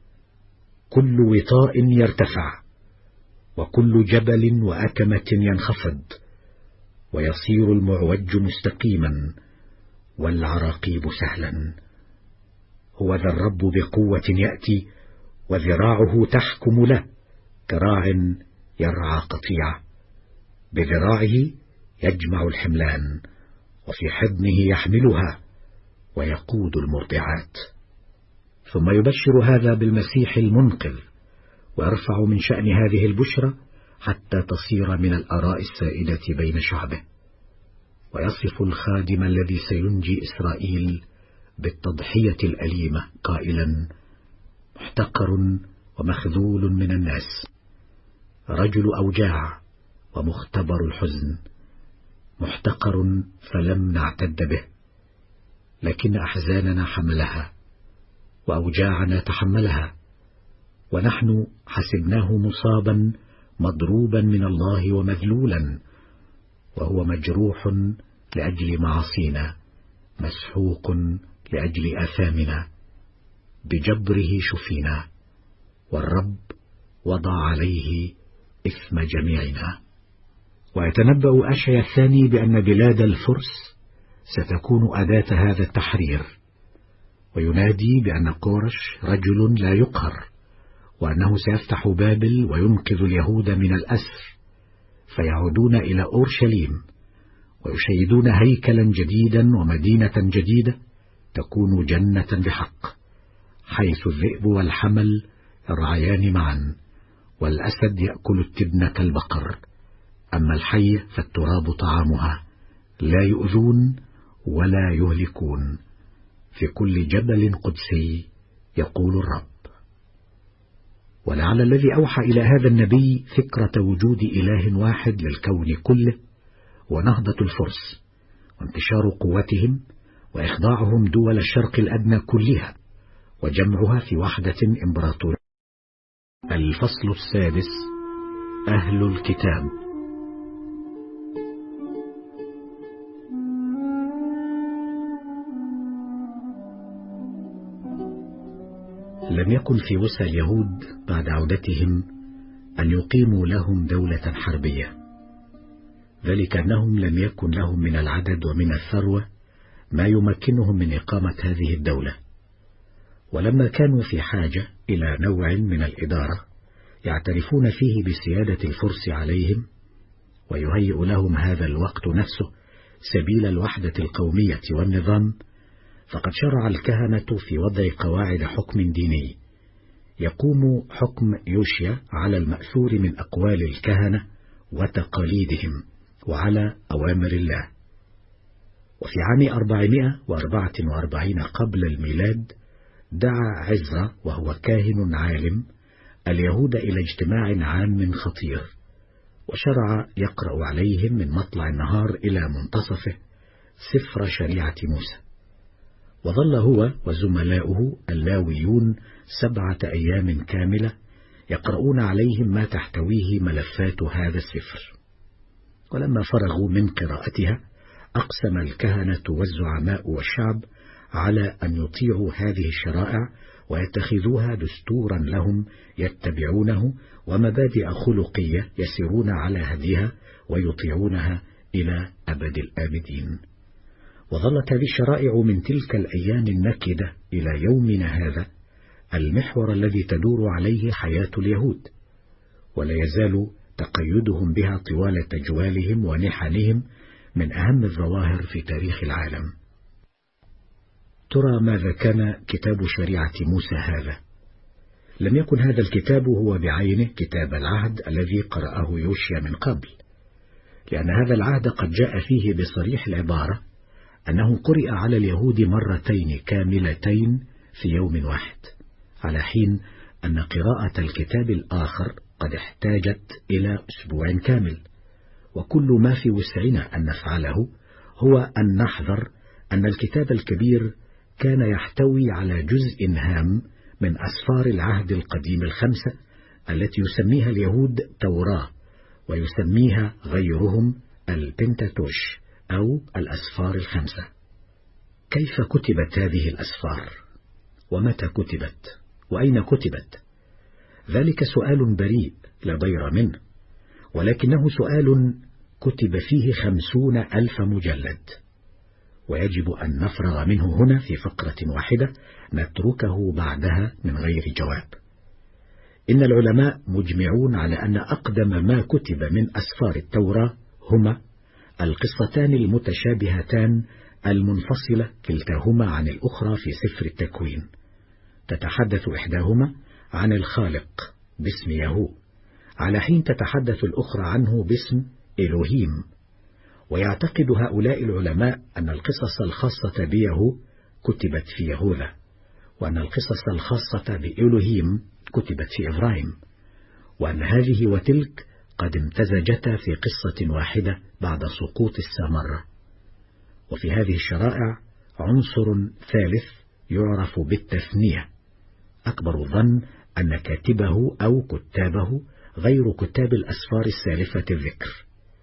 كل وطاء يرتفع، وكل جبل وأكمة ينخفض، ويصير المعوج مستقيما والعراقيب سهلا. هو ذا الرب بقوة يأتي، وذراعه تحكم له كراع يرعى قطيع. بذراعه يجمع الحملان، وفي حضنه يحملها، ويقود المرضعات. ثم يبشر هذا بالمسيح المنقذ، ويرفع من شأن هذه البشرى حتى تصير من الآراء السائدة بين شعبه. ويصف الخادم الذي سينجي إسرائيل بالتضحية الأليمة قائلا: محتقر ومخذول من الناس، رجل أوجاع ومختبر الحزن، محتقر فلم نعتد به، لكن أحزاننا حملها وأوجاعنا تحملها، ونحن حسبناه مصابا مضروبا من الله ومذلولا، وهو مجروح لأجل معاصينا، مسحوق لأجل آثامنا، بجبره شفينا، والرب وضع عليه إثم جميعنا. ويتنبأ أشعياء الثاني بأن بلاد الفرس ستكون أداة هذا التحرير، وينادي بأن كورش رجل لا يقهر، وأنه سيفتح بابل وينقذ اليهود من الأسر، فيعودون إلى أورشليم ويشيدون هيكلا جديدا ومدينة جديدة تكون جنة بحق، حيث الذئب والحمل يرعيان معا، والأسد يأكل التبن كالبقر، أما الحي فالتراب طعامها، لا يؤذون ولا يهلكون، في كل جبل قدسي يقول الرب. ولعل الذي أوحى إلى هذا النبي فكرة وجود إله واحد للكون كله، ونهضة الفرس، وانتشار قوتهم، وإخضاعهم دول الشرق الأدنى كلها، وجمعها في وحدة إمبراطورية. الفصل السادس: أهل الكتاب. لم يكن في وسع اليهود بعد عودتهم أن يقيموا لهم دولة حربية، ذلك أنهم لم يكن لهم من العدد ومن الثروة ما يمكنهم من إقامة هذه الدولة. ولما كانوا في حاجة إلى نوع من الإدارة يعترفون فيه بسيادة الفرس عليهم، ويهيئ لهم هذا الوقت نفسه سبيل الوحدة القومية والنظام، فقد شرع الكهنة في وضع قواعد حكم ديني يقوم حكم يوشيا على المأثور من أقوال الكهنة وتقاليدهم وعلى أوامر الله. وفي عام 444 قبل الميلاد دعا عزرا وهو كاهن عالم اليهود إلى اجتماع عام خطير، وشرع يقرأ عليهم من مطلع النهار إلى منتصفه سفر شريعة موسى. وظل هو وزملاؤه اللاويون 7 أيام كاملة يقرؤون عليهم ما تحتويه ملفات هذا السفر. ولما فرغوا من قراءتها أقسم الكهنة والزعماء والشعب على أن يطيعوا هذه الشرائع ويتخذوها دستورا لهم يتبعونه ومبادئ خلقية يسيرون على هديها ويطيعونها إلى أبد الآبدين. وظلت هذه الشرائع من تلك الأيام النكدة إلى يومنا هذا المحور الذي تدور عليه حياة اليهود، ولا يزال تقيدهم بها طوال تجوالهم ونحنهم من أهم الظواهر في تاريخ العالم. ترى ماذا كان كتاب شريعة موسى هذا؟ لم يكن هذا الكتاب هو بعينه كتاب العهد الذي قرأه يوشيا من قبل، لأن هذا العهد قد جاء فيه بصريح العبارة أنه قرئ على اليهود مرتين كاملتين في يوم واحد، على حين أن قراءة الكتاب الآخر قد احتاجت إلى أسبوع كامل. وكل ما في وسعنا أن نفعله هو أن نحذر أن الكتاب الكبير كان يحتوي على جزء هام من أسفار العهد القديم 5 التي يسميها اليهود توراة، ويسميها غيرهم البنتاتوش أو الأسفار 5. كيف كتبت هذه الأسفار؟ ومتى كتبت؟ وأين كتبت؟ ذلك سؤال بريء لا ضير منه، ولكنه سؤال كتب فيه 50,000 مجلد، ويجب أن نفرغ منه هنا في فقرة واحدة نتركه بعدها من غير جواب. إن العلماء مجمعون على أن أقدم ما كتب من أسفار التوراة هما القصتان المتشابهتان المنفصلة كلتاهما عن الأخرى في سفر التكوين. تتحدث إحداهما عن الخالق باسم يهو، على حين تتحدث الأخرى عنه باسم إلوهيم. ويعتقد هؤلاء العلماء أن القصص الخاصة بيهو كتبت في يهوذا، وأن القصص الخاصة بإلوهيم كتبت في إبراهيم، وأن هذه وتلك قد امتزجتا في قصة واحدة بعد سقوط السامرة. وفي هذه الشرائع عنصر ثالث يعرف بالتثنية. أكبر الظن أن كاتبه أو كتابه غير كتاب الأسفار السالفة الذكر.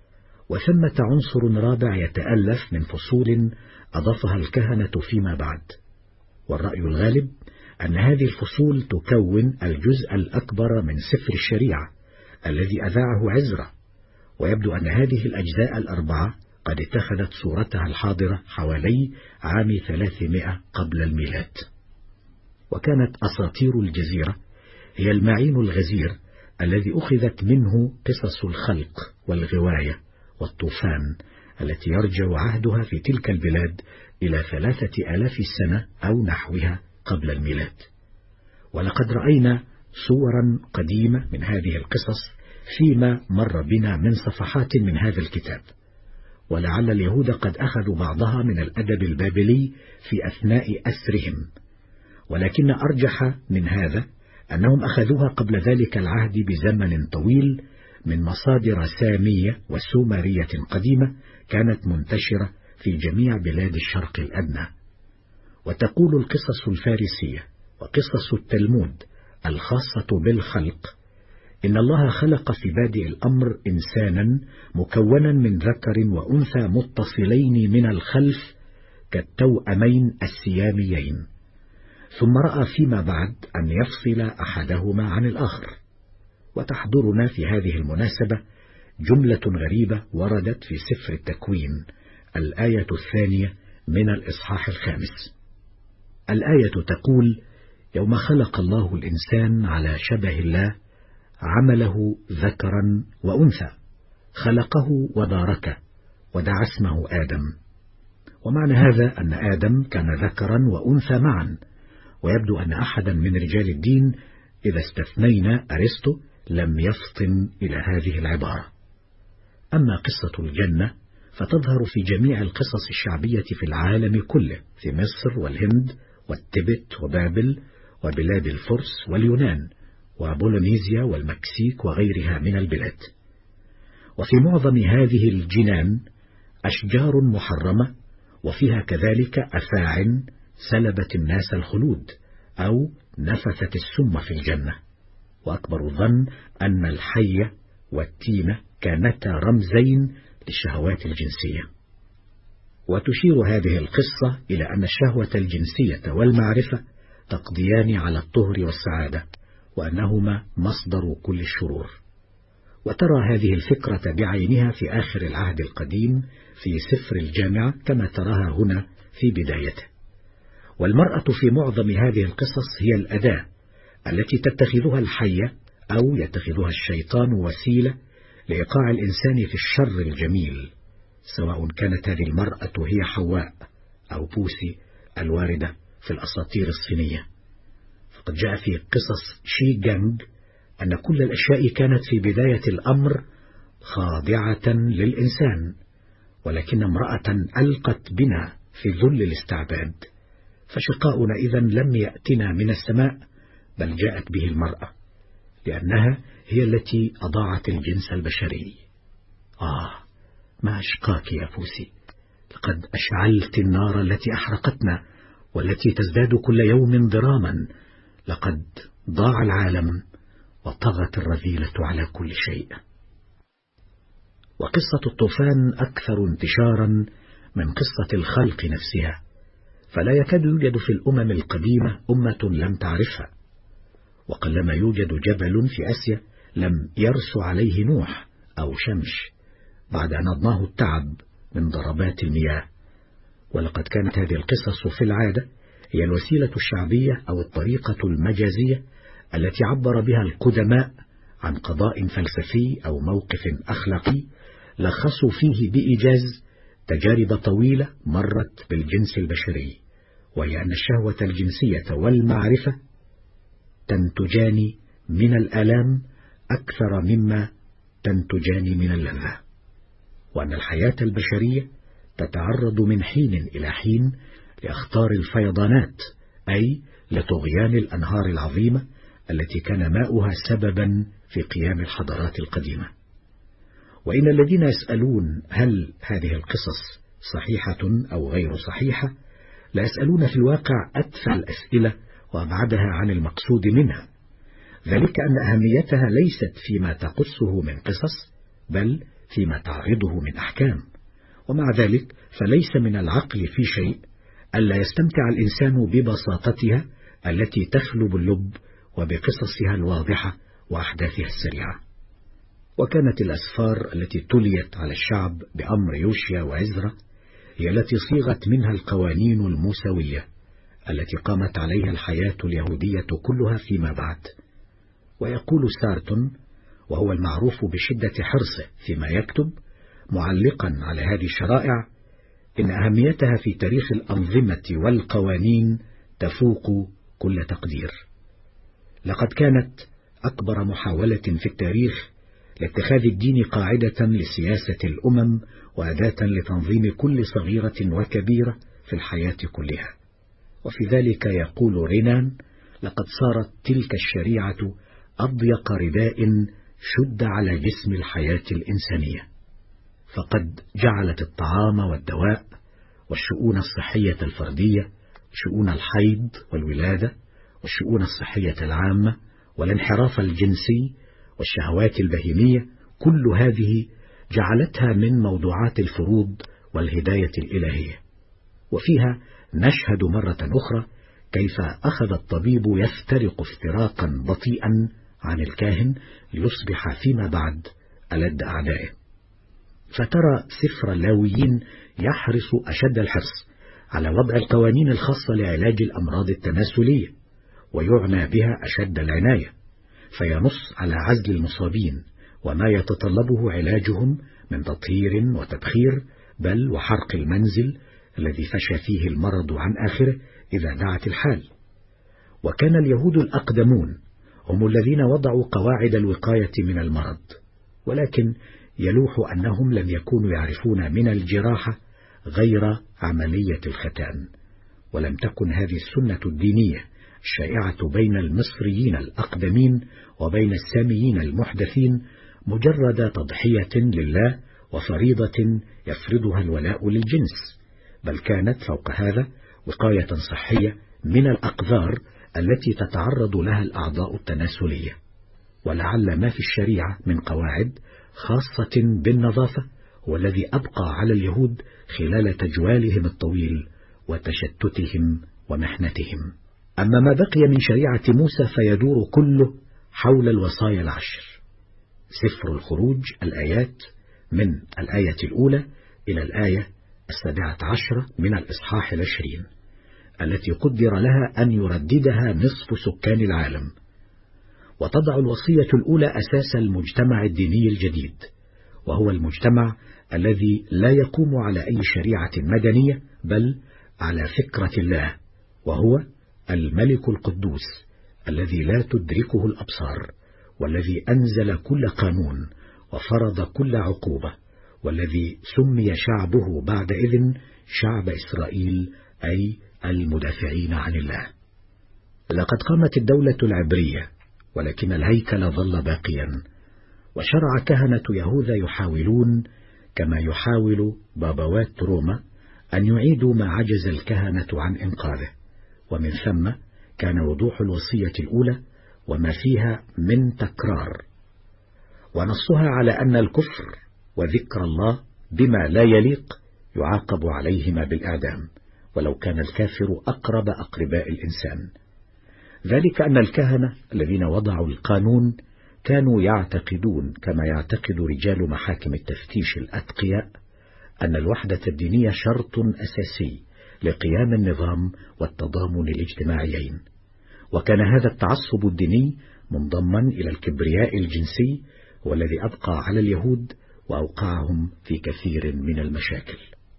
وثمة عنصر رابع يتألف من فصول أضافها الكهنة فيما بعد، والرأي الغالب أن هذه الفصول تكون الجزء الأكبر من سفر الشريعة الذي أذاعه عزرا. ويبدو أن هذه الأجزاء 4 قد اتخذت صورتها الحاضرة حوالي عام 300 قبل الميلاد. وكانت أساطير الجزيرة هي المعين الغزير الذي أخذت منه قصص الخلق والغواية والطوفان التي يرجع عهدها في تلك البلاد إلى 3000 سنة أو نحوها قبل الميلاد. ولقد رأينا صورا قديمة من هذه القصص فيما مر بنا من صفحات من هذا الكتاب، ولعل اليهود قد أخذوا بعضها من الأدب البابلي في أثناء أسرهم، ولكن أرجح من هذا أنهم أخذوها قبل ذلك العهد بزمن طويل من مصادر سامية وسومرية قديمة كانت منتشرة في جميع بلاد الشرق الأدنى. وتقول القصص الفارسية وقصص التلمود الخاصة بالخلق إن الله خلق في بادئ الأمر إنسانا مكونا من ذكر وأنثى متصلين من الخلف كالتوأمين السياميين، ثم رأى فيما بعد أن يفصل أحدهما عن الآخر. وتحضرنا في هذه المناسبة جملة غريبة وردت في سفر التكوين الآية 2 من الإصحاح 5. الآية تقول: يوم خلق الله الإنسان على شبه الله عمله ذكرا وأنثى خلقه وباركه ودعا اسمه آدم. ومعنى هذا أن آدم كان ذكرا وأنثى معا، ويبدو أن أحدا من رجال الدين إذا استثنينا أرسطو لم يفطن إلى هذه العبارة. أما قصة الجنة فتظهر في جميع القصص الشعبية في العالم كله، في مصر والهند والتبت وبابل وبلاد الفرس واليونان وبولونيزيا والمكسيك وغيرها من البلاد. وفي معظم هذه الجنان أشجار محرمة، وفيها كذلك أفاعٍ سلبت الناس الخلود أو نفثت السم في الجنة. وأكبر الظن أن الحية والتينة كانتا رمزين للشهوات الجنسية. وتشير هذه القصة إلى أن الشهوة الجنسية والمعرفة تقضيان على الطهر والسعادة، وأنهما مصدر كل الشرور. وترى هذه الفكرة بعينها في آخر العهد القديم في سفر الجامعة كما تراها هنا في بدايته. والمرأة في معظم هذه القصص هي الأداة التي تتخذها الحية أو يتخذها الشيطان وسيلة لإيقاع الإنسان في الشر الجميل، سواء كانت هذه المرأة هي حواء أو بوسي الواردة في الأساطير الصينية. فقد جاء في قصص شي جانج أن كل الأشياء كانت في بداية الأمر خاضعة للإنسان، ولكن امرأة ألقت بنا في ذل الاستعباد، فشقاؤنا إذن لم يأتنا من السماء بل جاءت به المرأة، لأنها هي التي أضاعت الجنس البشري. ما أشقاك يا بوسي، لقد أشعلت النار التي أحرقتنا والتي تزداد كل يوم ضراما. لقد ضاع العالم وطغت الرذيلة على كل شيء. وقصة الطوفان أكثر انتشارا من قصة الخلق نفسها، فلا يكاد يوجد في الأمم القديمة أمة لم تعرفها. وقلما يوجد جبل في آسيا لم يرس عليه نوح أو شمش بعد أن أضناه التعب من ضربات المياه. ولقد كانت هذه القصص في العادة هي الوسيلة الشعبية أو الطريقة المجازية التي عبر بها القدماء عن قضاء فلسفي أو موقف أخلاقي لخصوا فيه بإيجاز تجارب طويلة مرت بالجنس البشري، وهي أن الشهوة الجنسية والمعرفة تنتجان من الآلام أكثر مما تنتجان من اللذة، وأن الحياة البشرية تتعرض من حين إلى حين لأخطار الفيضانات، أي لطغيان الأنهار العظيمة التي كان ماؤها سببا في قيام الحضارات القديمة. وإن الذين يسألون هل هذه القصص صحيحة أو غير صحيحة لا يسألون في الواقع أتفه الأسئلة وأبعدها عن المقصود منها، ذلك أن أهميتها ليست فيما تقصه من قصص بل فيما تعرضه من أحكام. ومع ذلك فليس من العقل في شيء ألا يستمتع الإنسان ببساطتها التي تخلب اللب وبقصصها الواضحة وأحداثها السريعة. وكانت الأسفار التي تليت على الشعب بأمر يوشيا وعزرا هي التي صيغت منها القوانين الموسوية التي قامت عليها الحياة اليهودية كلها فيما بعد. ويقول سارتون، وهو المعروف بشدة حرصه فيما يكتب معلقا على هذه الشرائع، إن أهميتها في تاريخ الأنظمة والقوانين تفوق كل تقدير. لقد كانت أكبر محاولة في التاريخ لاتخاذ الدين قاعدة لسياسة الأمم وأداة لتنظيم كل صغيرة وكبيرة في الحياة كلها. وفي ذلك يقول رينان: لقد صارت تلك الشريعة أضيق رداء شد على جسم الحياة الإنسانية، فقد جعلت الطعام والدواء والشؤون الصحية الفردية، شؤون الحيض والولادة والشؤون الصحية العامة والانحراف الجنسي والشهوات البهيمية، كل هذه جعلتها من موضوعات الفروض والهداية الإلهية. وفيها نشهد مرة أخرى كيف أخذ الطبيب يفترق افتراقا بطيئا عن الكاهن ليصبح فيما بعد ألد أعدائه. فترى سفر اللاويين يحرص أشد الحرص على وضع القوانين الخاصة لعلاج الأمراض التناسلية، ويعنى بها أشد العناية، فينص على عزل المصابين وما يتطلبه علاجهم من تطهير وتبخير، بل وحرق المنزل الذي فشى فيه المرض عن آخره إذا دعت الحال. وكان اليهود الأقدمون هم الذين وضعوا قواعد الوقاية من المرض، ولكن يلوح أنهم لم يكونوا يعرفون من الجراحة غير عملية الختان، ولم تكن هذه السنة الدينية الشائعة بين المصريين الأقدمين وبين الساميين المحدثين مجرد تضحية لله وفريضة يفرضها الولاء للجنس، بل كانت فوق هذا وقاية صحية من الأقذار التي تتعرض لها الأعضاء التناسلية. ولعل ما في الشريعة من قواعد خاصة بالنظافة هو الذي أبقى على اليهود خلال تجوالهم الطويل وتشتتهم ومحنتهم. أما ما بقي من شريعة موسى فيدور كله حول الوصايا العشر. سفر الخروج الآيات من الآية الأولى إلى الآية 17 من الإصحاح 20 التي قدر لها أن يرددها نصف سكان العالم، وتضع الوصية الأولى أساس المجتمع الديني الجديد، وهو المجتمع الذي لا يقوم على أي شريعة مدنية بل على فكرة الله، وهو الملك القدوس الذي لا تدركه الأبصار، والذي أنزل كل قانون وفرض كل عقوبة، والذي سمي شعبه بعد إذن شعب إسرائيل، أي المدافعين عن الله. لقد قامت الدولة العبرية، ولكن الهيكل ظل باقيا، وشرع كهنة يهوذا يحاولون كما يحاول بابوات روما أن يعيدوا ما عجز الكهنة عن إنقاذه. ومن ثم كان وضوح الوصية الأولى وما فيها من تكرار، ونصها على أن الكفر وذكر الله بما لا يليق يعاقب عليهما بالإعدام، ولو كان الكافر أقرب أقرباء الإنسان. ذلك أن الكهنة الذين وضعوا القانون كانوا يعتقدون كما يعتقد رجال محاكم التفتيش الأتقياء أن الوحدة الدينية شرط أساسي لقيام النظام والتضامن الاجتماعيين، وكان هذا التعصب الديني منضما إلى الكبرياء الجنسي والذي أبقى على اليهود وأوقعهم في كثير من المشاكل.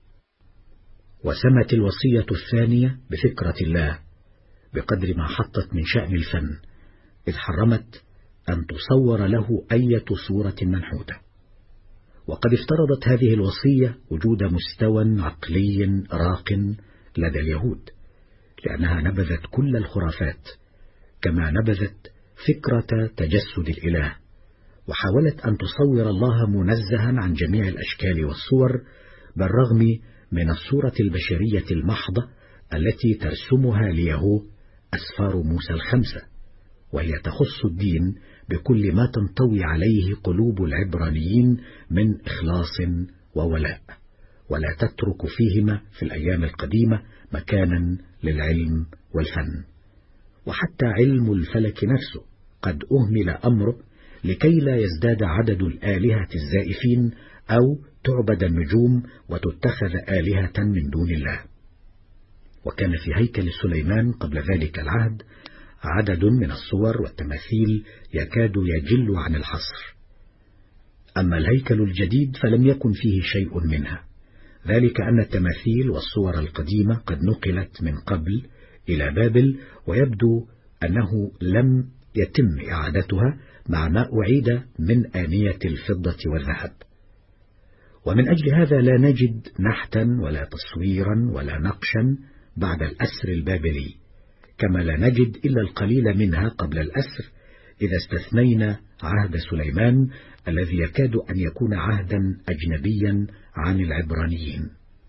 وسمت الوصية الثانية بفكرة الله بقدر ما حطت من شأن الفن، إذ حرمت أن تصور له أي صورة منحوتة. وقد افترضت هذه الوصية وجود مستوى عقلي راق لدى اليهود، لأنها نبذت كل الخرافات، كما نبذت فكرة تجسد الإله، وحاولت أن تصور الله منزها عن جميع الأشكال والصور، بالرغم من الصورة البشرية المحضة التي ترسمها ليهو أسفار موسى الخمسة، وهي تخص الدين بكل ما تنطوي عليه قلوب العبرانيين من إخلاص وولاء، ولا تترك فيهما في الأيام القديمة مكانا للعلم والفن. وحتى علم الفلك نفسه قد أهمل أمره لكي لا يزداد عدد الآلهة الزائفين أو تعبد النجوم وتتخذ آلهة من دون الله. وكان في هيكل سليمان قبل ذلك العهد عدد من الصور والتماثيل يكاد يجل عن الحصر. أما الهيكل الجديد فلم يكن فيه شيء منها، ذلك أن التماثيل والصور القديمة قد نقلت من قبل إلى بابل، ويبدو أنه لم يتم إعادتها مع ما أعيد من آنية الفضة والذهب. ومن أجل هذا لا نجد نحتا ولا تصويرا ولا نقشا بعد الأسر البابلي، كما لا نجد إلا القليل منها قبل الأسر، إذا استثنينا عهد سليمان الذي يكاد أن يكون عهدا أجنبيا عن العبرانيين.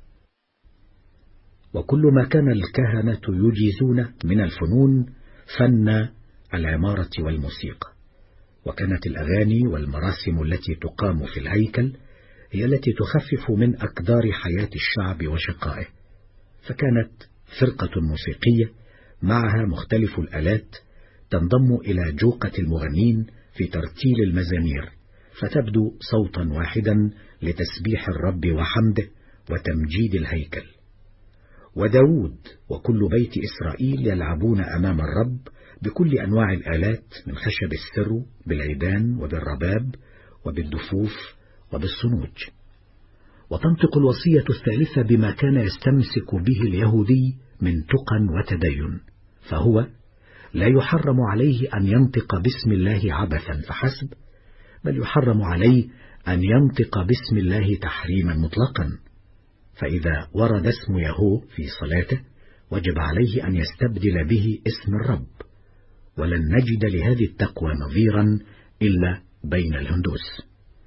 وكل ما كان الكهنة يجيزون من الفنون فن العمارة والموسيقى، وكانت الأغاني والمراسم التي تقام في الهيكل هي التي تخفف من أقدار حياة الشعب وشقائه، فكانت فرقة موسيقية معها مختلف الآلات تنضم إلى جوقة المغنين في ترتيل المزامير، فتبدو صوتا واحدا لتسبيح الرب وحمده وتمجيد الهيكل. وداود وكل بيت إسرائيل يلعبون أمام الرب بكل أنواع الآلات من خشب السرو بالعيدان وبالرباب وبالدفوف وبالصنوج. وتنطق الوصية الثالثة بما كان يستمسك به اليهودي من تقى وتدين، فهو لا يحرم عليه أن ينطق باسم الله عبثا فحسب، بل يحرم عليه أن ينطق باسم الله تحريما مطلقا. فإذا ورد اسم يهوه في صلاته وجب عليه أن يستبدل به اسم الرب، ولن نجد لهذه التقوى نظيرا إلا بين الهندوس.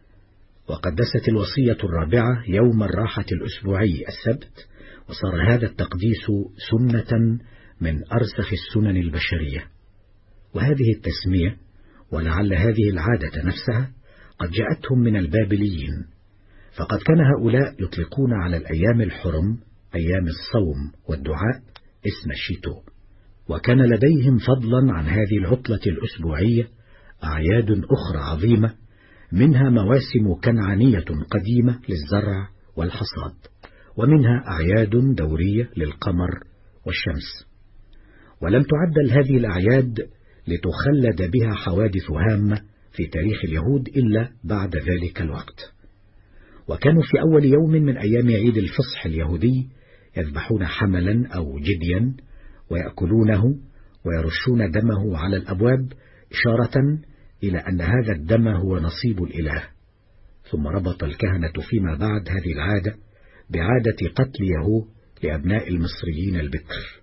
وقدست الوصية الرابعة يوم الراحة الأسبوعي السبت، وصار هذا التقديس سنة من أرسخ السنن البشرية. وهذه التسمية ولعل هذه العادة نفسها قد جاءتهم من البابليين، فقد كان هؤلاء يطلقون على الأيام الحرم أيام الصوم والدعاء اسم الشيتو، وكان لديهم فضلا عن هذه العطلة الأسبوعية أعياد أخرى عظيمة، منها مواسم كنعانية قديمة للزرع والحصاد، ومنها أعياد دورية للقمر والشمس. ولم تعدل هذه الأعياد لتخلد بها حوادث هامة في تاريخ اليهود إلا بعد ذلك الوقت. وكانوا في أول يوم من أيام عيد الفصح اليهودي يذبحون حملا أو جديا ويأكلونه ويرشون دمه على الأبواب إشارة إلى أن هذا الدم هو نصيب الإله. ثم ربط الكهنة فيما بعد هذه العادة بعادة قتل يهوه لأبناء المصريين البكر.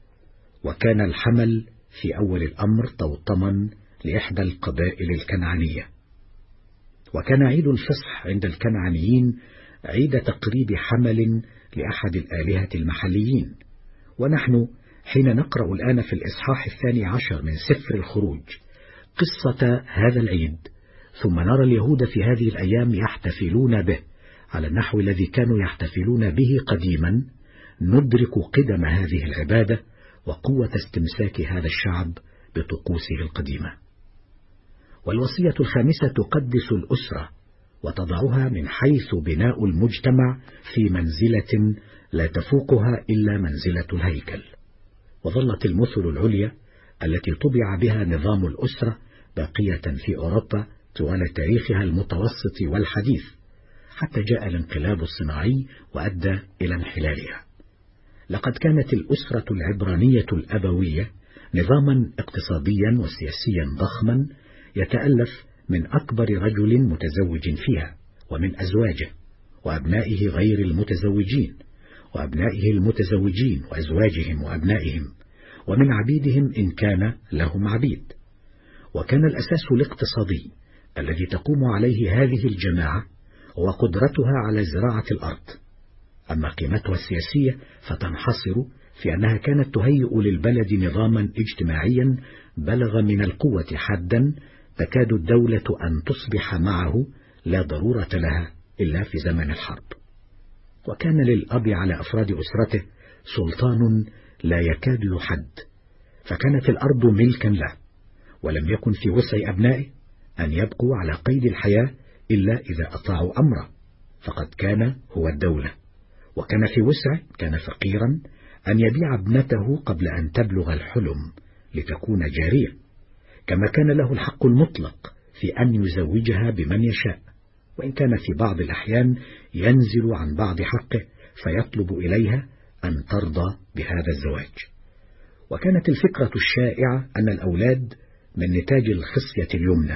وكان الحمل في أول الأمر توطما لإحدى القبائل الكنعانية. وكان عيد الفصح عند الكنعانيين عيد تقريب حمل لأحد الآلهة المحليين. ونحن حين نقرأ الآن في الإصحاح 12 من سفر الخروج قصة هذا العيد، ثم نرى اليهود في هذه الأيام يحتفلون به على النحو الذي كانوا يحتفلون به قديما، ندرك قدم هذه العبادة وقوة استمساك هذا الشعب بطقوسه القديمة. والوصية الخامسة تقدس الأسرة وتضعها من حيث بناء المجتمع في منزلة لا تفوقها إلا منزلة الهيكل. وظلت المثل العليا التي طبع بها نظام الأسرة باقية في أوروبا طوال تاريخها المتوسط والحديث، حتى جاء الانقلاب الصناعي وأدى إلى انحلالها. لقد كانت الأسرة العبرانية الأبوية نظاما اقتصاديا وسياسيا ضخما يتألف من أكبر رجل متزوج فيها، ومن أزواجه وأبنائه غير المتزوجين، وأبنائه المتزوجين وأزواجهم وأبنائهم، ومن عبيدهم إن كان لهم عبيد. وكان الأساس الاقتصادي الذي تقوم عليه هذه الجماعة هو قدرتها على زراعة الأرض. أما قيمتها السياسية فتنحصر في أنها كانت تهيئ للبلد نظاما اجتماعيا بلغ من القوة حدا تكاد الدولة أن تصبح معه لا ضرورة لها إلا في زمن الحرب. وكان للأب على أفراد أسرته سلطان لا يكاد يحد، فكانت الأرض ملكا له، ولم يكن في وسع أبنائه أن يبقوا على قيد الحياة إلا إذا أطاعوا أمره، فقد كان هو الدولة. وكان في وسعه، كان فقيرا، أن يبيع ابنته قبل أن تبلغ الحلم لتكون جارية، كما كان له الحق المطلق في أن يزوجها بمن يشاء، وإن كان في بعض الأحيان ينزل عن بعض حقه فيطلب إليها أن ترضى بهذا الزواج. وكانت الفكرة الشائعة أن الأولاد من نتاج الخصية اليمنى،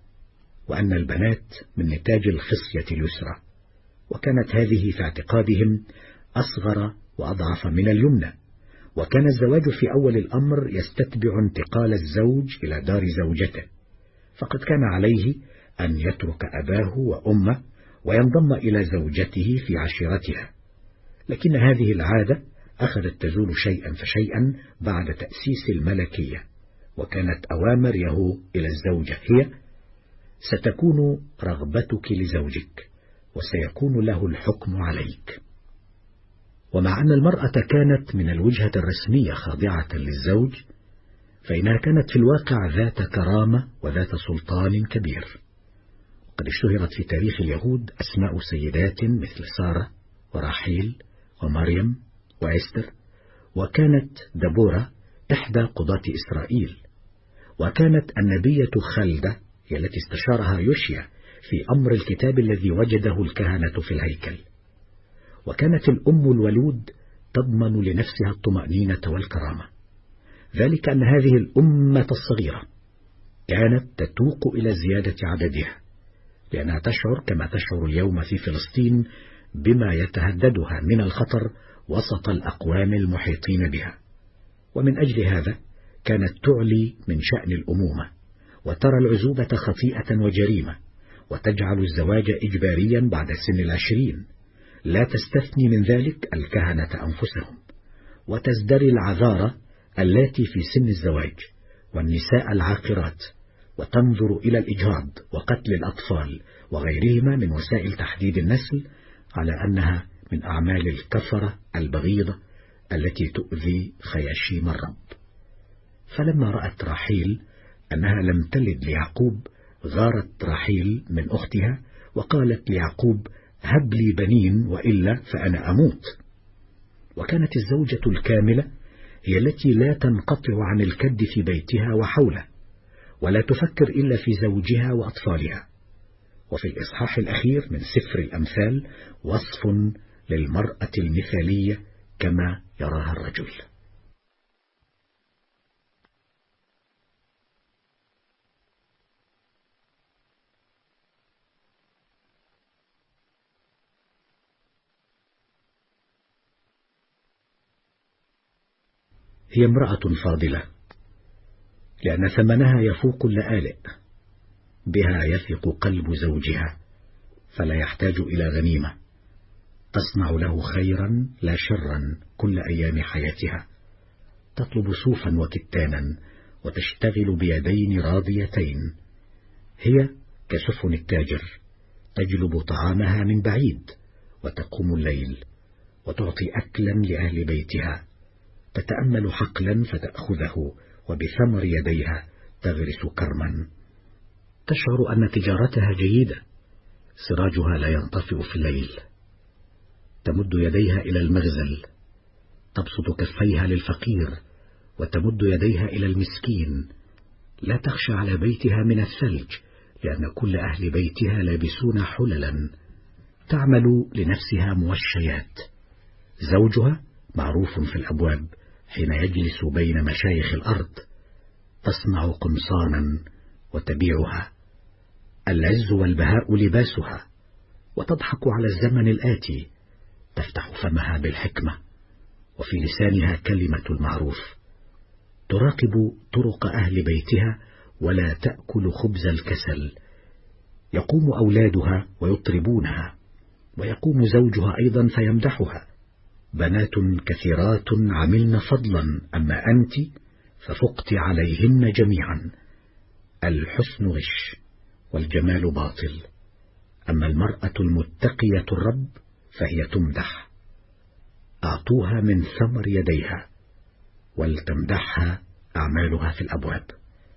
وأن البنات من نتاج الخصية اليسرى، وكانت هذه في اعتقادهم أصغر وأضعف من اليمنى. وكان الزواج في أول الأمر يستتبع انتقال الزوج إلى دار زوجته، فقد كان عليه أن يترك أباه وأمه وينضم إلى زوجته في عشيرتها. لكن هذه العادة أخذت تزول شيئا فشيئا بعد تأسيس الملكية، وكانت أوامر يهو إلى الزوجة هي: ستكون رغبتك لزوجك وسيكون له الحكم عليك. ومع أن المرأة كانت من الوجهة الرسمية خاضعة للزوج، فإنها كانت في الواقع ذات كرامة وذات سلطان كبير. وقد اشتهرت في تاريخ اليهود أسماء سيدات مثل سارة وراحيل ومريم وإستر، وكانت دبورة إحدى قضاة إسرائيل، وكانت النبية خلدة هي التي استشارها يوشيا في أمر الكتاب الذي وجده الكهنة في الهيكل. وكانت الأم الولود تضمن لنفسها الطمأنينة والكرامة، ذلك أن هذه الأمة الصغيرة كانت تتوق إلى زيادة عددها، لأنها تشعر كما تشعر اليوم في فلسطين بما يتهددها من الخطر وسط الأقوام المحيطين بها. ومن أجل هذا كانت تعلي من شأن الأمومة، وترى العزوبة خطيئة وجريمة، وتجعل الزواج إجباريا بعد سن 20. لا تستثني من ذلك الكهنة أنفسهم، وتزدري العذارى التي في سن الزواج والنساء العاقرات، وتنظر إلى الإجهاض وقتل الأطفال وغيرهما من وسائل تحديد النسل على أنها من أعمال الكفرة البغيضة التي تؤذي خياشيم الرب. فلما رأت راحيل أنها لم تلد ليعقوب غارت راحيل من أختها وقالت ليعقوب: هب لي بنين وإلا فأنا أموت. وكانت الزوجة الكاملة هي التي لا تنقطع عن الكد في بيتها وحوله، ولا تفكر إلا في زوجها وأطفالها. وفي الإصحاح الأخير من سفر الأمثال وصف للمرأة المثالية كما يراها الرجل. هي امرأة فاضلة، لأن ثمنها يفوق اللآلئ، بها يثق قلب زوجها فلا يحتاج إلى غنيمة، تصنع له خيرا لا شرا كل أيام حياتها، تطلب صوفا وكتانا وتشتغل بيدين راضيتين. هي كسفن التاجر، تجلب طعامها من بعيد وتقوم الليل وتعطي أكلا لأهل بيتها، تتأمل حقلا فتأخذه وبثمر يديها تغرس كرما. تشعر أن تجارتها جيدة، سراجها لا ينطفئ في الليل، تمد يديها إلى المغزل، تبسط كفيها للفقير وتمد يديها إلى المسكين، لا تخشى على بيتها من الثلج لأن كل أهل بيتها لابسون حللا، تعمل لنفسها موشيات. زوجها معروف في الأبواب حين يجلس بين مشايخ الأرض، تصنع قمصانا وتبيعها، العز والبهاء لباسها، وتضحك على الزمن الآتي، تفتح فمها بالحكمة وفي لسانها كلمة المعروف، تراقب طرق أهل بيتها ولا تأكل خبز الكسل. يقوم أولادها ويطربونها، ويقوم زوجها أيضا فيمدحها: بنات كثيرات عملن فضلا، أما أنت ففقت عليهن جميعا. الحسن غش والجمال باطل، أما المرأة المتقية الرب فهي تمدح. أعطوها من ثمر يديها ولتمدحها أعمالها في الأبواب.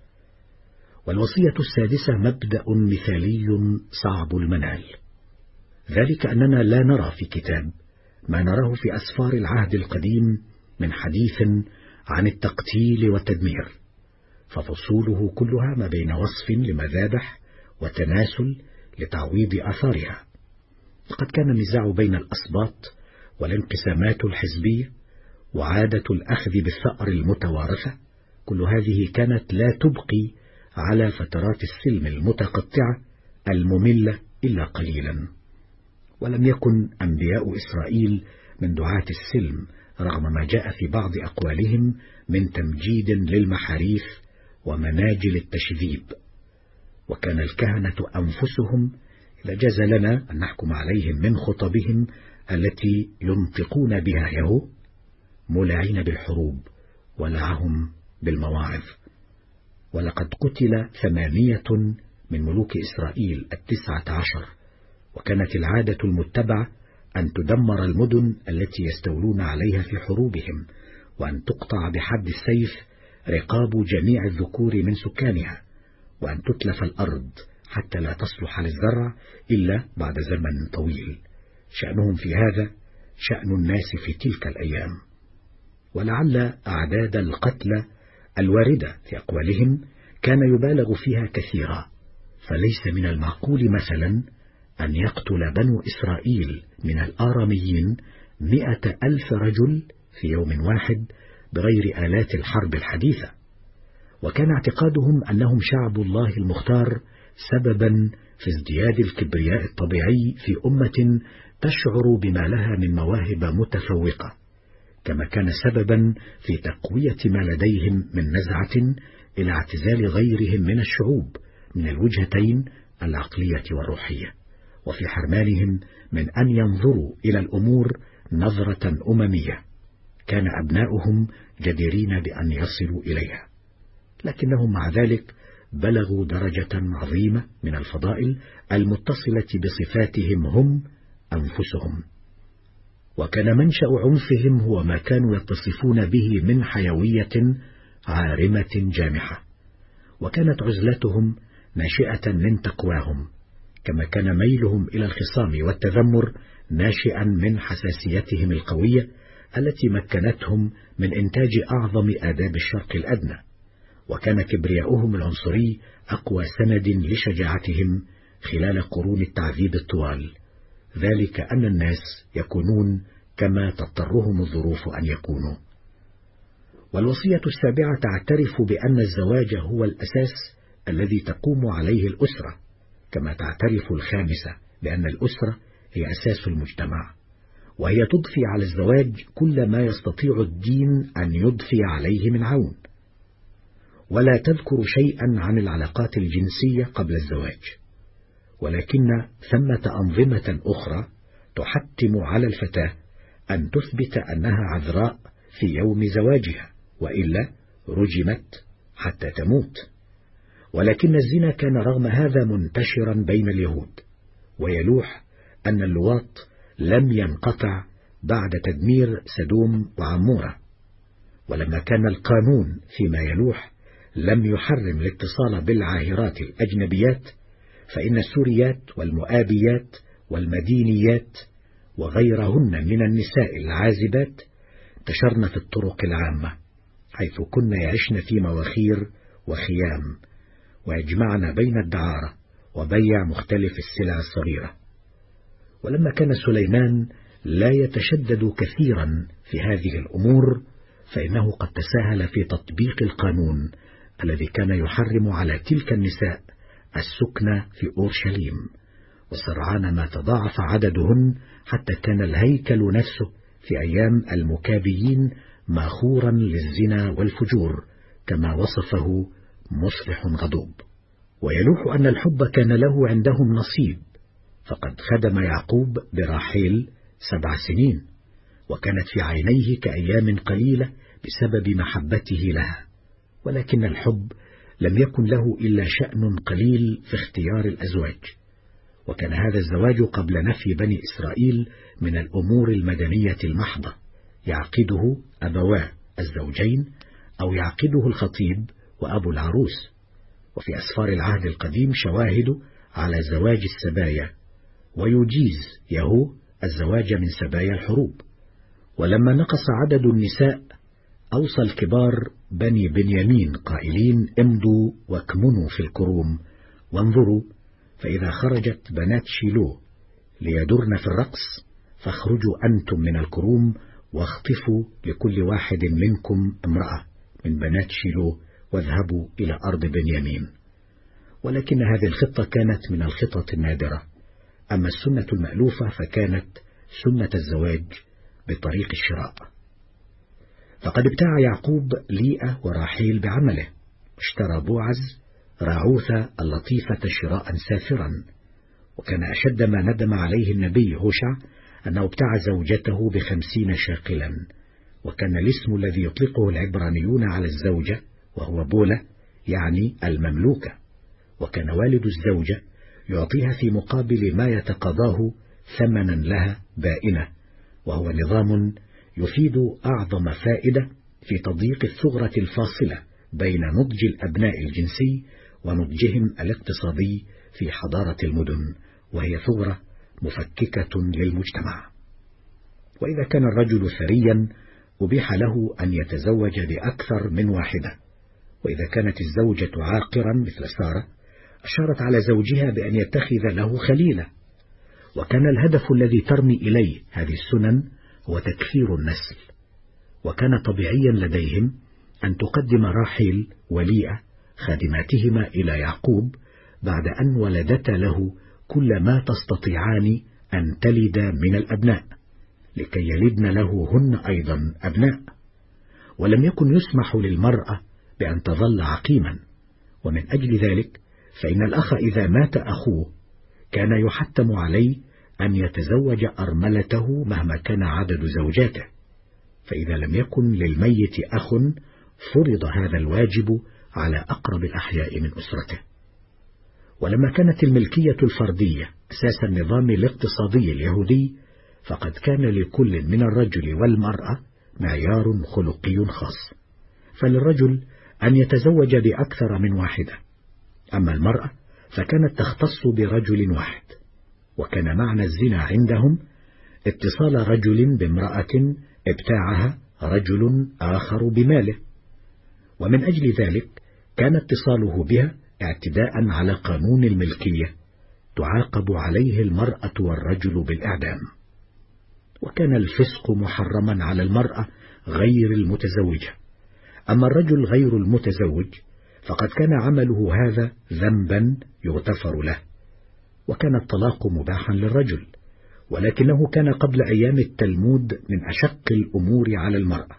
والوصية السادسة مبدأ مثالي صعب المنال، ذلك أننا لا نرى في كتاب ما نراه في أسفار العهد القديم من حديث عن التقتيل والتدمير، ففصوله كلها ما بين وصف لمذابح وتناسل لتعويض آثارها. لقد كان النزاع بين الأسباط والانقسامات الحزبية وعادة الأخذ بالثأر المتوارثة، كل هذه كانت لا تبقي على فترات السلم المتقطعة المملة إلا قليلا. ولم يكن أنبياء إسرائيل من دعاة السلم رغم ما جاء في بعض أقوالهم من تمجيد للمحاريث ومناجل التشذيب. وكان الكهنة أنفسهم إذا جاز لنا أن نحكم عليهم من خطبهم التي ينطقون بها يهو مولعين بالحروب ولعهم بالمواعظ. ولقد قتل 8 من ملوك إسرائيل 19، وكانت العادة المتبعة أن تدمر المدن التي يستولون عليها في حروبهم، وأن تقطع بحد السيف رقاب جميع الذكور من سكانها، وأن تتلف الأرض حتى لا تصلح للزرع إلا بعد زمن طويل. شأنهم في هذا شأن الناس في تلك الأيام. ولعل أعداد القتلى الواردة في أقوالهم كان يبالغ فيها كثيرا، فليس من المعقول مثلا أن يقتل بنو إسرائيل من الآراميين 100,000 رجل في يوم واحد بغير آلات الحرب الحديثة، وكان اعتقادهم أنهم شعب الله المختار سببا في ازدياد الكبرياء الطبيعي في أمة تشعر بما لها من مواهب متفوقة، كما كان سببا في تقوية ما لديهم من نزعة إلى اعتزال غيرهم من الشعوب من الوجهتين العقلية والروحية، وفي حرمانهم من أن ينظروا إلى الأمور نظرة أممية كان أبناؤهم جديرين بأن يصلوا إليها، لكنهم مع ذلك بلغوا درجة عظيمة من الفضائل المتصلة بصفاتهم هم أنفسهم. وكان منشأ عنفهم هو ما كانوا يتصفون به من حيوية عارمة جامحة، وكانت عزلتهم ناشئة من تقواهم، كما كان ميلهم إلى الخصام والتذمر ناشئا من حساسيتهم القوية التي مكنتهم من إنتاج أعظم آداب الشرق الأدنى، وكان كبرياؤهم العنصري أقوى سند لشجاعتهم خلال قرون التعذيب الطوال، ذلك أن الناس يكونون كما تضطرهم الظروف أن يكونوا. والوصية السابعة تعترف بأن الزواج هو الأساس الذي تقوم عليه الأسرة، كما تعترف الخامسة بأن الأسرة هي أساس المجتمع، وهي تضفي على الزواج كل ما يستطيع الدين أن يضفي عليه من عون، ولا تذكر شيئا عن العلاقات الجنسية قبل الزواج، ولكن ثمة أنظمة أخرى تحتم على الفتاة أن تثبت أنها عذراء في يوم زواجها، وإلا رجمت حتى تموت. ولكن الزنا كان رغم هذا منتشرا بين اليهود، ويلوح أن اللواط لم ينقطع بعد تدمير سدوم وعمورة، ولما كان القانون فيما يلوح لم يحرم الاتصال بالعاهرات الأجنبيات، فإن السوريات والمؤابيات والمدينيات وغيرهن من النساء العازبات انتشرن في الطرق العامة، حيث كن يعشن في مواخير وخيام، ويجمعن بين الدعارة وبيع مختلف السلع الصغيرة. ولما كان سليمان لا يتشدد كثيرا في هذه الأمور، فإنه قد تساهل في تطبيق القانون الذي كان يحرم على تلك النساء السكن في أورشليم، وسرعان ما تضاعف عددهن حتى كان الهيكل نفسه في أيام المكابيين ماخورا للزنا والفجور، كما وصفه مصلح غضوب. ويلوح أن الحب كان له عندهم نصيب، فقد خدم يعقوب براحيل 7 سنين، وكانت في عينيه كأيام قليلة بسبب محبته لها، ولكن الحب لم يكن له إلا شأن قليل في اختيار الأزواج، وكان هذا الزواج قبل نفي بني إسرائيل من الأمور المدنية المحضة، يعقده أبواه الزوجين أو يعقده الخطيب وأبو العروس. وفي أسفار العهد القديم شواهد على زواج السبايا، ويجيز يهو الزواج من سبايا الحروب. ولما نقص عدد النساء أوصى الكبار بني بنيامين قائلين: امضوا واكمنوا في الكروم، وانظروا فإذا خرجت بنات شيلو ليدرن في الرقص فاخرجوا أنتم من الكروم واخطفوا لكل واحد منكم امرأة من بنات شيلو واذهبوا إلى أرض بنيامين. ولكن هذه الخطة كانت من الخطط النادرة، أما السنة المألوفة فكانت سنة الزواج بطريق الشراء. فقد ابتاع يعقوب ليئة وراحيل بعمله، اشترى بوعز راعوثة اللطيفة شراء سافرا. وكان أشد ما ندم عليه النبي هوشع أنه ابتاع زوجته ب50 شاقلا، وكان الاسم الذي يطلقه العبرانيون على الزوجة وهو بولة يعني المملوكة، وكان والد الزوجة يعطيها في مقابل ما يتقاضاه ثمنا لها بائنة، وهو نظام يفيد أعظم فائدة في تضييق الثغرة الفاصلة بين نضج الأبناء الجنسي ونضجهم الاقتصادي في حضارة المدن، وهي ثغرة مفككة للمجتمع. وإذا كان الرجل ثريا أبيح له أن يتزوج بأكثر من واحدة، وإذا كانت الزوجة عاقرا مثل سارة أشارت على زوجها بأن يتخذ له خليلة. وكان الهدف الذي ترمي إليه هذه السنن هو تكثير النسل، وكان طبيعيا لديهم أن تقدم راحيل وليئة خادماتهما إلى يعقوب بعد أن ولدتا له كل ما تستطيعان أن تلد من الأبناء، لكي يلدن له هن أيضا أبناء. ولم يكن يسمح للمرأة بأن تظل عقيما، ومن أجل ذلك فإن الأخ إذا مات أخوه كان يحتم عليه أن يتزوج أرملته مهما كان عدد زوجاته، فإذا لم يكن للميت أخ فرض هذا الواجب على أقرب الأحياء من أسرته. ولما كانت الملكية الفردية أساس النظام الاقتصادي اليهودي، فقد كان لكل من الرجل والمرأة معيار خلقي خاص، فللرجل أن يتزوج بأكثر من واحدة، أما المرأة فكانت تختص برجل واحد. وكان معنى الزنا عندهم اتصال رجل بامرأة ابتاعها رجل آخر بماله، ومن أجل ذلك كان اتصاله بها اعتداء على قانون الملكية تعاقب عليه المرأة والرجل بالإعدام. وكان الفسق محرما على المرأة غير المتزوجة، أما الرجل غير المتزوج فقد كان عمله هذا ذنبا يغتفر له. وكان الطلاق مباحا للرجل، ولكنه كان قبل أيام التلمود من أشق الأمور على المرأة.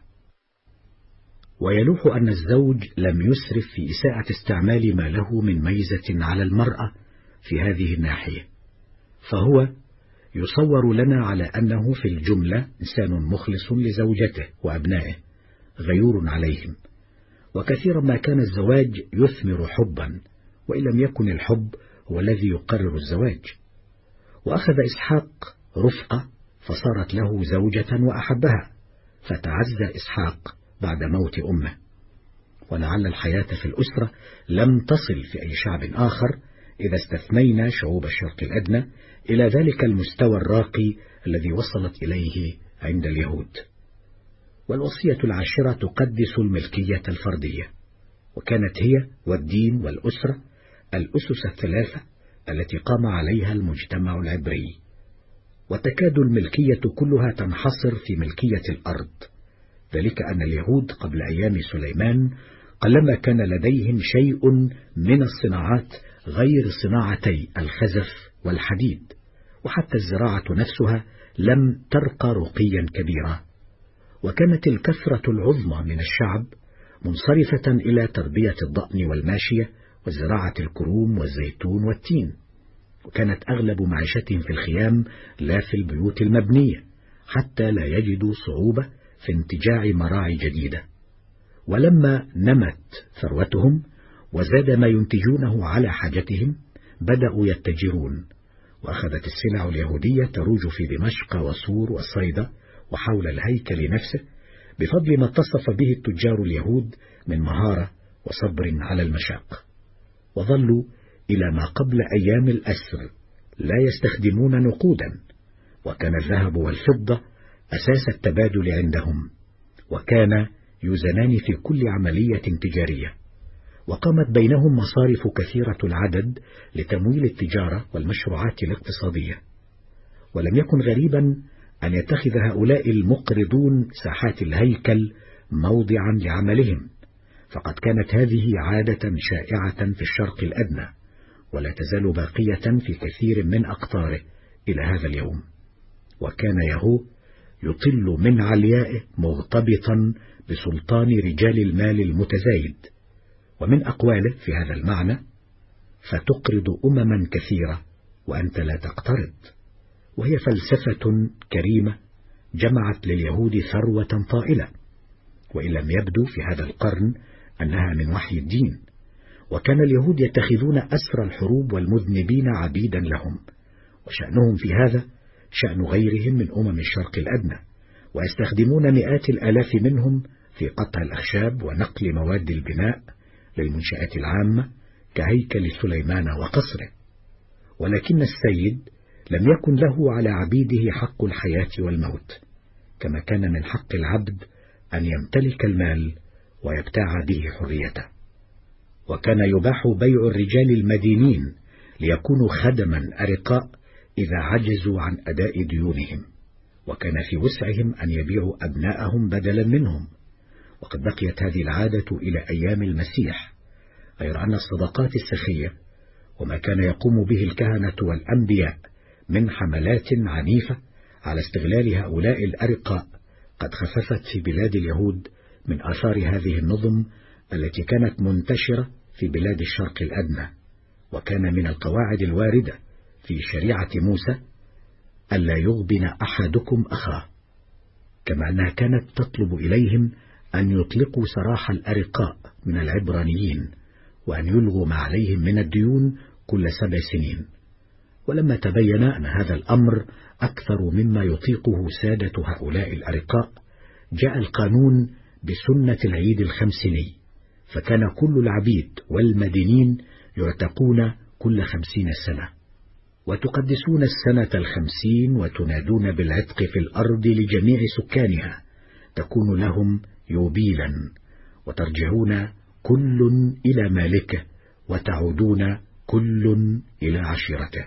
ويلوح أن الزوج لم يسرف في إساءة استعمال ما له من ميزة على المرأة في هذه الناحية، فهو يصور لنا على أنه في الجملة إنسان مخلص لزوجته وأبنائه غيور عليهم. وكثيرا ما كان الزواج يثمر حبا، وإن لم يكن الحب هو الذي يقرر الزواج. وأخذ إسحاق رفقة فصارت له زوجة وأحبها، فتعزى إسحاق بعد موت أمه. ولعل الحياة في الأسرة لم تصل في أي شعب آخر إذا استثنينا شعوب الشرق الأدنى إلى ذلك المستوى الراقي الذي وصلت إليه عند اليهود. والوصية العاشرة تقدس الملكية الفردية، وكانت هي والدين والأسرة الأسس الثلاثة التي قام عليها المجتمع العبري. وتكاد الملكية كلها تنحصر في ملكية الأرض، ذلك أن اليهود قبل أيام سليمان قلما كان لديهم شيء من الصناعات غير صناعتي الخزف والحديد، وحتى الزراعة نفسها لم ترقى رقيا كبيرا. وكانت الكثرة العظمى من الشعب منصرفة إلى تربية الضأن والماشية وزراعة الكروم والزيتون والتين، وكانت أغلب معيشتهم في الخيام لا في البيوت المبنية، حتى لا يجدوا صعوبة في انتجاع مراعي جديدة. ولما نمت ثروتهم وزاد ما ينتجونه على حاجتهم بدأوا يتجرون، وأخذت السلع اليهودية تروج في دمشق وصور والصيدا وحول الهيكل نفسه بفضل ما اتصف به التجار اليهود من مهارة وصبر على المشاق. وظلوا إلى ما قبل أيام الأسر لا يستخدمون نقودا، وكان الذهب والفضة أساس التبادل عندهم، وكان يوزنان في كل عملية تجارية. وقامت بينهم مصارف كثيرة العدد لتمويل التجارة والمشروعات الاقتصادية. ولم يكن غريبا أن يتخذ هؤلاء المقرضون ساحات الهيكل موضعا لعملهم، فقد كانت هذه عادة شائعة في الشرق الأدنى، ولا تزال باقية في كثير من أقطاره إلى هذا اليوم. وكان يهو يطل من عليائه مغتبطا بسلطان رجال المال المتزايد. ومن أقواله في هذا المعنى: فتقرض أمما كثيرة وأنت لا تقترض. وهي فلسفة كريمة جمعت لليهود ثروة طائلة، وإن لم يبدو في هذا القرن أنها من وحي الدين. وكان اليهود يتخذون أسر الحروب والمذنبين عبيدا لهم، وشأنهم في هذا شأن غيرهم من أمم الشرق الأدنى، ويستخدمون مئات الآلاف منهم في قطع الأخشاب ونقل مواد البناء للمنشآت العامة كهيكل سليمان وقصره. ولكن السيد لم يكن له على عبيده حق الحياة والموت، كما كان من حق العبد أن يمتلك المال ويبتاع به حريته. وكان يباح بيع الرجال المدينين ليكونوا خدما أرقاء إذا عجزوا عن أداء ديونهم. وكان في وسعهم أن يبيعوا أبناءهم بدلا منهم، وقد بقيت هذه العادة إلى أيام المسيح، غير أن الصدقات السخية وما كان يقوم به الكهنة والأنبياء من حملات عنيفة على استغلال هؤلاء الأرقاء قد خففت في بلاد اليهود من آثار هذه النظم التي كانت منتشرة في بلاد الشرق الأدنى. وكان من القواعد الواردة في شريعة موسى ألا يغبن أحدكم أخاه، كما أنها كانت تطلب إليهم أن يطلقوا سراح الأرقاء من العبرانيين، وأن يلغوا ما عليهم من الديون كل 7 سنين. ولما تبين أن هذا الأمر أكثر مما يطيقه سادة هؤلاء الأرقاء، جاء القانون بسنة العيد الخمسيني، فكان كل العبيد والمدينين يعتقون كل 50 سنة، وتقدسون السنة 50 وتنادون بالعتق في الأرض لجميع سكانها، تكون لهم يوبيلا، وترجعون كل إلى مالكه، وتعودون كل إلى عشيرته.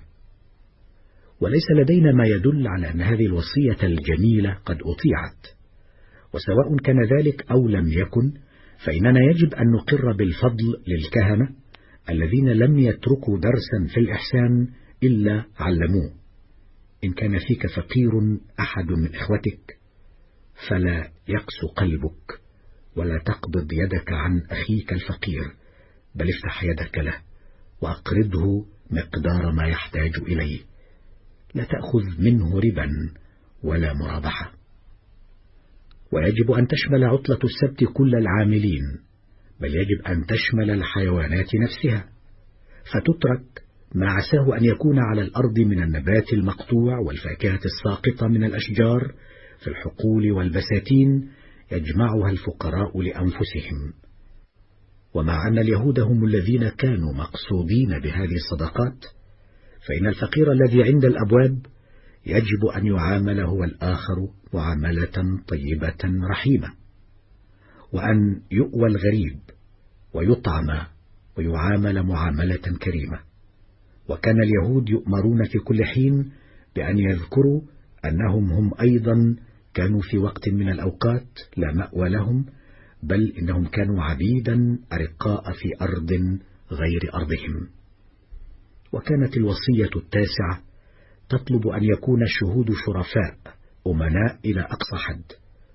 وليس لدينا ما يدل على أن هذه الوصية الجميلة قد أطيعت، وسواء كان ذلك أو لم يكن، فإننا يجب أن نقر بالفضل للكهنة الذين لم يتركوا درسا في الإحسان إلا علموه. إن كان فيك فقير أحد من إخوتك فلا يقسو قلبك، ولا تقبض يدك عن أخيك الفقير، بل افتح يدك له وأقرضه مقدار ما يحتاج إليه، لا تأخذ منه ربا ولا مرابحة. ويجب أن تشمل عطلة السبت كل العاملين، بل يجب أن تشمل الحيوانات نفسها، فتترك ما عساه أن يكون على الأرض من النبات المقطوع والفاكهة الساقطة من الأشجار في الحقول والبساتين، يجمعها الفقراء لأنفسهم. ومع أن اليهود هم الذين كانوا مقصودين بهذه الصدقات، فإن الفقير الذي عند الأبواب يجب أن يعامل هو الآخر معاملة طيبة رحيمة، وأن يؤوى الغريب ويطعم ويعامل معاملة كريمة. وكان اليهود يؤمرون في كل حين بأن يذكروا أنهم هم أيضا كانوا في وقت من الأوقات لا مأوى لهم، بل إنهم كانوا عبيدا أرقاء في أرض غير أرضهم. وكانت الوصية 9 تطلب أن يكون الشهود شرفاء أمناء إلى أقصى حد،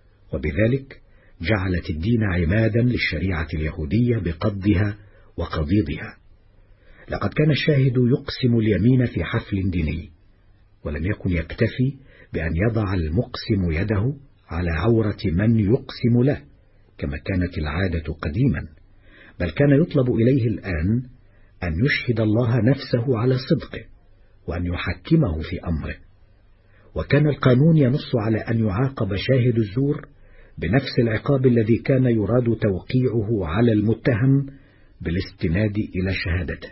وبذلك جعلت الدين عمادا للشريعة اليهودية بقضها وقضيضها. لقد كان الشاهد يقسم اليمين في حفل ديني، ولم يكن يكتفي بأن يضع المقسم يده على عورة من يقسم له كما كانت العادة قديما، بل كان يطلب إليه الآن أن يشهد الله نفسه على صدقه، وأن يحكمه في أمره. وكان القانون ينص على أن يعاقب شاهد الزور بنفس العقاب الذي كان يراد توقيعه على المتهم بالاستناد إلى شهادته.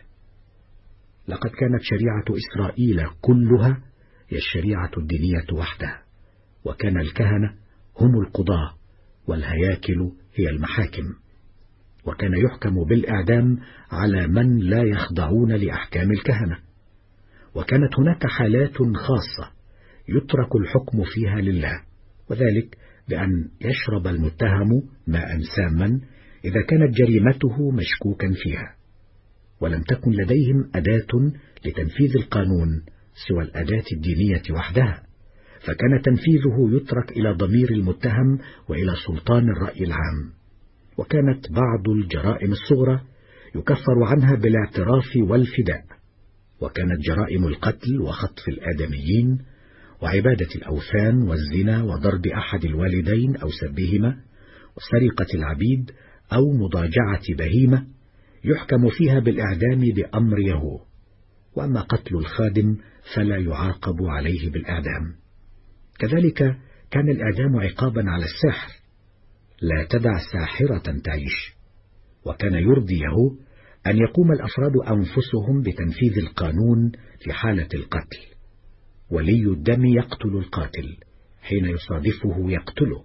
لقد كانت شريعة إسرائيل كلها هي الشريعة الدينية وحدها، وكان الكهنة هم القضاة والهياكل هي المحاكم، وكان يحكم بالإعدام على من لا يخضعون لأحكام الكهنة. وكانت هناك حالات خاصة يترك الحكم فيها لله، وذلك بأن يشرب المتهم ماء ساما إذا كانت جريمته مشكوكا فيها. ولم تكن لديهم أداة لتنفيذ القانون سوى الأداة الدينية وحدها، فكان تنفيذه يترك إلى ضمير المتهم وإلى سلطان الرأي العام. وكانت بعض الجرائم الصغرى يكفر عنها بالاعتراف والفداء، وكانت جرائم القتل وخطف الآدميين وعبادة الأوثان والزنا وضرب أحد الوالدين أو سبهما وسرقة العبيد أو مضاجعة بهيمة يحكم فيها بالإعدام بأمر يهوه. وأما قتل الخادم فلا يعاقب عليه بالإعدام. كذلك كان الإعدام عقابا على الساحر، لا تدع ساحرة تعيش. وكان يرضي يهوه أن يقوم الأفراد أنفسهم بتنفيذ القانون في حالة القتل. ولي الدم يقتل القاتل، حين يصادفه يقتله،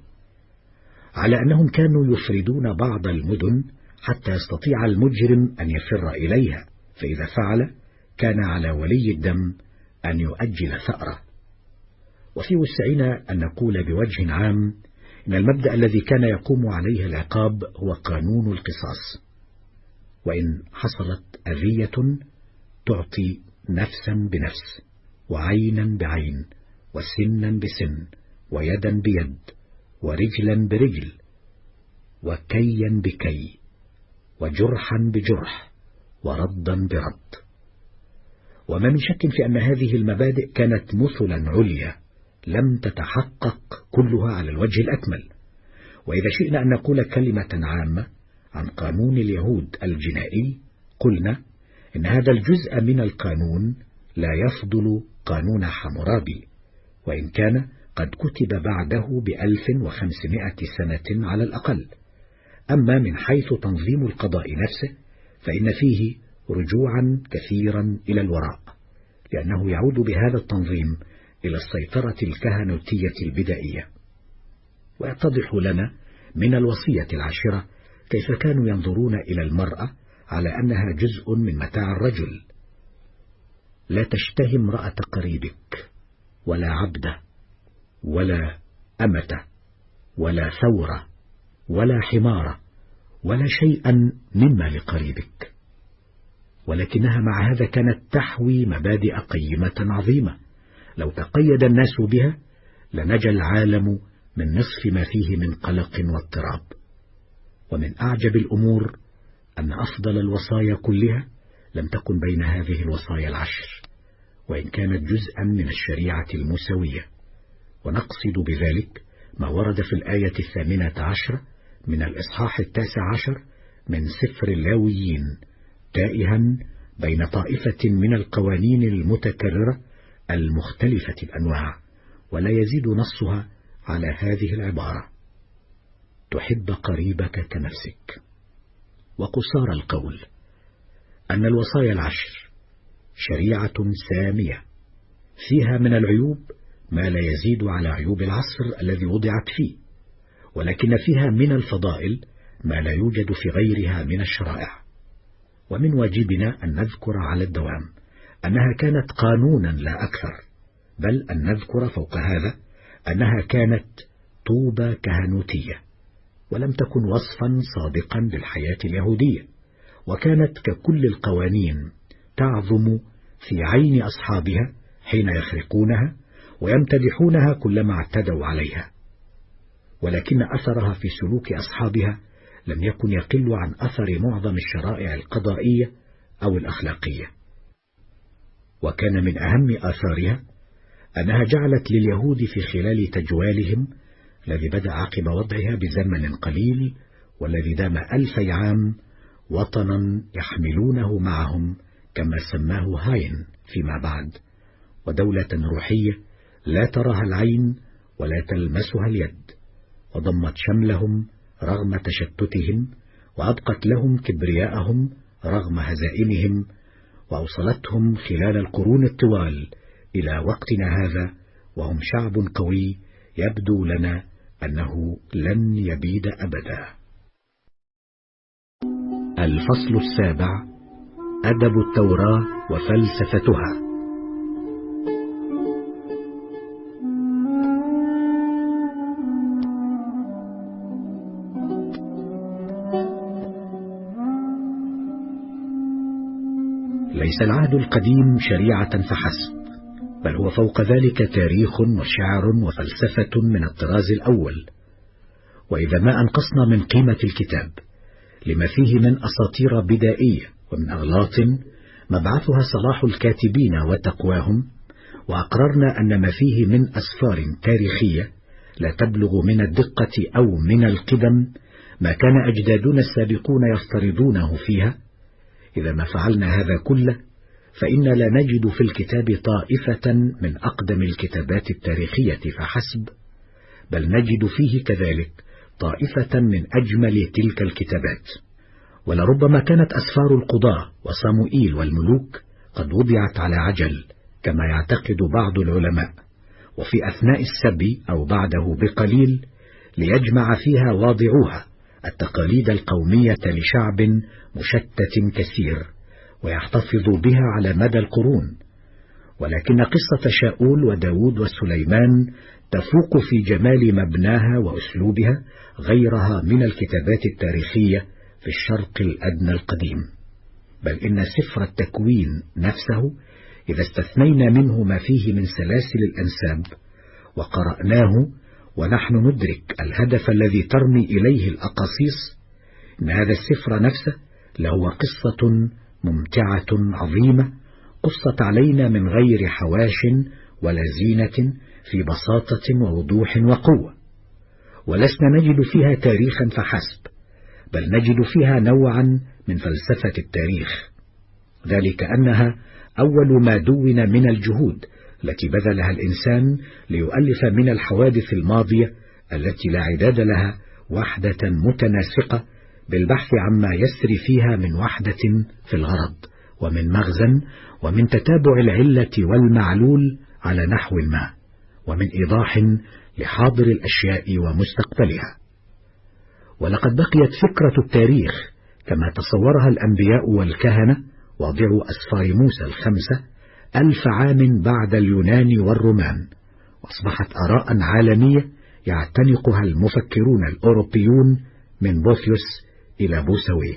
على أنهم كانوا يفردون بعض المدن حتى يستطيع المجرم أن يفر إليها، فإذا فعل كان على ولي الدم أن يؤجل ثأره. وفي وسعنا أن نقول بوجه عام إن المبدأ الذي كان يقوم عليه العقاب هو قانون القصاص، وإن حصلت أذية تعطي نفسا بنفس، وعينا بعين، وسنا بسن، ويدا بيد، ورجلا برجل، وكيا بكي، وجرحا بجرح، وردا برد. وما من شك في أن هذه المبادئ كانت مثلا عليا لم تتحقق كلها على الوجه الأكمل. وإذا شئنا أن نقول كلمة عامة عن قانون اليهود الجنائي، قلنا إن هذا الجزء من القانون لا يفضل قانون حمورابي، وإن كان قد كتب بعده ب1500 سنة على الأقل. أما من حيث تنظيم القضاء نفسه فإن فيه رجوعا كثيرا إلى الوراء، لأنه يعود بهذا التنظيم إلى السيطرة الكهنوتية البدائية. ويتضح لنا من الوصية العاشرة كيف كانوا ينظرون إلى المرأة على أنها جزء من متاع الرجل. لا تشتهي امرأة قريبك، ولا عبده، ولا أمته، ولا ثورة، ولا حمارة، ولا شيئا مما لقريبك. ولكنها مع هذا كانت تحوي مبادئ قيمة عظيمة، لو تقيد الناس بها لنجا العالم من نصف ما فيه من قلق واضطراب. ومن أعجب الأمور أن أفضل الوصايا كلها لم تكن بين هذه الوصايا العشر، وإن كانت جزءا من الشريعة الموسوية. ونقصد بذلك ما ورد في الآية 18 من الإصحاح 19 من سفر اللاويين، تائها بين طائفة من القوانين المتكررة المختلفة الأنواع، ولا يزيد نصها على هذه العبارة: تحب قريبك كنفسك. وقصار القول أن الوصايا العشر شريعة سامية فيها من العيوب ما لا يزيد على عيوب العصر الذي وضعت فيه، ولكن فيها من الفضائل ما لا يوجد في غيرها من الشرائع. ومن واجبنا أن نذكر على الدوام أنها كانت قانونا لا أكثر، بل أن نذكر فوق هذا أنها كانت طوبى كهنوتية، ولم تكن وصفا صادقا للحياة اليهودية، وكانت ككل القوانين تعظم في عين أصحابها حين يخرقونها ويمتدحونها كلما اعتدوا عليها، ولكن أثرها في سلوك أصحابها لم يكن يقل عن أثر معظم الشرائع القضائية أو الأخلاقية. وكان من أهم آثارها أنها جعلت لليهود في خلال تجوالهم الذي بدأ عقب وضعها بزمن قليل والذي دام 2000 عام وطنا يحملونه معهم كما سماه هاين فيما بعد، ودولة روحية لا تراها العين ولا تلمسها اليد، وضمت شملهم رغم تشتتهم، وأبقت لهم كبرياءهم رغم هزائمهم، وأوصلتهم خلال القرون الطوال إلى وقتنا هذا وهم شعب قوي يبدو لنا أنه لن يبيد أبدا. الفصل 7: أدب التوراة وفلسفتها. ليس العهد القديم شريعة فحسب، بل هو فوق ذلك تاريخ وشعر وفلسفة من الطراز الأول. وإذا ما أنقصنا من قيمة الكتاب لما فيه من أساطير بدائية ومن أغلاط مبعثها صلاح الكاتبين وتقواهم، وأقررنا أن ما فيه من أسفار تاريخية لا تبلغ من الدقة أو من القدم ما كان أجدادنا السابقون يفترضونه فيها، إذا ما فعلنا هذا كله فإن لا نجد في الكتاب طائفة من أقدم الكتابات التاريخية فحسب، بل نجد فيه كذلك طائفة من أجمل تلك الكتابات. ولربما كانت أسفار القضاة وصموئيل والملوك قد وضعت على عجل كما يعتقد بعض العلماء، وفي أثناء السبي أو بعده بقليل، ليجمع فيها واضعوها التقاليد القومية لشعب مشتت كثير ويحتفظ بها على مدى القرون. ولكن قصة شاؤول وداود وسليمان تفوق في جمال مبناها وأسلوبها غيرها من الكتابات التاريخية في الشرق الأدنى القديم، بل إن سفر التكوين نفسه إذا استثنينا منه ما فيه من سلاسل الأنساب وقرأناه ونحن ندرك الهدف الذي ترمي إليه الأقاصيص، إن هذا السفر نفسه له قصة ممتعة عظيمة قصت علينا من غير حواش ولا زينة، في بساطة ووضوح وقوة، ولسنا نجد فيها تاريخا فحسب، بل نجد فيها نوعا من فلسفة التاريخ، ذلك أنها أول ما دون من الجهود التي بذلها الإنسان ليؤلف من الحوادث الماضية التي لا عداد لها وحدة متناسقة بالبحث عما يسري فيها من وحدة في الغرض ومن مغزى ومن تتابع العلة والمعلول على نحو ما، ومن إيضاح لحاضر الأشياء ومستقبلها. ولقد بقيت فكرة التاريخ كما تصورها الأنبياء والكهنة واضعوا أسفار موسى 5 ألف عام بعد اليونان والرومان، وأصبحت آراء عالمية يعتنقها المفكرون الأوروبيون من بوثيوس إلى بوسويه.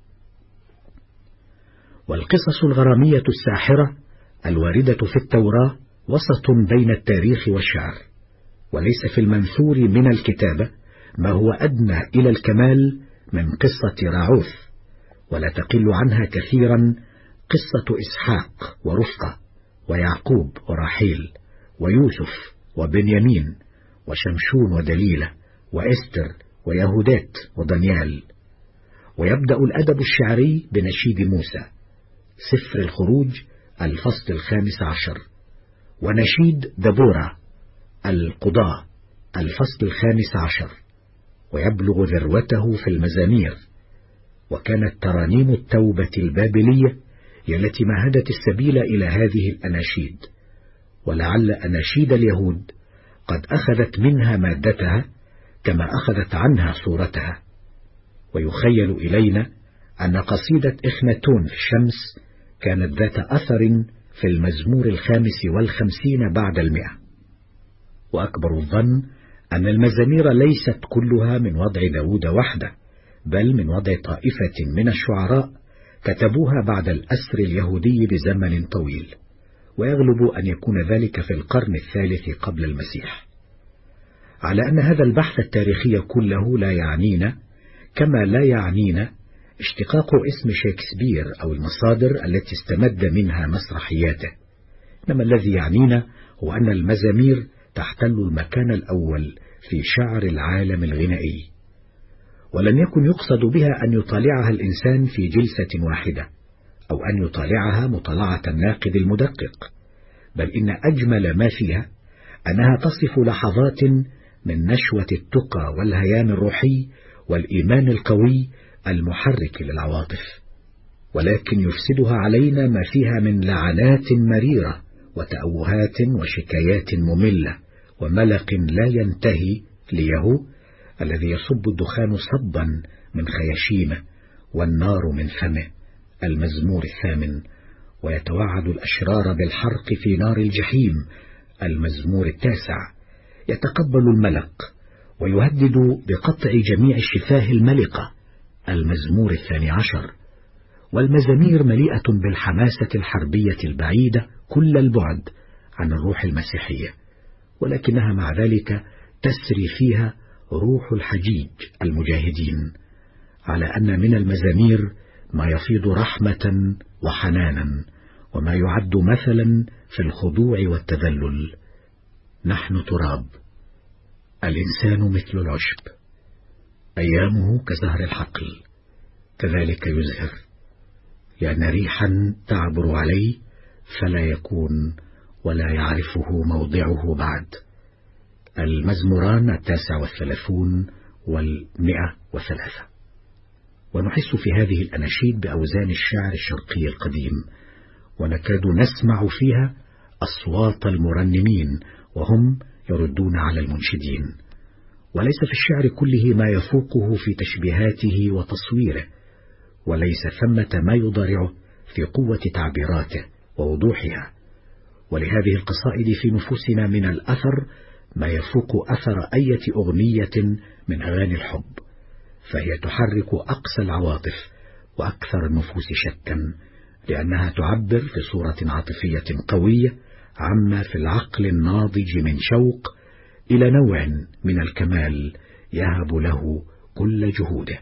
والقصص الغرامية الساحرة الواردة في التوراة وسط بين التاريخ والشعر، وليس في المنثور من الكتابة ما هو أدنى إلى الكمال من قصة راعوث، ولا تقل عنها كثيرا قصة إسحاق ورفقة ويعقوب وراحيل ويوسف وبنيامين وشمشون ودليلة وإستر ويهودات ودانيال. ويبدأ الأدب الشعري بنشيد موسى، سفر الخروج الفصل 15، ونشيد دبورة القضاء الفصل 15، ويبلغ ذروته في المزامير. وكانت ترانيم التوبة البابلية هي التي مهدت السبيل إلى هذه الأناشيد، ولعل أناشيد اليهود قد أخذت منها مادتها كما أخذت عنها صورتها. ويخيل إلينا أن قصيدة إخناتون في الشمس كانت ذات أثر في المزمور 55 بعد 100. وأكبر الظن أن المزامير ليست كلها من وضع داود وحده، بل من وضع طائفة من الشعراء كتبوها بعد الأسر اليهودي بزمن طويل، ويغلب أن يكون ذلك في القرن 3 قبل المسيح. على أن هذا البحث التاريخي كله لا يعنينا، كما لا يعنينا اشتقاق اسم شكسبير أو المصادر التي استمد منها مسرحياته، إنما الذي يعنينا هو أن المزامير تحتل المكان الأول في شعر العالم الغنائي، ولم يكن يقصد بها أن يطالعها الإنسان في جلسة واحدة، أو أن يطالعها مطالعة الناقد المدقق، بل إن أجمل ما فيها أنها تصف لحظات من نشوة التقى والهيام الروحي والإيمان القوي المحرك للعواطف، ولكن يفسدها علينا ما فيها من لعنات مريرة وتأوهات وشكايات مملة وملق لا ينتهي ليهو الذي يصب الدخان صبا من خياشيمه والنار من فمه، المزمور 8، ويتوعد الأشرار بالحرق في نار الجحيم، المزمور 9، يتقبل الملق ويهدد بقطع جميع الشفاه الملقة، المزمور 12. والمزامير مليئة بالحماسة الحربية البعيدة كل البعد عن الروح المسيحية، ولكنها مع ذلك تسري فيها روح الحجيج المجاهدين، على أن من المزامير ما يفيض رحمة وحنانا، وما يعد مثلا في الخضوع والتذلل. نحن تراب، الإنسان مثل العشب، أيامه كزهر الحقل، كذلك يزهر، لأن ريحا تعبر عليه فلا يكون ولا يعرفه موضعه بعد. المزموران 39 و103. ونحس في هذه الأناشيد بأوزان الشعر الشرقي القديم، ونكاد نسمع فيها أصوات المرنمين وهم يردون على المنشدين، وليس في الشعر كله ما يفوقه في تشبيهاته وتصويره، وليس ثمة ما يضارعه في قوة تعبيراته ووضوحها، ولهذه القصائد في نفوسنا من الأثر ما يفوق أثر أية أغنية من أغاني الحب، فهي تحرك أقسى العواطف وأكثر النفوس شكا، لأنها تعبر في صورة عاطفية قوية عما في العقل الناضج من شوق إلى نوع من الكمال يهب له كل جهوده.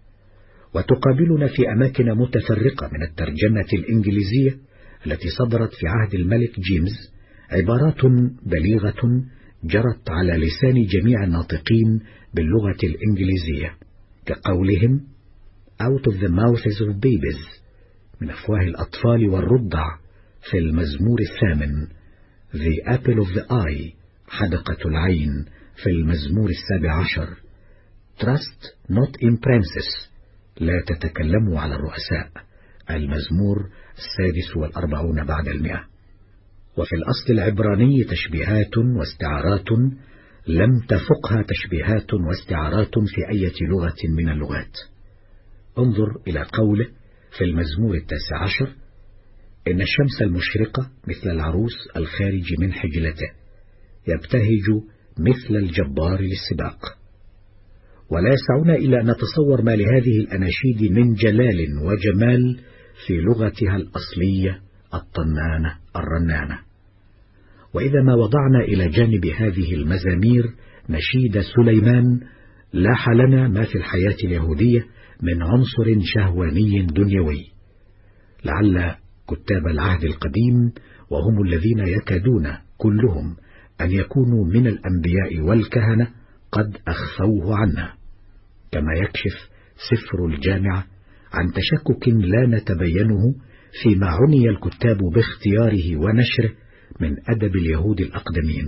وتقابلنا في أماكن متفرقة من الترجمة الإنجليزية التي صدرت في عهد الملك جيمس عبارات بليغة جرت على لسان جميع الناطقين باللغة الإنجليزية، كقولهم out of the mouths of babies، من أفواه الأطفال والرضع، في المزمور 8 the apple of the eye، حدقة العين، في المزمور 17 trust not in princes، لا تتكلموا على الرؤساء، المزمور 46 بعد 100. وفي الأصل العبراني تشبيهات واستعارات لم تفقها تشبيهات واستعارات في أي لغة من اللغات. انظر إلى قوله في المزمور 19 إن الشمس المشرقة مثل العروس الخارج من حجلته، يبتهج مثل الجبار للسباق. ولا يسعنا إلا أن نتصور ما لهذه الأناشيد من جلال وجمال في لغتها الأصلية الطنانة الرنانة. وإذا ما وضعنا إلى جانب هذه المزامير نشيد سليمان، لاح لنا ما في الحياة اليهودية من عنصر شهواني دنيوي. لعل كتاب العهد القديم، وهم الذين يكادون كلهم أن يكونوا من الأنبياء والكهنة، قد أخفوه عنا، كما يكشف سفر الجامعة عن تشكك لا نتبينه فيما عني الكتاب باختياره ونشره من أدب اليهود الأقدمين.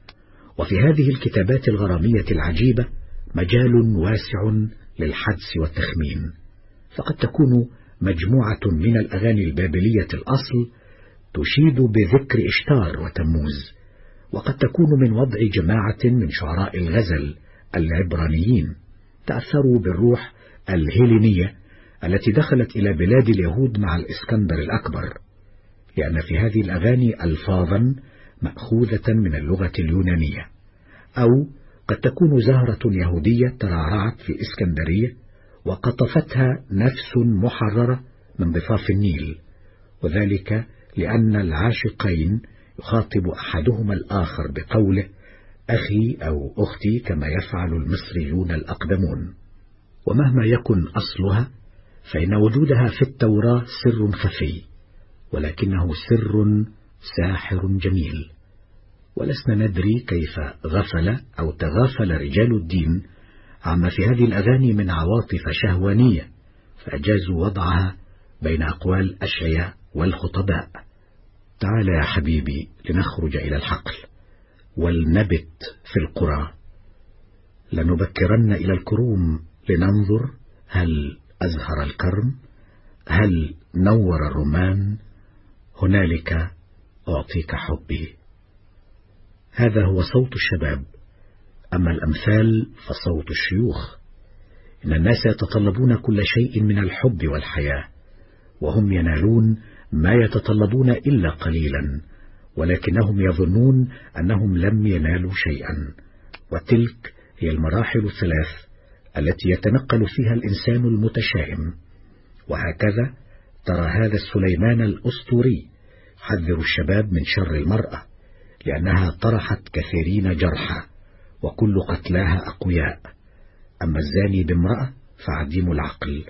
وفي هذه الكتابات الغرامية العجيبة مجال واسع للحدس والتخمين، فقد تكون مجموعة من الأغاني البابلية الأصل تشيد بذكر إشتار وتموز، وقد تكون من وضع جماعة من شعراء الغزل العبرانيين تأثروا بالروح الهيلينية التي دخلت إلى بلاد اليهود مع الإسكندر الأكبر، لأن في هذه الأغاني ألفاظا مأخوذة من اللغة اليونانية، أو قد تكون زهرة يهودية ترعرعت في إسكندرية وقطفتها نفس محررة من ضفاف النيل، وذلك لأن العاشقين يخاطب أحدهما الآخر بقوله أخي أو أختي كما يفعل المصريون الأقدمون. ومهما يكن أصلها فإن وجودها في التوراة سر خفي، ولكنه سر ساحر جميل، ولسنا ندري كيف غفل أو تغافل رجال الدين عما في هذه الأغاني من عواطف شهوانية، فأجازوا وضعها بين أقوال أشعياء والخطباء. تعال يا حبيبي لنخرج إلى الحقل ولنبت في القرى، لنبكرن إلى الكروم لننظر هل أزهر الكرم، هل نور الرمان، هنالك أعطيك حبي. هذا هو صوت الشباب، أما الأمثال فصوت الشيوخ. إن الناس يتطلبون كل شيء من الحب والحياة، وهم ينالون ما يتطلبون إلا قليلا، ولكنهم يظنون أنهم لم ينالوا شيئا. وتلك هي المراحل الثلاث التي يتنقل فيها الإنسان المتشائم. وهكذا ترى هذا السليمان الأسطوري يحذر الشباب من شر المرأة، لأنها طرحت كثيرين جرحى وكل قتلاها أقوياء. أما الزاني بامرأة فعديم العقل.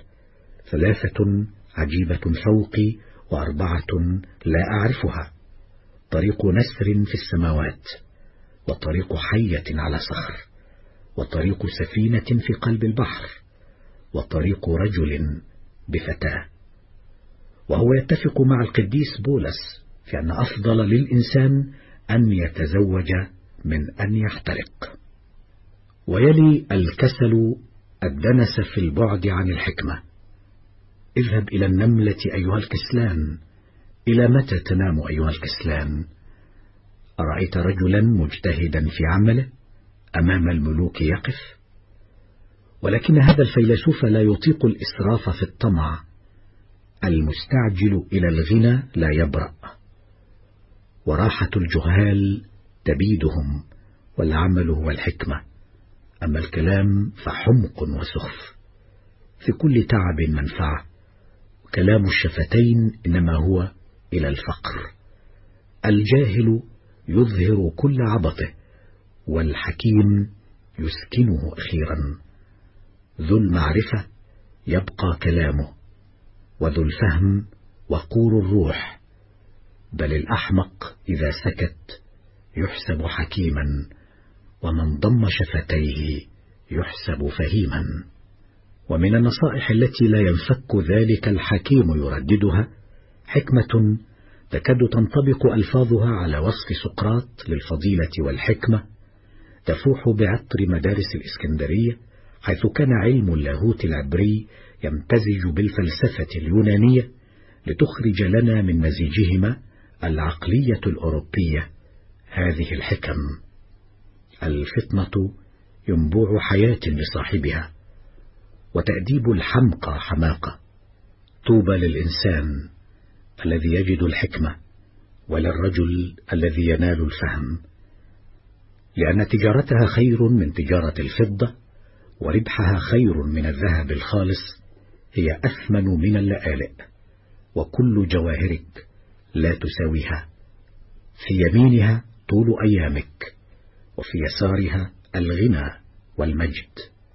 3 عجيبة فوقي و4 لا أعرفها، طريق نسر في السماوات، وطريق حية على صخر، وطريق سفينة في قلب البحر، وطريق رجل بفتاة. وهو يتفق مع القديس بولس في أن أفضل للإنسان أن يتزوج من أن يحترق. ويلي الكسل الدنس في البعد عن الحكمة. اذهب إلى النملة أيها الكسلان، إلى متى تنام أيها الكسلان؟ أرأيت رجلا مجتهدا في عمله أمام الملوك يقف؟ ولكن هذا الفيلسوف لا يطيق الإسراف في الطمع، المستعجل إلى الغنى لا يبرأ. وراحة الجهال تبيدهم، والعمل هو الحكمة، أما الكلام فحمق وسخف. في كل تعب منفعة، وكلام الشفتين إنما هو إلى الفقر. الجاهل يظهر كل عبطه، والحكيم يسكنه أخيرا. ذو المعرفة يبقى كلامه، وذو الفهم وقور الروح، بل الأحمق إذا سكت يحسب حكيما، ومن ضم شفتيه يحسب فهيما. ومن النصائح التي لا ينفك ذلك الحكيم يرددها حكمة تكاد تنطبق ألفاظها على وصف سقراط للفضيلة والحكمة، تفوح بعطر مدارس الإسكندرية، حيث كان علم اللاهوت العبري يمتزج بالفلسفة اليونانية لتخرج لنا من مزيجهما العقلية الأوروبية هذه الحكم. الفطنة ينبوع حياة لصاحبها، وتأديب الحمقى حماقة. طوبى للإنسان الذي يجد الحكمة، وللرجل الذي ينال الفهم، لأن تجارتها خير من تجارة الفضة، وربحها خير من الذهب الخالص. هي أثمن من اللآلئ، وكل جواهرك لا تساويها. في يمينها طول أيامك، وفي يسارها الغنى والمجد.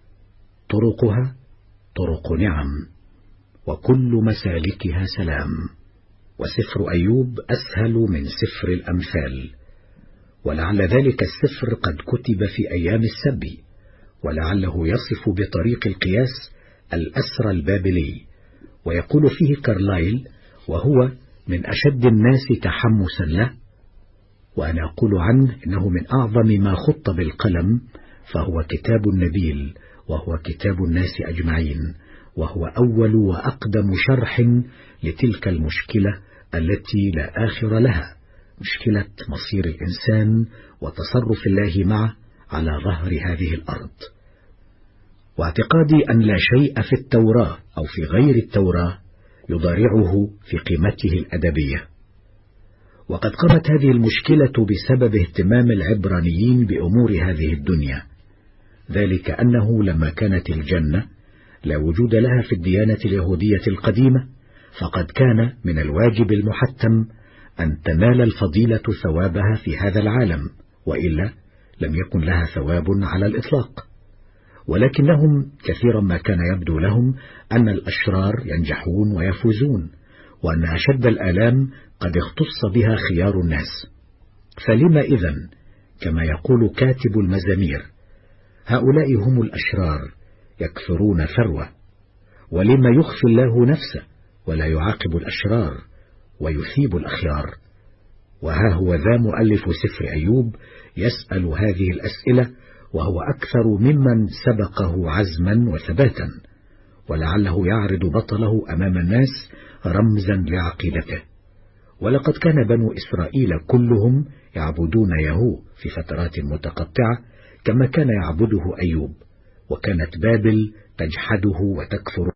طرقها طرق نعم، وكل مسالكها سلام. وسفر أيوب أسهل من سفر الأمثال، ولعل ذلك السفر قد كتب في أيام السبي، ولعله يصف بطريق القياس الأسر البابلي. ويقول فيه كارلايل، وهو من أشد الناس تحمسا له، وأنا أقول عنه إنه من أعظم ما خط بالقلم، فهو كتاب نبيل، وهو كتاب الناس أجمعين، وهو أول وأقدم شرح لتلك المشكلة التي لا آخر لها، مشكلة مصير الإنسان وتصرف الله معه على ظهر هذه الأرض. واعتقادي أن لا شيء في التوراة أو في غير التوراة يضارعه في قيمته الأدبية. وقد قامت هذه المشكلة بسبب اهتمام العبرانيين بأمور هذه الدنيا، ذلك أنه لما كانت الجنة لا وجود لها في الديانة اليهودية القديمة، فقد كان من الواجب المحتم أن تنال الفضيلة ثوابها في هذا العالم، وإلا لم يكن لها ثواب على الإطلاق. ولكنهم كثيرا ما كان يبدو لهم أن الأشرار ينجحون ويفوزون، وأن أشد الآلام قد اختص بها خيار الناس. فلما إذن كما يقول كاتب المزامير هؤلاء هم الأشرار يكثرون ثروة، ولما يخفي الله نفسه ولا يعاقب الأشرار ويثيب الأخيار؟ وها هو ذا مؤلف سفر أيوب يسأل هذه الأسئلة، وهو أكثر ممن سبقه عزما وثباتا، ولعله يعرض بطله أمام الناس رمزا لعقيدته. ولقد كان بنو إسرائيل كلهم يعبدون يهوه في فترات متقطعة كما كان يعبده أيوب، وكانت بابل تجحده وتكفر